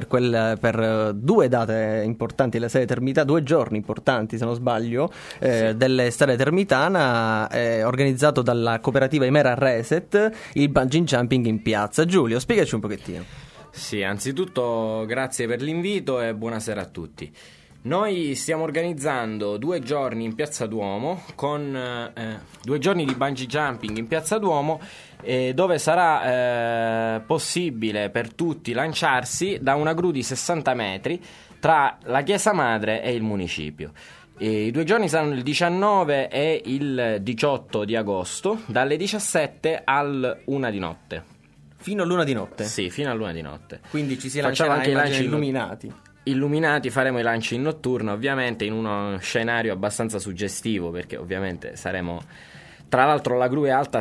per 2 date importanti della sede Termitana, 2 giorni importanti se non sbaglio, dell'estate termitana, organizzato dalla cooperativa Imera Reset, il bungee jumping in piazza. Giulio, spiegaci un pochettino. Sì, anzitutto grazie per l'invito e buonasera a tutti. Noi stiamo organizzando 2 giorni in Piazza Duomo con 2 giorni di bungee jumping in Piazza Duomo, dove sarà possibile per tutti lanciarsi da una gru di 60 metri tra la Chiesa Madre e il municipio. I 2 giorni saranno il 19 e il 18 di agosto, dalle 17 all'1 di notte. Fino all'1 di notte? Sì, fino all'1 di notte. Quindi ci si Facciamo lancerà, anche i lanci illuminati. Faremo i lanci in notturna, ovviamente in uno scenario abbastanza suggestivo, perché ovviamente saremo... Tra l'altro la gru è alta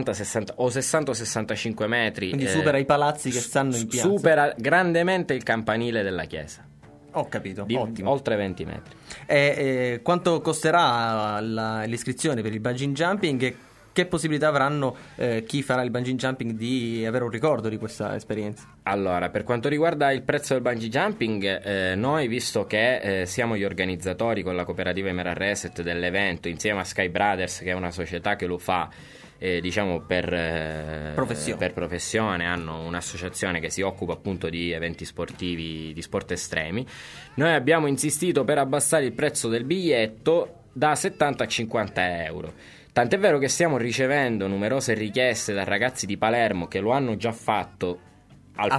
60-65 metri. Quindi supera i palazzi che stanno in piazza. Supera grandemente il campanile della chiesa. Ho capito, ottimo. Oltre 20 metri. Quanto costerà l'iscrizione per il bungee jumping e che possibilità avranno chi farà il bungee jumping di avere un ricordo di questa esperienza? Allora, per quanto riguarda il prezzo del bungee jumping, noi, visto che siamo gli organizzatori con la cooperativa Emera Reset dell'evento, insieme a Sky Brothers, che è una società che lo fa diciamo per professione, hanno un'associazione che si occupa appunto di eventi sportivi, di sport estremi, noi abbiamo insistito per abbassare il prezzo del biglietto da 70 a 50 euro. Tant'è vero che stiamo ricevendo numerose richieste da ragazzi di Palermo che lo hanno già fatto al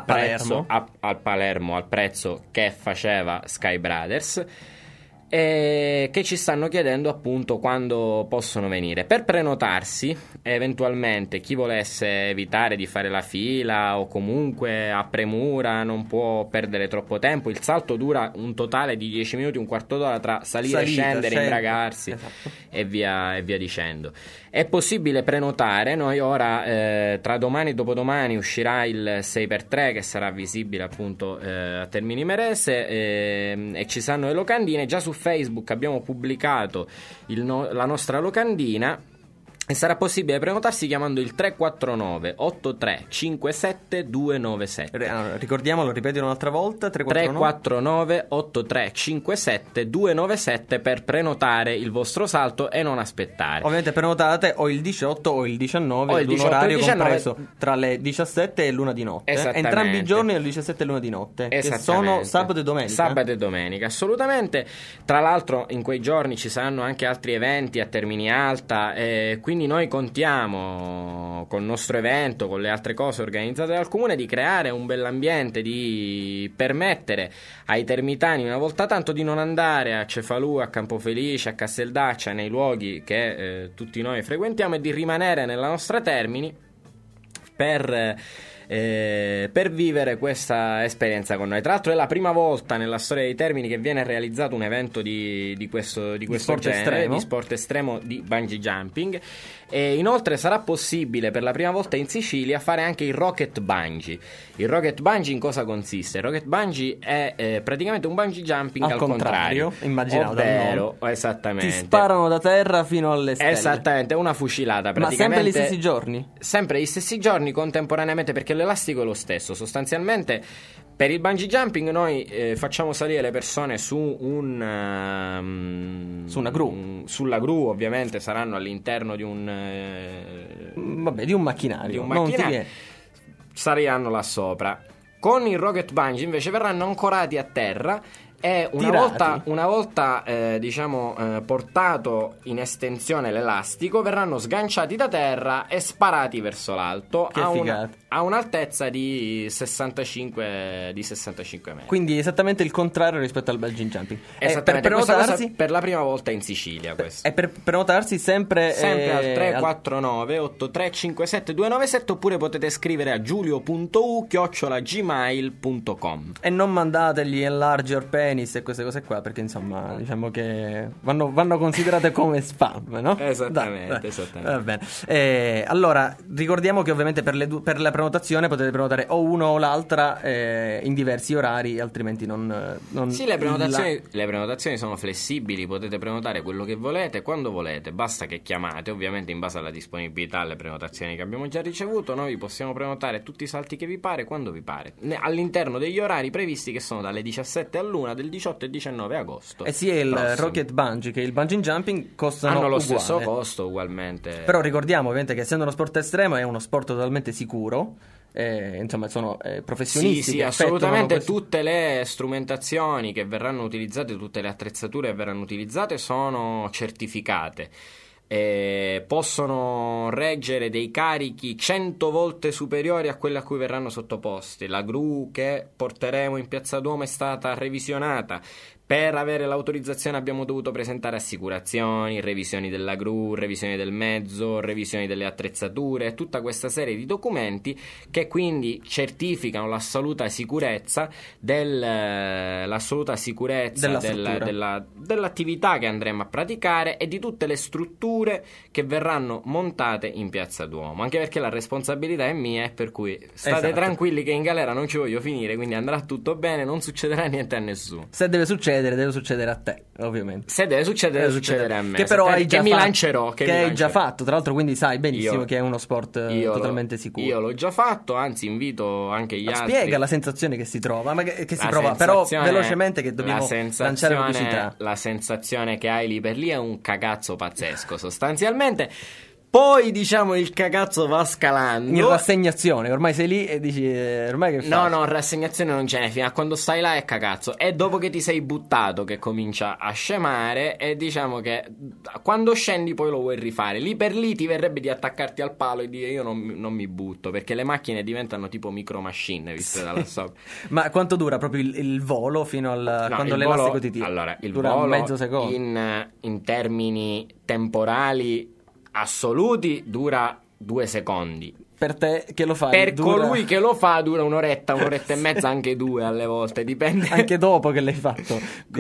prezzo che faceva Sky Brothers, e che ci stanno chiedendo appunto quando possono venire. Per prenotarsi, eventualmente chi volesse evitare di fare la fila o comunque a premura non può perdere troppo tempo, il salto dura un totale di 10 minuti, un quarto d'ora tra salire, scendere, imbragarsi, esatto, e via dicendo. È possibile prenotare. Noi ora tra domani e dopodomani uscirà il 6x3 che sarà visibile appunto a Termini Imerese, e ci saranno le locandine. Già su Facebook abbiamo pubblicato la nostra locandina e sarà possibile prenotarsi chiamando il 349 8357 297. Ricordiamolo, ripeti un'altra volta: 349 8357 297 per prenotare il vostro salto e non aspettare. Ovviamente prenotate o il 18 o il 19 ad un orario compreso tra le 17 e l'1 di notte. Entrambi i giorni alle 17 e l'1 di notte, che sono sabato e domenica. Sabato e domenica, assolutamente. Tra l'altro in quei giorni ci saranno anche altri eventi a Termini Alta, quindi noi contiamo col nostro evento, con le altre cose organizzate dal comune, di creare un bell'ambiente, di permettere ai termitani una volta tanto di non andare a Cefalù, a Campofelice, a Casteldaccia, nei luoghi che tutti noi frequentiamo, e di rimanere nella nostra Termini per vivere questa esperienza con noi. Tra l'altro è la prima volta nella storia dei Termini che viene realizzato un evento di questo genere, di sport estremo, di bungee jumping, e inoltre sarà possibile per la prima volta in Sicilia fare anche il rocket bungee. Il rocket bungee in cosa consiste? Il rocket bungee è praticamente un bungee jumping al contrario, immaginavo, ovvero, esattamente, ti sparano da terra fino alle stelle. Esattamente, una fucilata praticamente. Ma sempre gli stessi giorni? Sempre gli stessi giorni contemporaneamente, perché l'elastico è lo stesso. Sostanzialmente per il bungee jumping noi facciamo salire le persone su una gru. Sulla gru, ovviamente saranno all'interno di un macchinario. Saliranno là sopra. Con il rocket bungee invece verranno ancorati a terra e una volta portato in estensione l'elastico, verranno sganciati da terra e sparati verso l'alto a un'altezza di 65 metri. Quindi esattamente il contrario rispetto al bungee jumping. Esattamente, per prenotarsi per la prima volta in Sicilia questo. E per prenotarsi sempre al 349 8357 297, oppure potete scrivere a giulio.u@gmail.com. E non mandategli enlarge your penis e queste cose qua, perché insomma diciamo che vanno considerate come spam, no? Esattamente. Va bene. Allora ricordiamo che ovviamente per la prenotazione potete prenotare o uno o l'altra in diversi orari, altrimenti non sì, le prenotazioni sono flessibili, potete prenotare quello che volete quando volete, basta che chiamate. Ovviamente in base alla disponibilità, alle prenotazioni che abbiamo già ricevuto, noi possiamo prenotare tutti i salti che vi pare quando vi pare, all'interno degli orari previsti, che sono dalle 17 all'1 del 18 e 19 agosto. E sia il rocket bungee che il bungee jumping hanno lo stesso costo ugualmente. Però ricordiamo ovviamente che essendo uno sport estremo è uno sport totalmente sicuro, insomma sono professionisti. Sì, che assolutamente. effettuano Tutte le strumentazioni che verranno utilizzate, tutte le attrezzature che verranno utilizzate sono certificate. Possono reggere dei carichi 100 volte superiori a quelli a cui verranno sottoposti. La gru che porteremo in Piazza Duomo è stata revisionata. Per avere l'autorizzazione abbiamo dovuto presentare assicurazioni, revisioni della gru, revisioni del mezzo, revisioni delle attrezzature, tutta questa serie di documenti che quindi certificano l'assoluta sicurezza dell'attività che andremo a praticare e di tutte le strutture che verranno montate in Piazza Duomo, anche perché la responsabilità è mia, per cui state tranquilli che in galera non ci voglio finire, quindi andrà tutto bene, non succederà niente a nessuno. Se deve succedere a te, ovviamente. Se deve succedere a me, che però hai già mi fatto, lancerò, che hai già fatto, tra l'altro, quindi sai benissimo che è uno sport totalmente sicuro. Io l'ho già fatto, anzi invito anche gli altri. Spiega la sensazione che si trova, ma che si prova, però velocemente, che dobbiamo lanciare la pubblicità. La sensazione che hai lì per lì è un cagazzo pazzesco, sostanzialmente. Poi diciamo il cagazzo va scalando in rassegnazione, ormai sei lì e dici ormai che fai? No, rassegnazione non ce n'è, fino a quando stai là è cagazzo. E dopo che ti sei buttato che comincia a scemare, e diciamo che quando scendi poi lo vuoi rifare. Lì per lì ti verrebbe di attaccarti al palo e dire io non mi butto, perché le macchine diventano tipo micro machine viste dalla sopra. Ma quanto dura proprio il volo fino quando l'elastico ti tira? Allora, il dura volo mezzo secondo. In termini temporali assoluti dura 2 secondi. Per te che lo fai? Per colui che lo fa dura un'oretta e mezza, anche 2 alle volte, dipende. Anche dopo che l'hai fatto.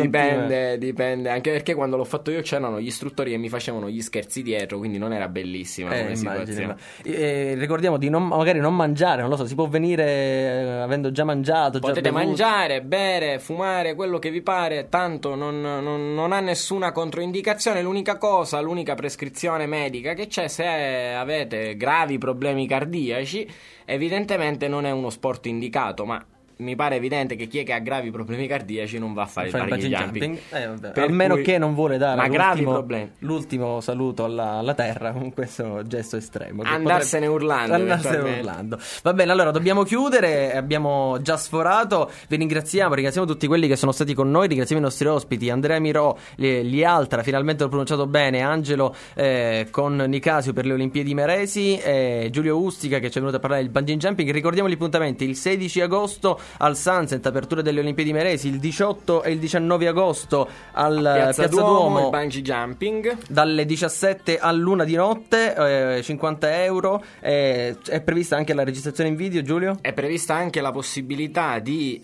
Dipende, anche perché quando l'ho fatto io c'erano gli istruttori che mi facevano gli scherzi dietro, quindi non era bellissima come situazione. Ricordiamo di magari non mangiare, non lo so, si può venire avendo già mangiato. Potete mangiare, bere, fumare, quello che vi pare, tanto non ha nessuna controindicazione. L'unica prescrizione medica che c'è, se avete gravi problemi cardiaci, evidentemente non è uno sport indicato, ma mi pare evidente che chi è che ha gravi problemi cardiaci non va a fare il bungee jumping. Almeno che non vuole dare problemi. L'ultimo saluto alla terra con questo gesto estremo. Andarsene urlando. Va bene, allora dobbiamo chiudere, abbiamo già sforato. Vi ringraziamo tutti quelli che sono stati con noi, ringraziamo i nostri ospiti, Andrea Mirò, gli Altra, finalmente l'ho pronunciato bene, Angelo con Nicasio per le Olimpiadi Meresi, Giulio Ustica che ci è venuto a parlare del bungee jumping. Ricordiamo gli appuntamenti: il 16 agosto al Sunset, apertura delle Olimpiadi Meresi, il 18 e il 19 agosto al Piazza Duomo, il bungee jumping dalle 17 all'una di notte, 50 euro. È prevista anche la registrazione in video, Giulio? È prevista anche la possibilità di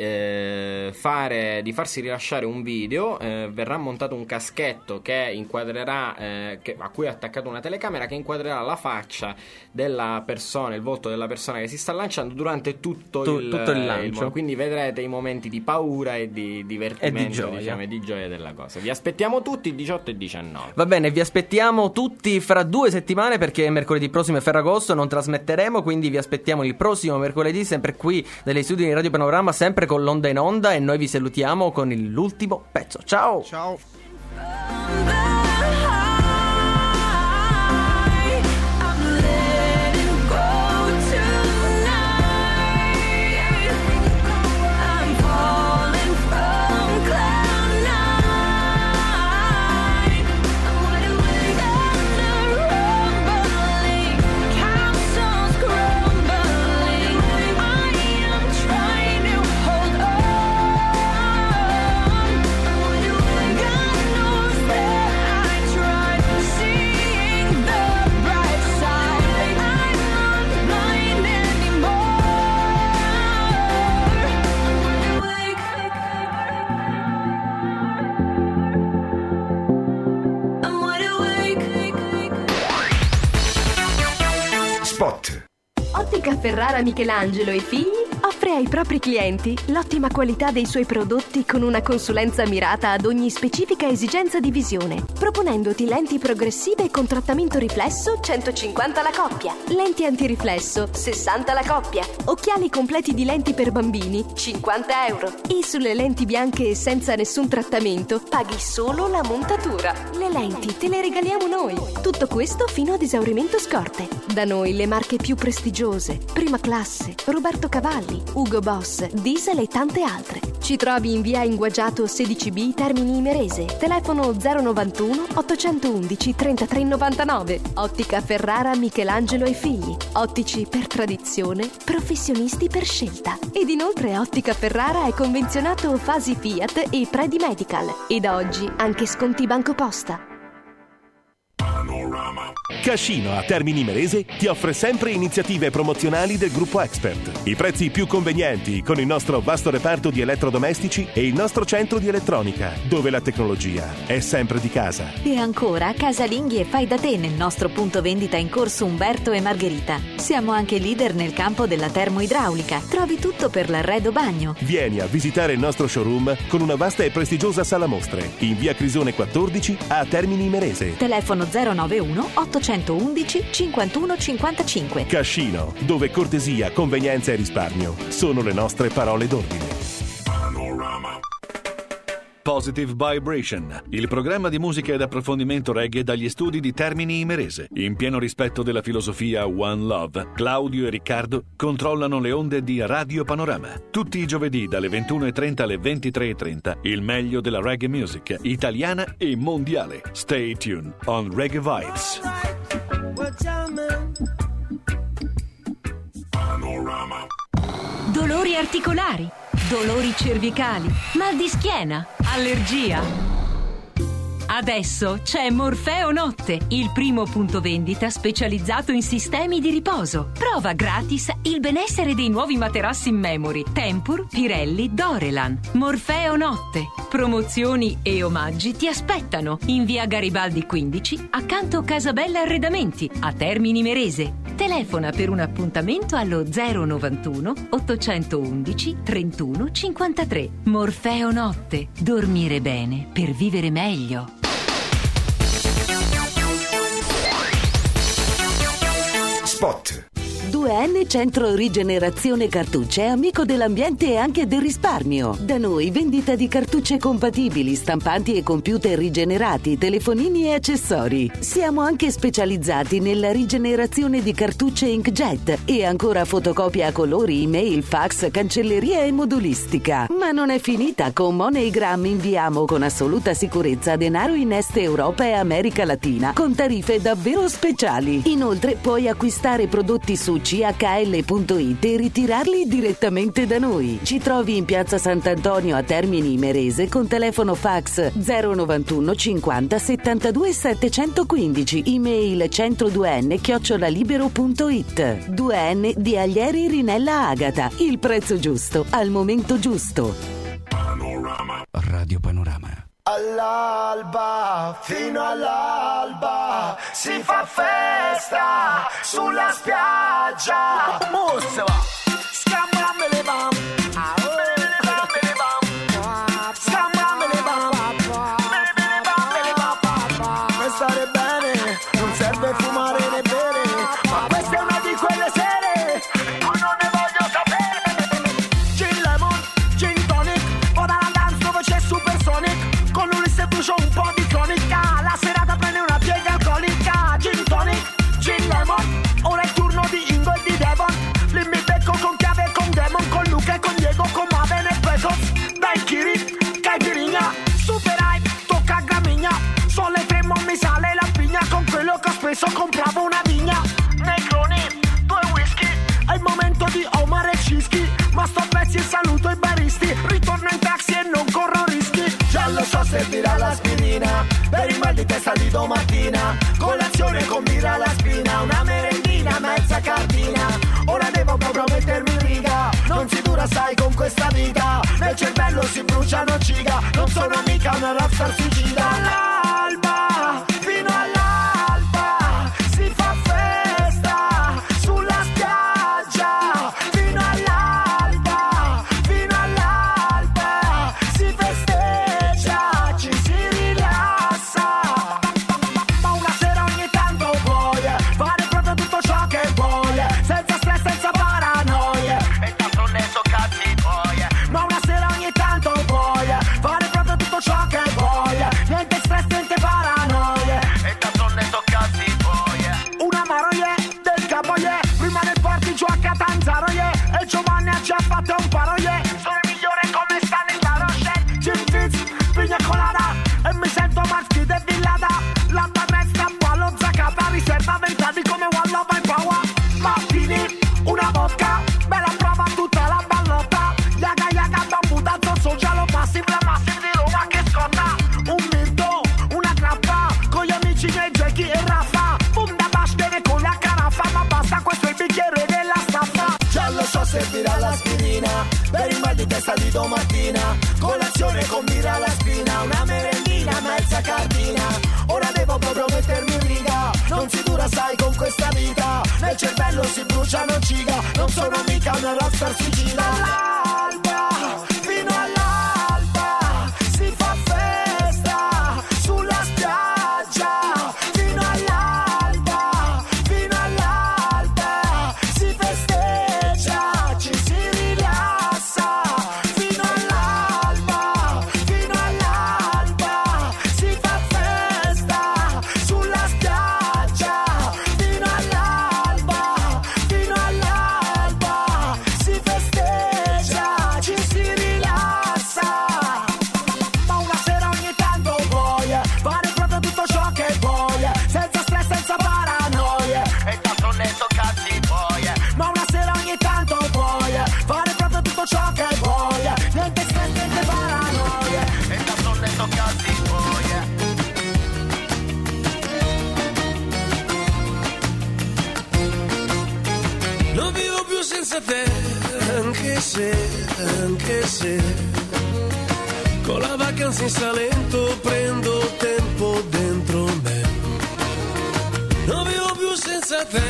farsi rilasciare un video. Verrà montato un caschetto che inquadrerà a cui è attaccata una telecamera che inquadrerà la faccia della persona, il volto della persona che si sta lanciando durante tutto il lancio. Quindi vedrete i momenti di paura e di divertimento e di gioia della cosa. Vi aspettiamo tutti il 18 e 19. Va bene, vi aspettiamo tutti fra 2 settimane, perché mercoledì prossimo è Ferragosto, non trasmetteremo, quindi vi aspettiamo il prossimo mercoledì sempre qui negli studi di Radio Panorama, sempre con l'onda in onda, e noi vi salutiamo con l'ultimo pezzo. Ciao. Ottica Ferrara Michelangelo e figli offre offre ai propri clienti l'ottima qualità dei suoi prodotti con una consulenza mirata ad ogni specifica esigenza di visione, proponendoti lenti progressive con trattamento riflesso 150 la coppia, lenti antiriflesso 60 la coppia, occhiali completi di lenti per bambini 50 euro. E sulle lenti bianche senza nessun trattamento paghi solo la montatura. Le lenti te le regaliamo noi. Tutto questo fino ad esaurimento scorte. Da noi le marche più prestigiose: Prima Classe, Roberto Cavalli, Ugo Boss, Diesel e tante altre. Ci trovi in via Inguagiato 16B, Termini Imerese. Telefono 091 811 3399. Ottica Ferrara Michelangelo e Figli. Ottici per tradizione, professionisti per scelta. Ed inoltre Ottica Ferrara è convenzionato Fasi Fiat e Predi Medical. E da oggi anche sconti BancoPosta. Cascino a Termini Imerese ti offre sempre iniziative promozionali del gruppo Expert. I prezzi più convenienti con il nostro vasto reparto di elettrodomestici e il nostro centro di elettronica, dove la tecnologia è sempre di casa. E ancora casalinghi e fai da te nel nostro punto vendita in corso Umberto e Margherita. Siamo anche leader nel campo della termoidraulica. Trovi tutto per l'arredo bagno. Vieni a visitare il nostro showroom con una vasta e prestigiosa sala mostre in via Crisone 14 a Termini Imerese. Telefono 091 811 51 55. Cascino, dove cortesia, convenienza e risparmio sono le nostre parole d'ordine. Positive Vibration, il programma di musica ed approfondimento reggae dagli studi di Termini Imerese. In pieno rispetto della filosofia One Love, Claudio e Riccardo controllano le onde di Radio Panorama. Tutti i giovedì dalle 21:30 alle 23:30, il meglio della reggae music italiana e mondiale. Stay tuned on Reggae Vibes. Dolori articolari, dolori cervicali, mal di schiena, allergia. Adesso c'è Morfeo Notte, il primo punto vendita specializzato in sistemi di riposo. Prova gratis il benessere dei nuovi materassi in memory, Tempur, Pirelli, Dorelan. Morfeo Notte. Promozioni e omaggi ti aspettano in via Garibaldi 15, accanto Casabella Arredamenti, a Termini Imerese. Telefona per un appuntamento allo 091 811 31 53. Morfeo Notte. Dormire bene per vivere meglio. Spot. 2N Centro Rigenerazione Cartucce è amico dell'ambiente e anche del risparmio. Da noi vendita di cartucce compatibili, stampanti e computer rigenerati, telefonini e accessori. Siamo anche specializzati nella rigenerazione di cartucce inkjet e ancora fotocopia a colori, email, fax, cancelleria e modulistica. Ma non è finita, con MoneyGram inviamo con assoluta sicurezza denaro in Est Europa e America Latina con tariffe davvero speciali. Inoltre puoi acquistare prodotti su CHL.it e ritirarli direttamente da noi. Ci trovi in piazza Sant'Antonio a Termini Imerese con telefono fax 091 50 72 715, email centro2n@libero.it. 2N di Aglieri Rinella Agata, il prezzo giusto al momento giusto. Radio Panorama. All'alba, fino all'alba, si fa festa sulla spiaggia. Mossa va, scambamele bam, scambamele bam, per stare bene non serve fumare né bere, ma questa è una di quelle sere cui non ne voglio sapere. Gin lemon, gin tonic, ora la dance dove c'è Supersonic. Con lui se brucio un po' di cronica, la serata prende una piega alcolica. Gin tonic, gin lemon, ora è il turno di Ingo e di Devon. Lì mi becco con Chiave e con Demon, con Luca e con Diego, con Maven e Pecos. Dai Kiri, caipirinha, super hype, tocca a Gramigna. Sono le 3 mo mi sale la pigna, con quello che ho speso compravo una vigna. Negroni, 2 whisky, è il momento di Omar e Cischi. Ma sto pezzi e saluto i baristi, ritorno in taxi e non corro rischi. Già lo so, servirà l'aspirina per il mal di testa di domattina. Colazione con birra alla spina, una merendina, mezza cartina. Ora devo proprio mettermi in riga, non si dura sai con questa vita. Nel cervello si bruciano giga, non sono mica una rockstar suicida. All'alba, fino all'alba, si fa festa sulla spiaggia. Fino all'alba, mattina, per il mal di testa di domattina, colazione con birra alla spina, una merendina mezza cartina, ora devo proprio mettermi in riga, non si dura sai con questa vita, nel cervello si bruciano giga, non sono mica una rockstar suicida. Dall'alba fino all'alba si fa festa sulla spiaggia, fino all'alba, fino all'alba si festeggia, ci si rilassa, fino all'alba, fino all'alba si fa festa sulla spiaggia, fino all'alba, fino all'alba si festeggia, ci si rilassa. Ma una sera ogni tanto vuoi fare proprio tutto ciò che vuoi, senza stress, senza paranoie, e tanto ne so cazzi poi. Ma una sera ogni tanto vuoi fare proprio tutto ciò che vuoi, niente stress, niente paranoie, e tanto ne so cazzi poi. Non vivo più senza te, anche se con la vacanza in Salento prendo tempo dentro me. Non vivo più senza te,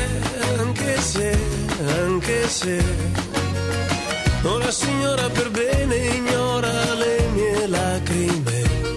anche se una signora per bene ignora le mie lacrime.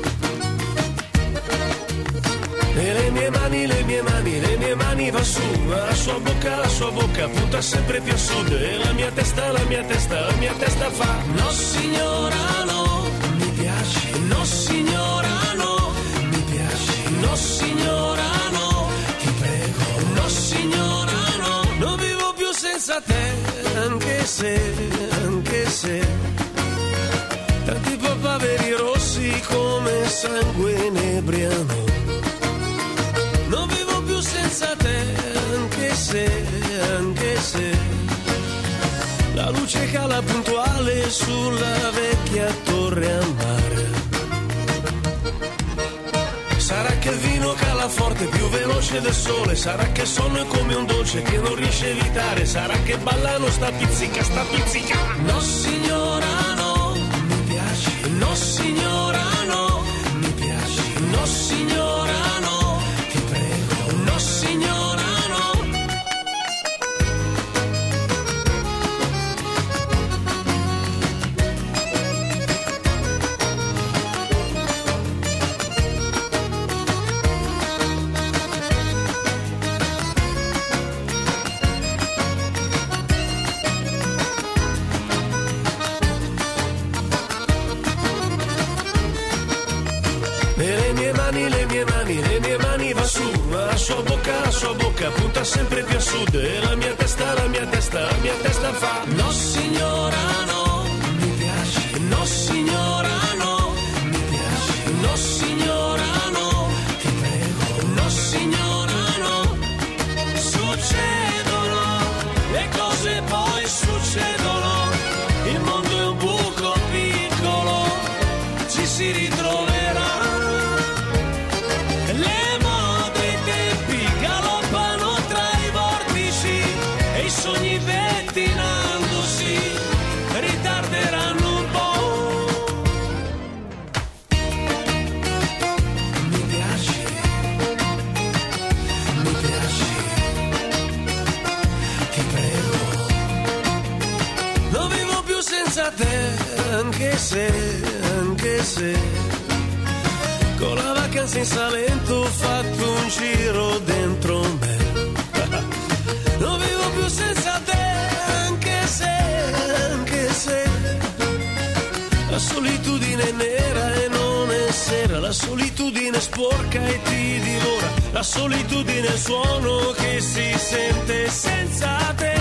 E le mie mani va su, ma la sua bocca punta sempre più a sud. E la mia testa fa no signora no, mi piaci. No signora no, mi piaci. No signora no, ti prego. No signora no, non vivo più senza te, anche se tanti papaveri rossi come sangue inebriano. Non vivo più senza te, anche se la luce cala puntuale sulla vecchia torre a mare. Sarà che il vino cala forte, più veloce del sole, sarà che il sonno è come un dolce che non riesce a evitare, sarà che ballano sta pizzica. No signora no, mi piaci. No signora no, mi piaci. No signora no, ti prego. No signora no. Le mie mani va su, ma la sua bocca punta sempre più a sud. E la mia testa fa no signora no, mi piaci. No signora no, mi piaci. No signora no, ti prego. No signora no. Succedono le cose, poi succedono. Il mondo è un buco piccolo, ci si ritroverà. Le mode i tempi galoppano tra i vortici e i sogni pettinandosi ritarderanno un po'. Mi piaci, ti prego. Non vivo più senza te, anche se con la vacanza in Salento ho fatto un giro dentro me. Non vivo più senza te, anche se la solitudine è nera e non è sera, la solitudine è sporca e ti divora, la solitudine è il suono che si sente senza te.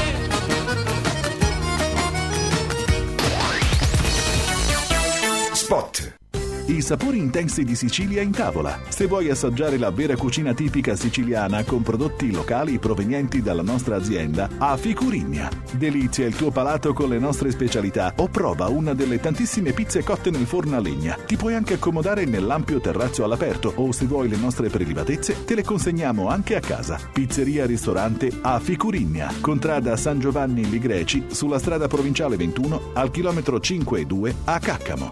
Spot. I sapori intensi di Sicilia in tavola. Se vuoi assaggiare la vera cucina tipica siciliana con prodotti locali provenienti dalla nostra azienda, a Ficurigna. Delizia il tuo palato con le nostre specialità o prova una delle tantissime pizze cotte nel forno a legna. Ti puoi anche accomodare nell'ampio terrazzo all'aperto o, se vuoi le nostre prelibatezze, te le consegniamo anche a casa. Pizzeria ristorante a Ficurigna, contrada San Giovanni Ligreci, sulla strada provinciale 21 al chilometro 5,2 a Caccamo.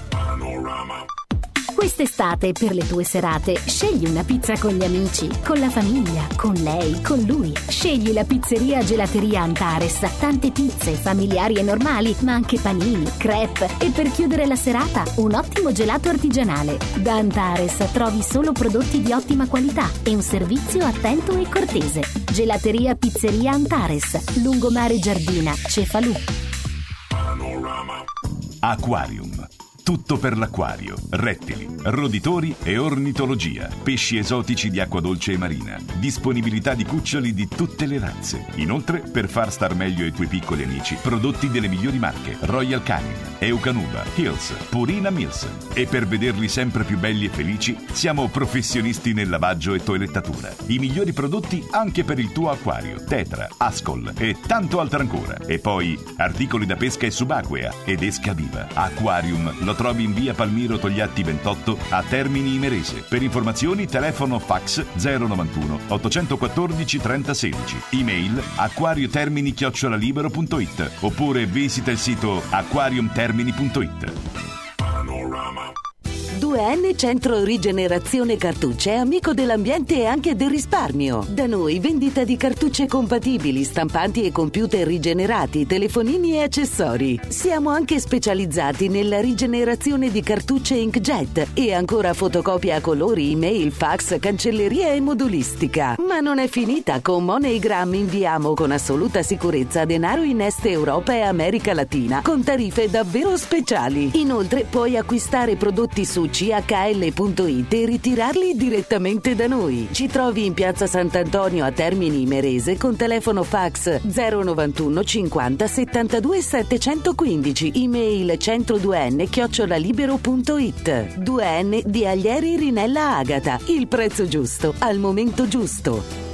Quest'estate, per le tue serate, scegli una pizza con gli amici, con la famiglia, con lei, con lui. Scegli la pizzeria Gelateria Antares. Tante pizze, familiari e normali, ma anche panini, crepe. E per chiudere la serata, un ottimo gelato artigianale. Da Antares trovi solo prodotti di ottima qualità e un servizio attento e cortese. Gelateria Pizzeria Antares, Lungomare Giardina, Cefalù. Aquarium. Tutto per l'acquario, rettili, roditori e ornitologia, pesci esotici di acqua dolce e marina, disponibilità di cuccioli di tutte le razze. Inoltre, per far star meglio i tuoi piccoli amici, prodotti delle migliori marche: Royal Canin, Eukanuba, Hills, Purina Mills. E per vederli sempre più belli e felici, siamo professionisti nel lavaggio e toilettatura. I migliori prodotti anche per il tuo acquario: Tetra, Ascol e tanto altro ancora. E poi articoli da pesca e subacquea ed esca viva. Aquarium lo trovi in via Palmiro Togliatti 28 a Termini Imerese. Per informazioni telefono fax 091 814 3016, email aquariotermini@libero.it oppure visita il sito aquariumtermini.it. 2N Centro Rigenerazione Cartucce è amico dell'ambiente e anche del risparmio. Da noi vendita di cartucce compatibili, stampanti e computer rigenerati, telefonini e accessori. Siamo anche specializzati nella rigenerazione di cartucce inkjet e ancora fotocopia a colori, email, fax, cancelleria e modulistica. Ma non è finita, con MoneyGram inviamo con assoluta sicurezza denaro in Est Europa e America Latina con tariffe davvero speciali. Inoltre puoi acquistare prodotti su CHL.it e ritirarli direttamente da noi. Ci trovi in piazza Sant'Antonio a Termini Imerese con telefono fax 091 50 72 715, email centro2n@libero.it. 2N di Aglieri Rinella Agata, il prezzo giusto al momento giusto.